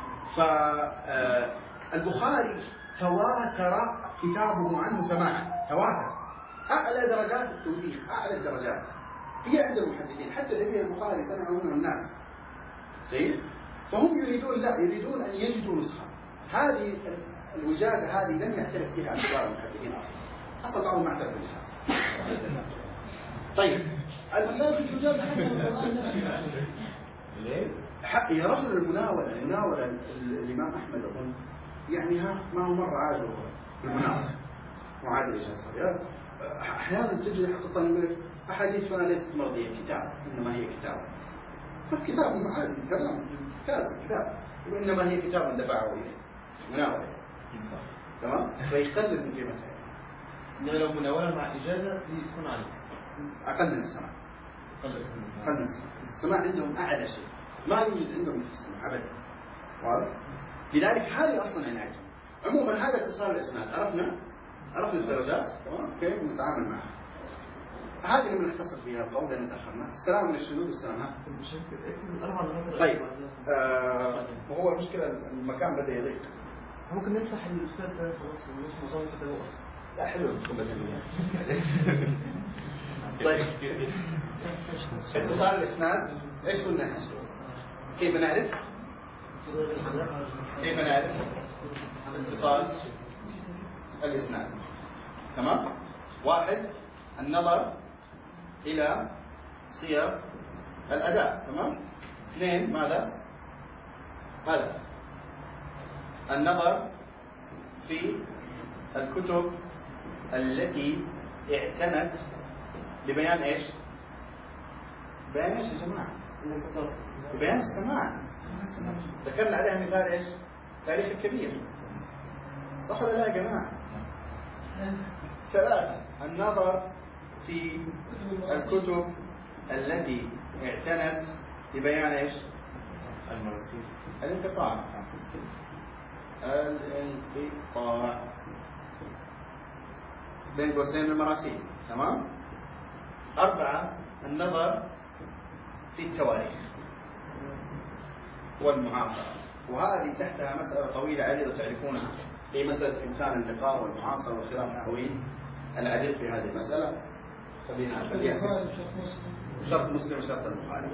فالبخاري تواتر كتابه عنه سماعا، تواتر. أعلى درجات التوثيق، أعلى الدرجات هي عند المحدثين، حتى الذين البخاري سمعوا منه الناس. جيد؟ فهم يريدون أن يجدوا نسخة. هذه الوجادة هذه لم يعترف بها كبار المحدثين أصلا بعضهم ما اعترف بها. طيب الوجادة حتى القرآن نفسه يا رجل المناولة الإمام أحمد أظن يعني ما هو مرة عاجل بالمناولة وعادل إجازة. أحيانا تجد حق الطالب يقول لك أحاديث فأنا ليست مرضية كتاب، إنما هي كتاب. طيب كتاب عادي كلام ممتاز كتاب، وإنما هي كتاب دفعه إليه مناولة، تمام؟ فيقلل من قيمتها. يعني لو مناولة مع إجازة تكون عليه أقل من السماع. أقل من السماع. السماع عندهم أعلى شيء، ما يوجد عندهم مثل السماع أبدا. واضح؟ لذلك هذه أصلا عنايتهم. عموما هذا اتصال الإسناد، عرفنا الدرجات، تمام؟ كيف نتعامل معها. هذه اللي بنختصر فيها القول لأن تأخرنا. السلام من الشذوذ السلام. طيب وهو المشكلة المكان بدأ يضيق. ممكن نمسح الأستاذ ده خلاص مش مصاب كتابه أصلا. لا حلو. طيب اتصال الإسناد إيش قلنا؟ كيف نعرف؟ اتصال الإسناد. تمام؟ واحد النظر إلى صيغ الأداء، تمام؟ اثنين ماذا؟ النظر في الكتب التي اعتنت ببيان ايش؟ بيان ايش يا جماعة؟ ببيان السماع. ذكرنا عليها مثال ايش؟ تاريخ الكبير. صح ولا لا يا جماعة؟ ثلاثة النظر في الكتب التي اعتنت ببيان ايش؟ المراسيل. الانقطاع بين قوسين المراسيل، تمام؟ أربعة النظر في التواريخ والمعاصرة، وهذه تحتها مسألة طويلة عريضة تعرفونها، هي مسألة إمكان اللقاء والمعاصرة والخلاف الطويل العريض في هذه المسألة. خليها شرط مسلم وشرط البخاري.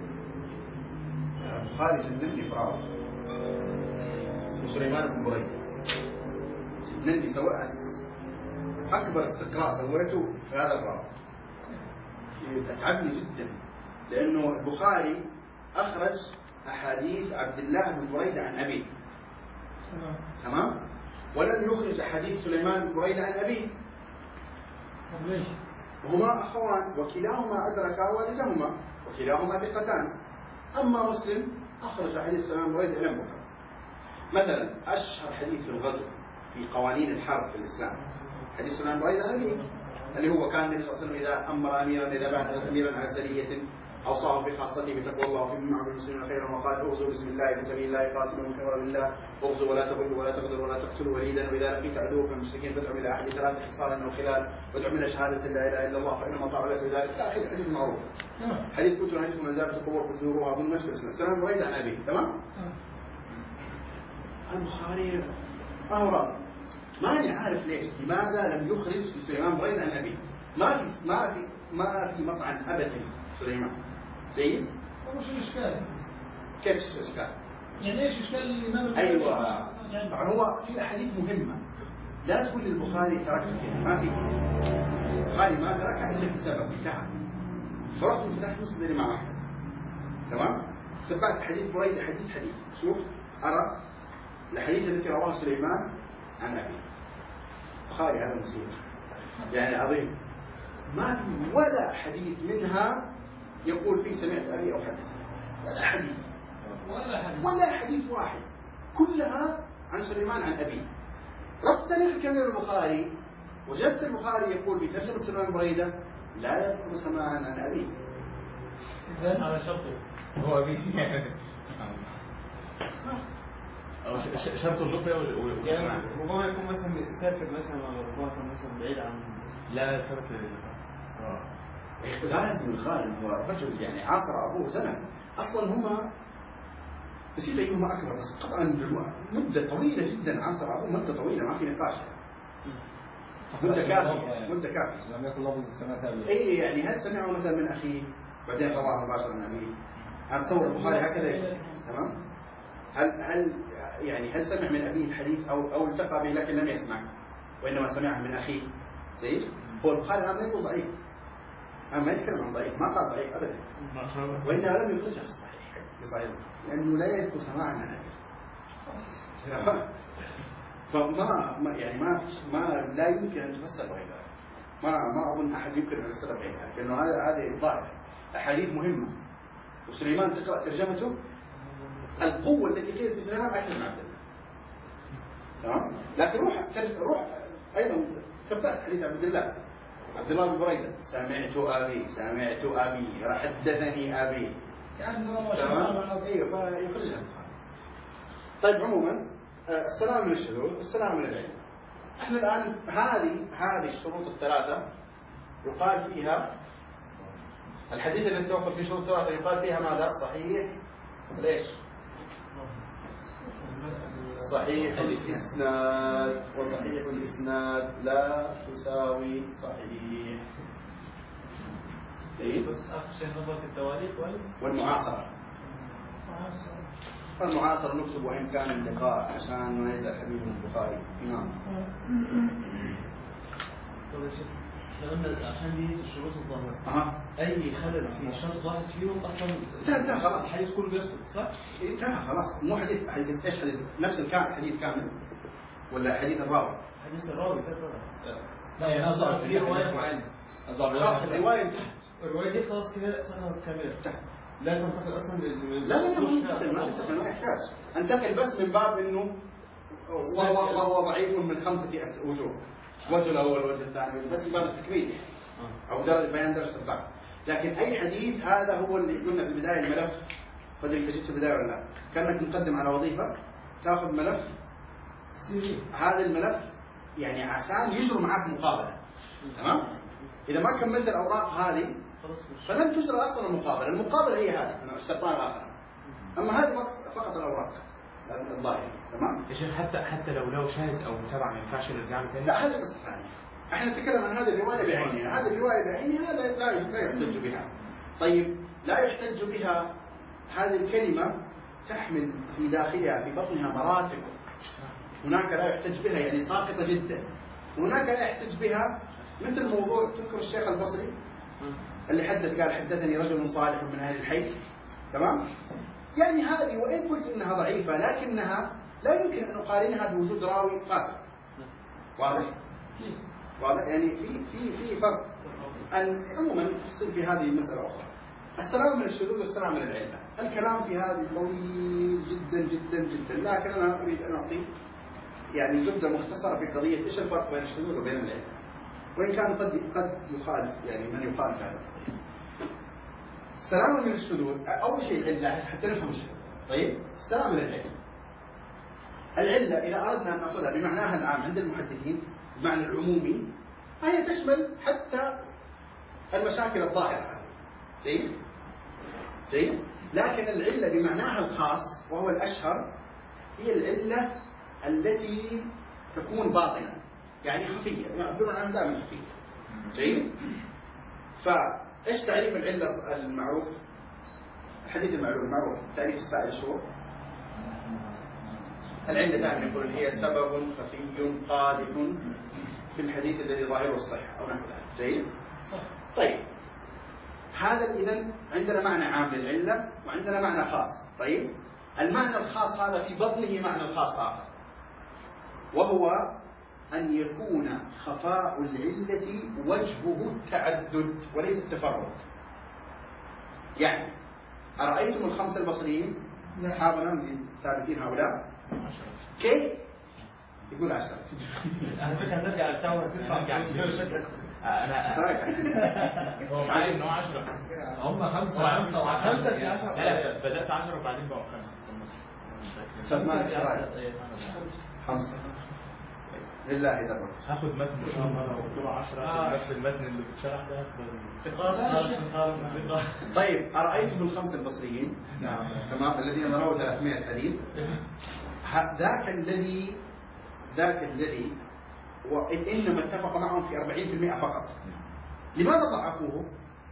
البخاري جنني فراغ اسمه سليمان بن بريدة، جنني أكبر استقراء سويته في هذا الراوي، أتعبني جدا لأنه البخاري أخرج أحاديث عبد الله بن بريدة عن أبيه، تمام؟ ولم يخرج أحاديث سليمان بن بريدة عن أبيه. ليش؟ وهما أخوان وكلاهما أدركا والدهما وكلاهما ثقتان. أما مسلم أخرج حديث سليمان بن بريدة لم يكن. مثلا أشهر حديث في الغزو في قوانين الحرب في الإسلام حديث سليمان بن بريدة عن أبيه، اللي هو كان النبي صلى الله عليه وسلم إذا أمر أميرا إذا بعث أميرا على سرية أوصاه بخاصته بتقوى الله وفي معه المسلمين خيرا وقال اغزوا بسم الله في سبيل الله قاتلوا من كفر بالله واغزوا ولا تغلوا ولا تغدروا ولا تقتلوا وليدا وإذا لقيت عدوك من المشركين فادعوا إلى أحد ثلاث خصال أو خلال وادعوا من شهادة لا إله إلا الله فإنما طاع لك بذلك. آخر حديث معروف، حديث كنت نهيتكم عن زيارة القبور فزوروها أظن نفس الإسلام. سلام بريدة عن أبيه، تمام؟ البخاري أهرب ماني عارف ليش لماذا لم يخرج سليمان بريدة عن أبيه. ما في مطعن أبدا سليمان. جيد؟ وش الإشكال؟ كيف الإشكال؟ يعني إيش إشكال الإمام؟ أيوة، طبعا هو في أحاديث مهمة لا تقول للبخاري تركها، ما في. البخاري ما تركها إلا بسبب بتاعه. فرحت من فتحت مسلم الإمام أحمد، تمام؟ ثبت حديث بريدة حديث شوف أرى الحديث التي رواه سليمان عن أبيه. البخاري هذا مصيبة يعني عظيم، ما في ولا حديث منها يقول فيه سمعت أبي أو حدث، ولا حديث واحد، كلها عن سليمان عن أبي. ربط تاريخ الكبير البخاري وجدت البخاري يقول في ترجمة سليمان بريدة لا يذكر سماعا عن أبي. إذن على شرطه هو أبي أو شرط اللقية والسماع. يعني ربما يكون مثلا سافر مثلا ولا ربما كان مثلا بعيد عن لا سافر لازم الخالد هو رجل يعني عاصر أبوه سنة أصلا هم بس إليهم أكبر، بس طبعا مدة طويلة جدا عاصر أبوه، مدة طويلة ما في نقاش، مدة كافية. لم يكن لفظ السماء إيه يعني هل سمعه مثلا من أخيه بعدين رواه مباشرة عن أبيه؟ أنا أتصور البخاري هكذا، تمام؟ هل سمع من أبيه الحديث أو التقى به لكن لم يسمع وإنما سمعه من أخيه؟ جيد؟ هو البخاري الآن ما يقول ضعيف، ما يتكلم عن ضعيف، ما قال ضعيف أبدا، وإنما لم يخرجها في الصحيح لأنه لا يذكر سماعا عن أبيه. فما يعني ما لا يمكن أن تفسر بغير ذلك. ما أظن أحد يمكن أن يفسر بغير ذلك، لأنه هذه الظاهر أحاديث مهمة. وسليمان تقرأ ترجمته القوة التي كانت في سليمان أكثر من عبد الله. تمام؟ لكن روح أيضا ثبت حديث عبد الله بن بريدة: سمعت أبي حدثني أبي. تمام؟ أيوه، فيخرجها البخاري. طيب عموما السلام من الشذوذ والسلام من العلم. احنا الآن هذه الشروط الثلاثة يقال فيها الحديث الذي توفر فيه شروط ثلاثة يقال فيها ماذا؟ صحيح ليش؟ صحيح الإسناد، وصحيح الإسناد لا تساوي صحيح. بس آخر شيء نظر في التواريخ والمعاصرة. المعاصرة نكتب وإن كان اللقاء عشان ما يزعل حبيبنا البخاري. نعم. عشان دي الشروط الظاهرة. أي خلل في شرط واحد فيهم أصلا انتهى خلاص. الحديث كله بيسقط، صح؟ انتهى خلاص. مو حديث ايش حديث؟ نفس حديث كامل ولا حديث الراوي؟ حديث الراوي لا يعني أصلا في رواية معينة. خلاص الرواية انتهت. الرواية دي خلاص كده سقطت كاملة. لا تنتقل أصلا ما يحتاج. انتقل بس من باب إنه وهو ضعيف من 5 وجوه. وجه الأول والوجه الثاني بس من باب التكميل أو بيان درجة الضعف. لكن أي حديث هذا هو اللي قلنا في البداية الملف. قد أنت جيت في البداية ولا لا؟ كأنك مقدم على وظيفة تأخذ ملف هذا الملف يعني عشان يجروا معك مقابلة. تمام؟ إذا ما كملت الأوراق هذه فلن تجرى أصلا المقابلة هي هذه الشرطان الآخر. أما هذه فقط الأوراق الظاهرة. تمام؟ يا شيخ حتى لو شاهد أو متابعة ما ينفعش نرجع له تاني؟ لا، هذه قصة ثانية. احنا نتكلم عن هذه الرواية بعينها. هذه الرواية بعينها لا يحتج بها. طيب لا يحتج بها. هذه الكلمة تحمل في داخلها في بطنها مراتب. هناك لا يحتج بها يعني ساقطة جدا. هناك لا يحتج بها مثل موضوع تذكر الشيخ البصري اللي قال حدثني رجل صالح من أهل الحي. تمام؟ يعني هذه وإن قلت إنها ضعيفة لكنها لا يمكن أن نقارنها بوجود راوي فاسق. واضح؟ يعني في فرق. عموما تفصيل في هذه المسألة أخرى. السلام من الشذوذ والسلام من العلة. الكلام في هذه طويل جدا جدا جدا، لكن أنا أريد أن أعطي يعني زبدة مختصرة في قضية إيش الفرق بين الشذوذ وبين العلة، وإن كان قد يخالف يعني من يخالف هذا القضية. السلام من الشذوذ أول شيء العلة حتى نفهم الشذوذ. طيب السلام من العلة. العلة إذا أردنا أن نأخذها بمعناها العام عند المحدثين المعنى العمومي فهي تشمل حتى المشاكل الظاهرة. جيد؟ لكن العلة بمعناها الخاص وهو الأشهر هي العلة التي تكون باطنة يعني خفية، يعبرون عنها دائما خفية. جيد؟ فإيش تعريف العلة المعروف؟ الحديث المعروف تعريف السائل شو؟ العلة دائما يقول هي سبب خفي قادح في الحديث الذي ظاهره الصحة أو نحو ذلك. جيد؟ صح. طيب هذا إذن عندنا معنى عام للعلة وعندنا معنى خاص. طيب المعنى الخاص هذا في بطنه معنى خاص آخر، وهو أن يكون خفاء العلة وجهه التعدد وليس التفرد. يعني أرأيتم الخمسة البصريين أصحابنا الثابتين هؤلاء كيف يقول 10؟ أنا فكرة نرجع للتاور ترجع شكلك. هو معلم إنه 10. هم 5 لا بدأت 10 وبعدين بقوا 5 في النص. سلمان ايش رايك؟ 5 لله در. هاخد متن ان شاء الله لو قلت له 10 نفس المتن اللي بيتشرح ده. طيب ارايتم الخمسه البصريين تمام الذين رووا 300 حديث، ذاك الذي وإنما اتفق معهم في 40% فقط. لماذا ضعفوه؟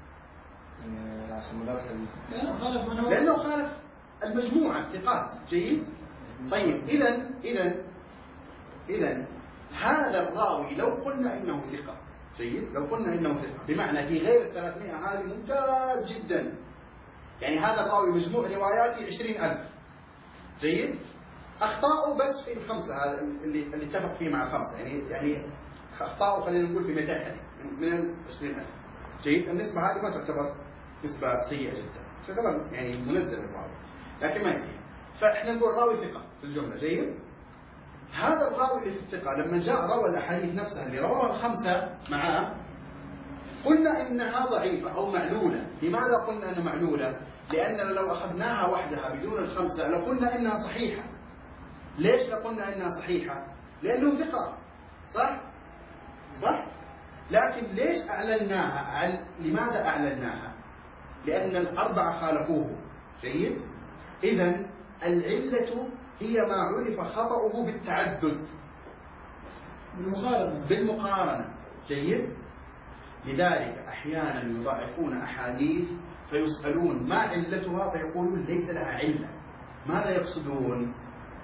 لأنه خالف المجموعة الثقات. جيد؟ طيب إذن هذا الراوي لو قلنا إنه ثقة، جيد؟ لو قلنا إنه ثقة بمعنى في غير 300 هذه ممتاز جدا. يعني هذا الراوي مجموع رواياته 20,000. جيد؟ أخطاؤه بس في الخمسة هذا اللي اتفق فيه مع الخمسة، يعني أخطاؤه خلينا نقول في 200 حديث من 20,000. جيد؟ النسبة هذه ما تعتبر نسبة سيئة جدا، تعتبر يعني منزل الراوي، لكن ما يصير. فإحنا نقول راوي ثقة في الجملة. جيد. هذا الراوي اللي في الثقة لما جاء روى الأحاديث نفسها اللي رواها الخمسة معاه قلنا إنها ضعيفة أو معلولة. لماذا قلنا أنها معلولة؟ لأننا لو أخذناها وحدها بدون الخمسة لقلنا إنها صحيحة. ليش لقلنا إنها صحيحة؟ لأنه ثقة. صح؟ لكن ليش أعلناها؟ لماذا أعلناها؟ لأن الأربعة خالفوه. جيد؟ إذن العلة هي ما عرف خطأه بالتعدد بالمقارنة. جيد؟ لذلك أحيانا يضعفون أحاديث فيسألون ما علتها فيقولون ليس لها علة. ماذا يقصدون؟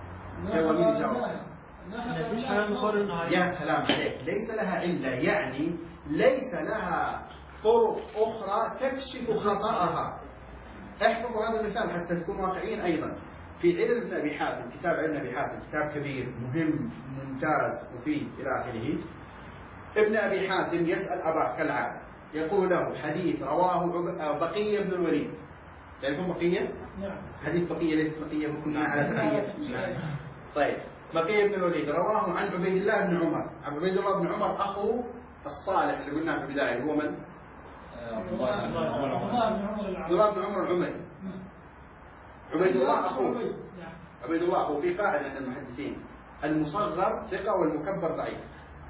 يا سلام عليك. ليس لها علة يعني ليس لها طرق أخرى تكشف خطأها. احفظوا هذا المثال حتى تكونوا واقعيين. أيضا في علل ابن أبي حاتم، كتاب علل ابن أبي حاتم كتاب كبير مهم ممتاز مفيد إلى آخره. ابن أبي حاتم يسأل أباه كالعادة، يقول له حديث رواه بقية بن الوليد. تعرفون بقية؟ نعم. حديث بقية ليست بقية كنا على تقية. طيب بقية بن الوليد رواه عن عبيد الله بن عمر. عبيد الله بن عمر أخو الصالح اللي قلناه في البداية هو من؟ عبد الله بن عمر العمري. عبيد الله أخوه. عبيد الله أخوه. في قاعدة عند المحدثين المصغر ثقة والمكبر ضعيف.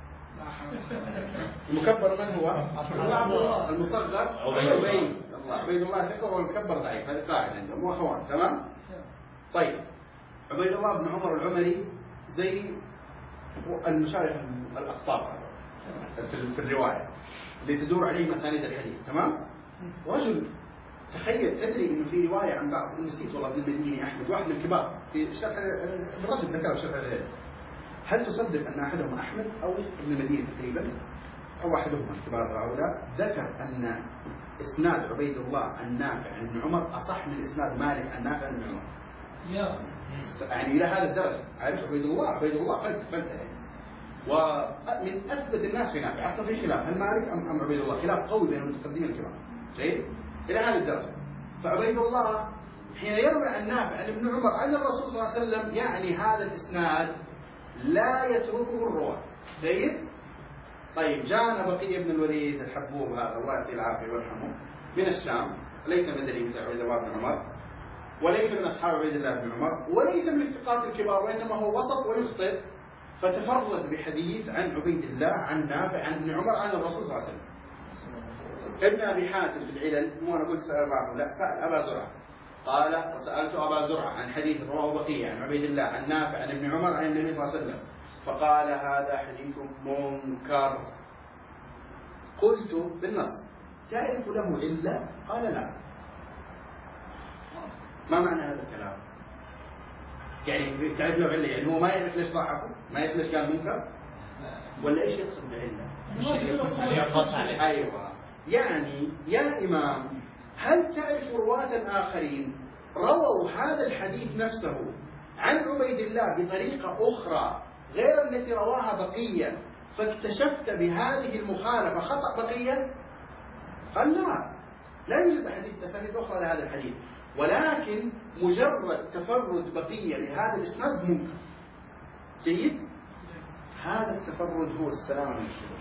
المكبر من هو؟ المصغر عبيد. عبيد الله ثقة والمكبر ضعيف. هذه قاعدة عندهم وأخوان. تمام؟ طيب عبيد الله بن عمر العمري زي المشايخ الأقطاب في الرواية اللي تدور عليه مسانيد الحديث. تمام؟ رجل تخيل تدري انه في روايه عن بعض، نسيت والله، ابن المديني احمد واحد من الكبار في شرح الرجل ذكر في شرح الليل. هل تصدق ان احدهم احمد او ابن المديني تقريبا او احدهما الكبار هؤلاء ذكر ان اسناد عبيد الله عن نافع عن ابن عمر اصح من اسناد مالك عن نافع عن ابن عمر. يعني الى هذا الدرجه. عارف عبيد الله فلسفه يعني. ومن اثبت الناس في نافع. اصلا في خلاف هل مالك ام عبيد الله، خلاف قوي بين المتقدمين الكبار. جيد؟ الى هذه الدرجه. فعبيد الله حين يروي عن نافع عن ابن عمر عن الرسول صلى الله عليه وسلم يعني هذا الاسناد لا يتركه الرواه. جيد؟ طيب جاءنا بقية بن الوليد الحبوب هذا الله يعطيه العافيه ويرحمه من الشام، ليس مدني مثل عبيد الله بن عمر، وليس من اصحاب عبيد الله بن عمر، وليس من الثقات الكبار، وانما هو وسط ويخطئ. فتفرد بحديث عن عبيد الله عن نافع عن ابن عمر عن الرسول صلى الله عليه وسلم. ابن ابي حاتم في العلل، مو انا قلت سال بعضهم، لا سال ابا زرعه. قال وسالت ابا زرعه عن حديث رواه بقيه عن عبيد الله عن نافع عن ابن عمر عن النبي صلى الله عليه وسلم، فقال هذا حديث منكر. قلت بالنص تعرف له عله؟ قال لا. ما معنى هذا الكلام؟ يعني تعرف له عله، يعني هو ما يعرف ليش ضعفه؟ ما يعرف ليش قال منكر؟ ولا ايش يقصد بعله؟ ايوه، يعني يا امام هل تعرف رواة آخرين رووا هذا الحديث نفسه عن عبيد الله بطريقة أخرى غير التي رواها بقية فاكتشفت بهذه المخالفة خطأ بقية؟ قال لا يوجد حديث أسانيد أخرى لهذا الحديث، ولكن مجرد تفرد بقية لهذا الإسناد منكر. جيد؟ هذا التفرد هو السلامة من الشرور.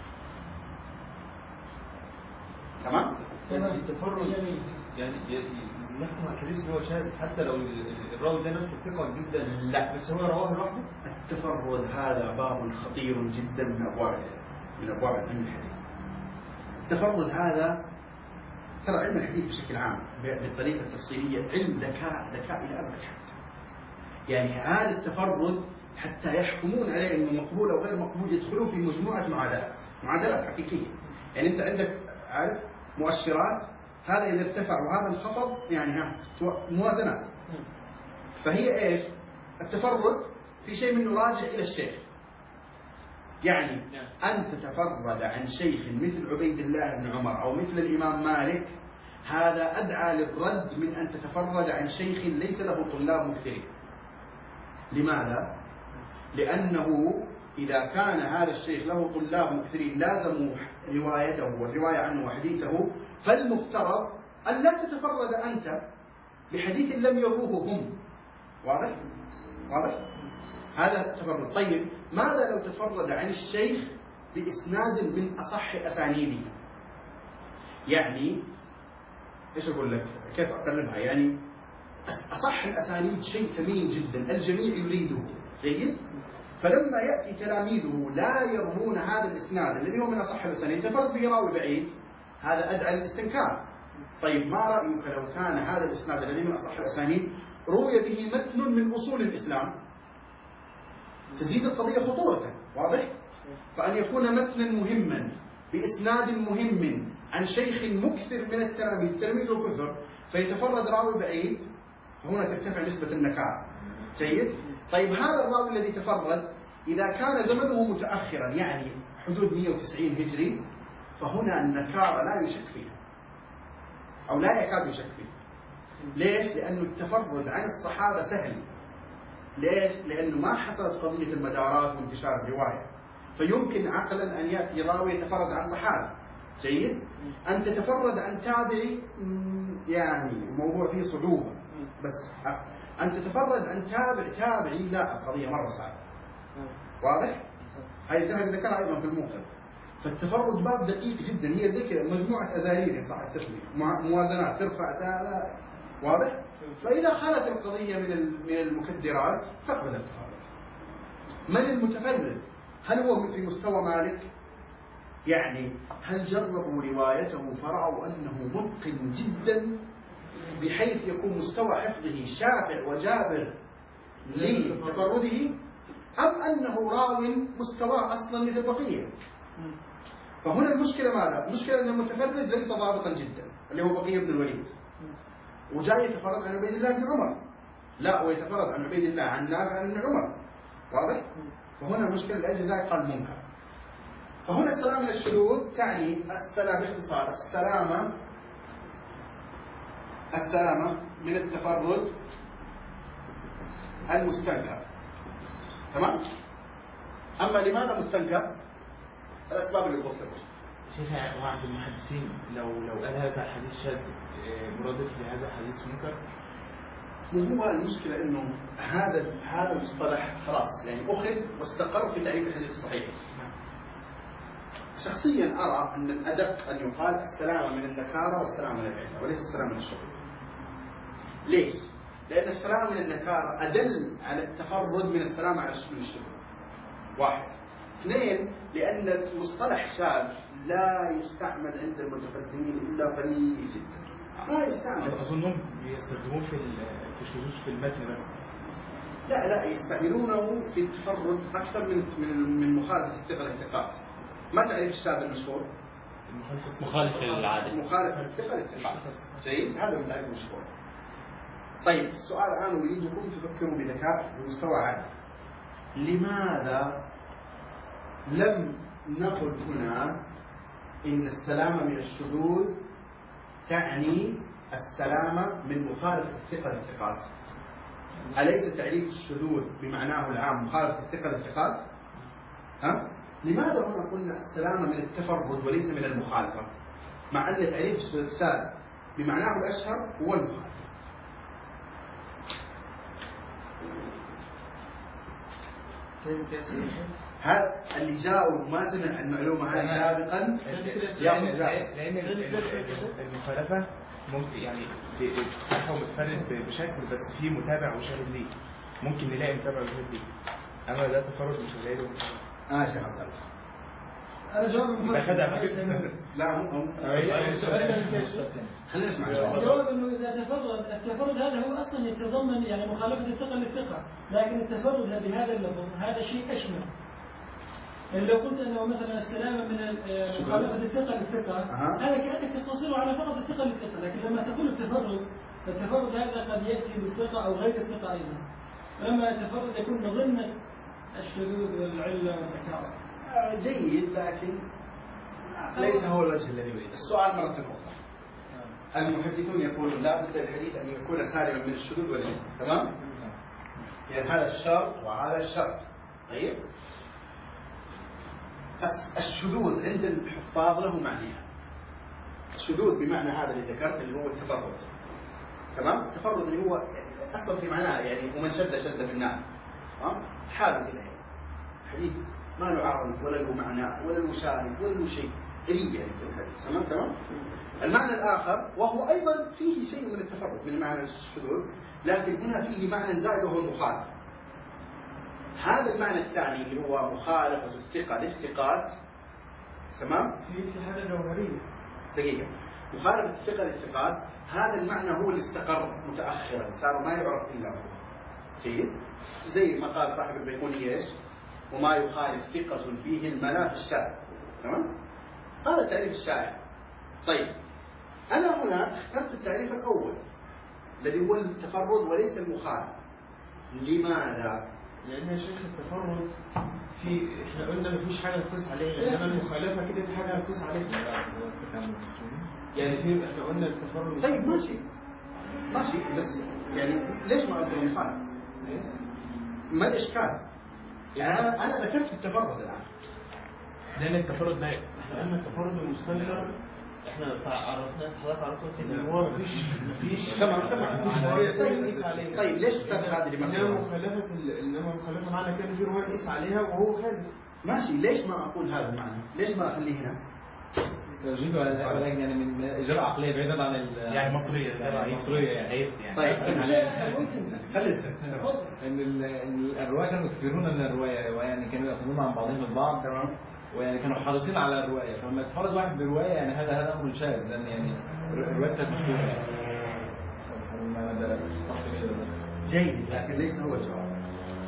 تمام؟ يعني التفرد يعني نحكم على الحديث اللي هو شاذ حتى لو الراوي ده نفسه ثقة جدا، لا بس هو رواه لوحده. التفرد هذا باب خطير جدا من ابواب علم الحديث. التفرد هذا ترى علم الحديث بشكل عام بالطريقة التفصيلية علم ذكاء إلى أبعد حد. يعني هذا التفرد حتى يحكمون عليه انه مقبول او غير مقبول يدخلون في مجموعة معادلات حقيقية. يعني انت عندك عارف مؤشرات، هذا إذا ارتفع وهذا انخفض، يعني موازنات. فهي ايش؟ التفرد في شيء منه راجع إلى الشيخ. يعني أن تتفرد عن شيخ مثل عبيد الله بن عمر أو مثل الإمام مالك هذا أدعى للرد من أن تتفرد عن شيخ ليس له طلاب مكثرين. لماذا؟ لأنه إذا كان هذا الشيخ له طلاب مكثرين لازموا روايته والرواية عنه وحديثه، فالمفترض أن لا تتفرد أنت بحديث لم يروه هم، واضح؟ واضح؟ هذا تفرد. طيب ماذا لو تفرد عن الشيخ بإسناد من أصح أسانيده؟ يعني إيش أقول لك؟ كيف أقربها؟ يعني أصح الأسانيد شيء ثمين جدا الجميع يريده، جيد؟ فلما يأتي تلاميذه لا يرمون هذا الإسناد الذي هو من أصح الأسانيد تفرد به راوي بعيد، هذا أدعى للاستنكار. طيب ما رأيك لو كان هذا الإسناد الذي من أصح الأسانيد روي به متن من أصول الإسلام؟ تزيد القضية خطورة، واضح؟ فأن يكون متنا مهما بإسناد مهم عن شيخ مكثر من التلاميذ، تلاميذه كثر، فيتفرد راوي بعيد، فهنا ترتفع نسبة النكارة. جيد؟ طيب هذا الراوي الذي تفرد إذا كان زمنه متأخرا يعني حدود 190 هجري، فهنا النكارة لا يشك فيها أو لا يكاد يشك فيها. ليش؟ لأنه التفرد عن الصحابة سهل. ليش؟ لأنه ما حصلت قضية المدارات وانتشار الرواية، فيمكن عقلا أن يأتي راوي يتفرد عن صحابة. جيد؟ أن تتفرد عن تابعي يعني الموضوع فيه صعوبة، بس أن تتفرد عن تابعي لا، القضية مرة صعبة. واضح؟ هذه ذكرها أيضا في الموقف. فالتفرد باب دقيق جدا، هي زي كذا مجموعة أزارير إن صح التسمية، موازنات ترفع تعالى. واضح؟ فإذا خلت القضية من المكدرات تقبل التفرد. من المتفرد؟ هل هو في مستوى مالك؟ يعني هل جربوا روايته فرأوا أنه متقن جدا بحيث يكون مستوى حفظه شافع وجابر لتفرده، أم أنه راو مستواه أصلا مثل بقية؟ فهنا المشكلة ماذا؟ المشكلة أن المتفرد ليس ضابطا جدا اللي هو بقية بن الوليد، وجاي يتفرد عن عبيد الله بن عمر، لا ويتفرد عن عبيد الله عن نافع عن ابن عمر. واضح؟ فهنا المشكلة لأجل ذلك قال منكر. فهنا السلامة من الشذوذ تعني السلامة باختصار السلامة من التفرد المستنكر. تمام؟ أما لماذا مستنكر؟ الأسباب اللي قلت لك. شيخ بعض المحدثين لو قال هذا الحديث شاذ مرادف لهذا الحديث منكر. هو المشكلة إنه هذا المصطلح خلاص يعني أخذ واستقر في تعريف الحديث الصحيح. شخصيا أرى أن الأدق أن يقال السلامة من النكارة والسلامة من العلة وليس السلامة من الشغل. ليش؟ لأن السلامة من النكارة أدل على التفرد من السلامة على الشغل. واحد. اثنين، لأن المصطلح شاذ لا يستعمل عند المتقدمين إلا قليل جدا. لا يستعمل. أظنهم بيستخدموه في الشذوذ في المتن بس. لا يستعملونه في التفرد أكثر من مخالفة الثقة للثقات. ما تعرف الشاذ المشهور؟ مخالف للعادة. مخالف الثقة للثقات. جيد؟ هذا من تعريف المشهور. طيب السؤال الآن أريدكم تفكروا بذكاء بمستوى عالي. لماذا لم نقل هنا إن السلامة من الشذوذ تعني السلامة من مخالفة الثقة للثقات؟ أليس تعريف الشذوذ بمعناه العام مخالفة الثقة للثقات؟ لماذا هنا قلنا السلامة من التفرد وليس من المخالفة؟ مع أن تعريف الشاذ بمعناه الأشهر هو المخالفة. هذا اللي جاء وما سمع المعلومة هذه سابقا ياخذ جائزة. لأن المخالفة ممكن يعني صح ومتفرد بشكل بس في متابع وشاهد ليه، ممكن نلاقي متابع وشاهد ليه، أما ده تفرد مش هنلاقي له. شيخ عبد الله أنا جواب لا مو خلينا نسمع الجواب إنه إذا التفرد هذا هو أصلا يتضمن يعني مخالفة الثقة للثقة، لكن التفرد بهذا اللفظ هذا شيء أشمل. يعني لو قلت أنه مثلا السلامة من مخالفة الثقة للثقة هذا كأنك تقتصره على فقط الثقة للثقة، لكن لما تقول التفرد هذا قد يأتي بالثقة أو غير الثقة أيضا. لما التفرد يكون ضمن الشذوذ والعلة والذكاء. جيد، لكن ليس هو الوجه الذي يريد. السؤال مرة أخرى، المحدثون يقولون لا بد للحديث أن يكون سالما من الشذوذ والعلة، تمام؟ يعني هذا الشرط وهذا الشرط. طيب الشذوذ عند الحفاظ له معنيها. الشذوذ بمعنى هذا اللي ذكرت اللي هو التفرد، تمام؟ التفرد اللي هو اصلا في معناه يعني ومن شد شد في النار. حاله كذا يعني حديث ما له عارض ولا له معنى ولا له شاهد ولا له شيء، غريب يعني في الحديث. تمام. المعنى الآخر وهو أيضا فيه شيء من التفرد من معنى الشذوذ، لكن هنا فيه معنى زائد وهو المخالفة. هذا المعنى الثاني اللي هو مخالفة الثقة للثقات. تمام؟ في حاجة جوهرية. دقيقة. مخالفة الثقة للثقات هذا المعنى هو اللي استقر متأخرا، صار ما يعرف إلا هو. جيد؟ زي ما قال صاحب البيقونية ايش؟ وما يخالف ثقة فيه الملا في الشارع. تمام؟ هذا التعريف الشائع. طيب أنا هنا اخترت التعريف الأول الذي هو التفرد وليس المخالف. لماذا؟ لأن يا شيخ التفرد احنا قلنا مفيش حاجة نقيس عليها، إنما المخالفة كده في حاجة نقيس عليها. يعني احنا قلنا التفرد. طيب ماشي بس يعني ليش ما أذكر المخالف؟ ما الإشكال؟ يعني أنا ذكرت التفرد الآن. لأن التفرد نائب. احنا قلنا التفرد المستمر، احنا عرفنا حضرتك عرفت ان هو مفيش رواية نقيس عليها. طيب ليش اخترت هذه انما مخالفة معنى كان في رواية نقيس عليها وهو خالف. ماشي، ليش ما أقول هذا المعنى؟ ليش ما أخليه هنا؟ سأجيبه ولكن يعني من إجابة عقلية بعيدا عن يعني مصرية يعني. طيب خلي ان الرواية كانوا يكثرون من الرواية، ويعني كانوا يأخذون عن بعضهم البعض، ويعني كانوا حريصين على الرواية. فلما يتفرد واحد برواية يعني هذا أمر شاذ، لأن يعني الرواية كانت مشهورة يعني. جيد، لكن ليس هو الجواب.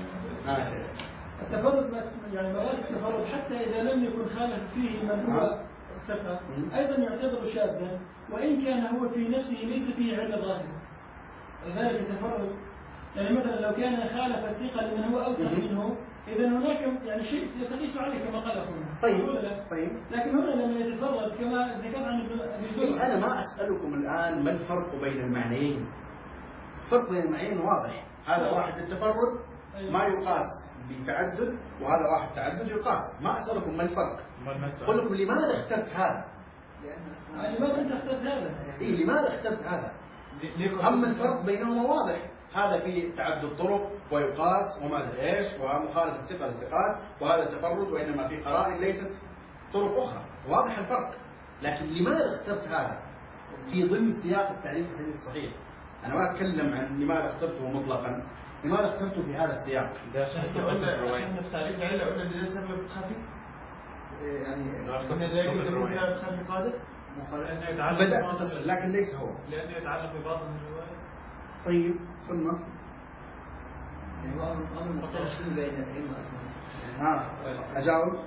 التفرد يعني مرات التفرد حتى إذا لم يكن خالف فيه من هو ثقة أيضا يعتبر شاذا، وإن كان هو في نفسه ليس فيه علة ظاهرة. لذلك التفرد يعني مثلا لو كان خالف الثقة لمن هو أوثق منه، إذا هناك يعني شيء تقيس عليه كما قال أخونا. طيب. لكن هنا لما يتفرد كما ذكر عن ابن أبي أنا ما أسألكم الآن ما الفرق بين المعنيين. الفرق بين المعنيين واضح. هذا واحد التفرد ما يقاس بتعدد، وهذا واحد تعدد يقاس. ما أسألكم ما الفرق. أقول لكم لماذا اخترت هذا؟ لماذا أنت اخترت هذا؟ لماذا اخترت هذا؟ أما الفرق بينهما واضح. هذا فيه تعدد طرق ويقاس وما أدري ايش ومخالفة الثقة للثقات، وهذا تفرد وإنما في قرائن ليست طرق أخرى. واضح الفرق. لكن لماذا اخترت هذا في ضمن سياق التعريف الحديث الصحيح؟ أنا ما أتكلم عن لماذا اخترته مطلقا، لماذا اخترته في هذا السياق؟ ده عشان احنا في تعريف العلة قلنا ان ده سبب خفي، يعني قلنا ده يكون سبب خفي قادر. بدأت تصل لكن ليس هو، لأنه يتعلق ببعض من الرواية. طيب ثم يعني هو أمر مختلف فيه بين العلم أصلا. أجاوب؟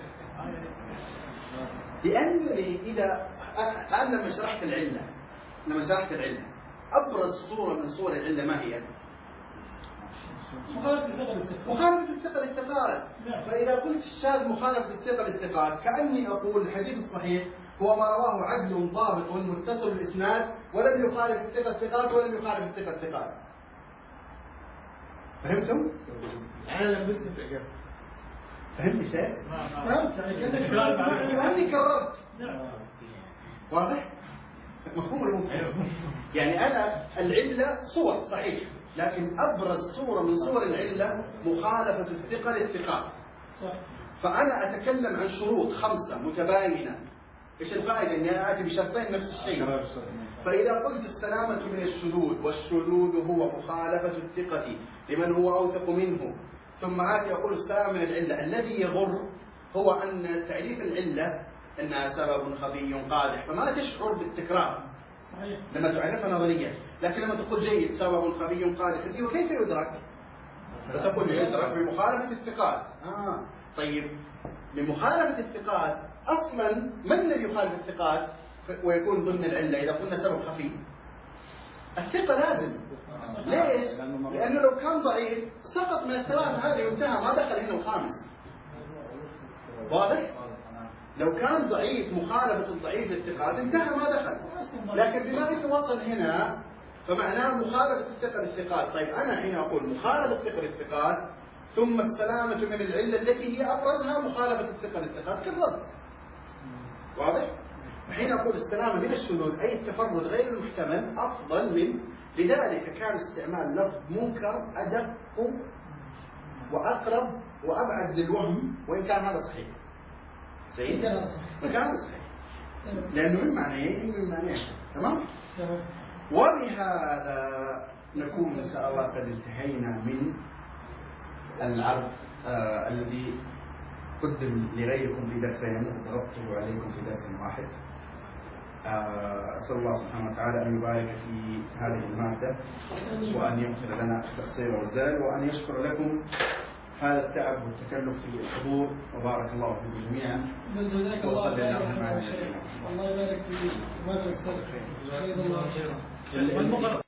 لأنني إذا الآن لما شرحت العلة أبرز صورة من صور العلة ما هي؟ مخالفة الثقة للثقات. فإذا قلت الشاذ مخالفة الثقة للثقات كأني أقول الحديث الصحيح هو ما رواه عدل ضابط متصل الإسناد ولم يخالف الثقة الثقات ولم يخالف الثقة الثقات. فهمتم؟ أنا لبست في الإجابة. فهمت شيء؟ فهمت كأني كررت. واضح؟ مفهوم ولا مفهوم؟ يعني أنا العلة صور صحيح، لكن أبرز صورة من صور العلة مخالفة الثقة للثقات. فأنا أتكلم عن شروط 5 متباينة. إيش الفائدة؟ إني أنا آتي بشرطين نفس الشيء. فإذا قلت السلامة من الشذوذ، والشذوذ هو مخالفة الثقة لمن هو أوثق منه، ثم آتي أقول السلامة من العلة، الذي يضر هو أن تعريف العلة أنها سبب خفي قادح، فما تشعر بالتكرار صحيح لما تعرفها نظريا. لكن لما تقول جيد سبب خفي قادح، وكيف يدرك؟ فتقول يدرك بمخالفة الثقات. طيب بمخالفة الثقات أصلا من الذي يخالف الثقات ويكون ضمن العلة إذا قلنا سبب خفي؟ الثقة لازم. ليش؟ لأنه لو كان ضعيف سقط من الثلاث هذه وانتهى، ما دخل هنا الخامس. واضح؟ لو كان ضعيف مخالفة الضعيف للثقات انتهى ما دخل. لكن بما انه وصل هنا فمعناه مخالفة الثقة للثقات. طيب أنا حين أقول مخالفة الثقة للثقات ثم السلامة من العلة التي هي أبرزها مخالفة الثقة للثقات كررت. واضح؟ وحين أقول السلامة من الشذوذ أي التفرد غير المحتمل أفضل من، لذلك كان استعمال لفظ منكر أدق وأقرب وأبعد للوهم، وإن كان هذا صحيح. إن كان هذا صحيح. وإن كان هذا صحيح. لأنه من معنيه من معنيه. تمام؟ تمام. وبهذا نكون إن شاء الله قد انتهينا من العرض الذي قدم لغيركم في درسين وضربته عليكم في درس واحد. أسأل الله سبحانه وتعالى أن يبارك في هذه المادة وأن يغفر لنا التقصير والزلل وأن يشكر لكم هذا التعب والتكلف في الحضور، وبارك الله فيكم جميعا. وصلى الله على نبينا محمد. الله يبارك فيك. ما في السر.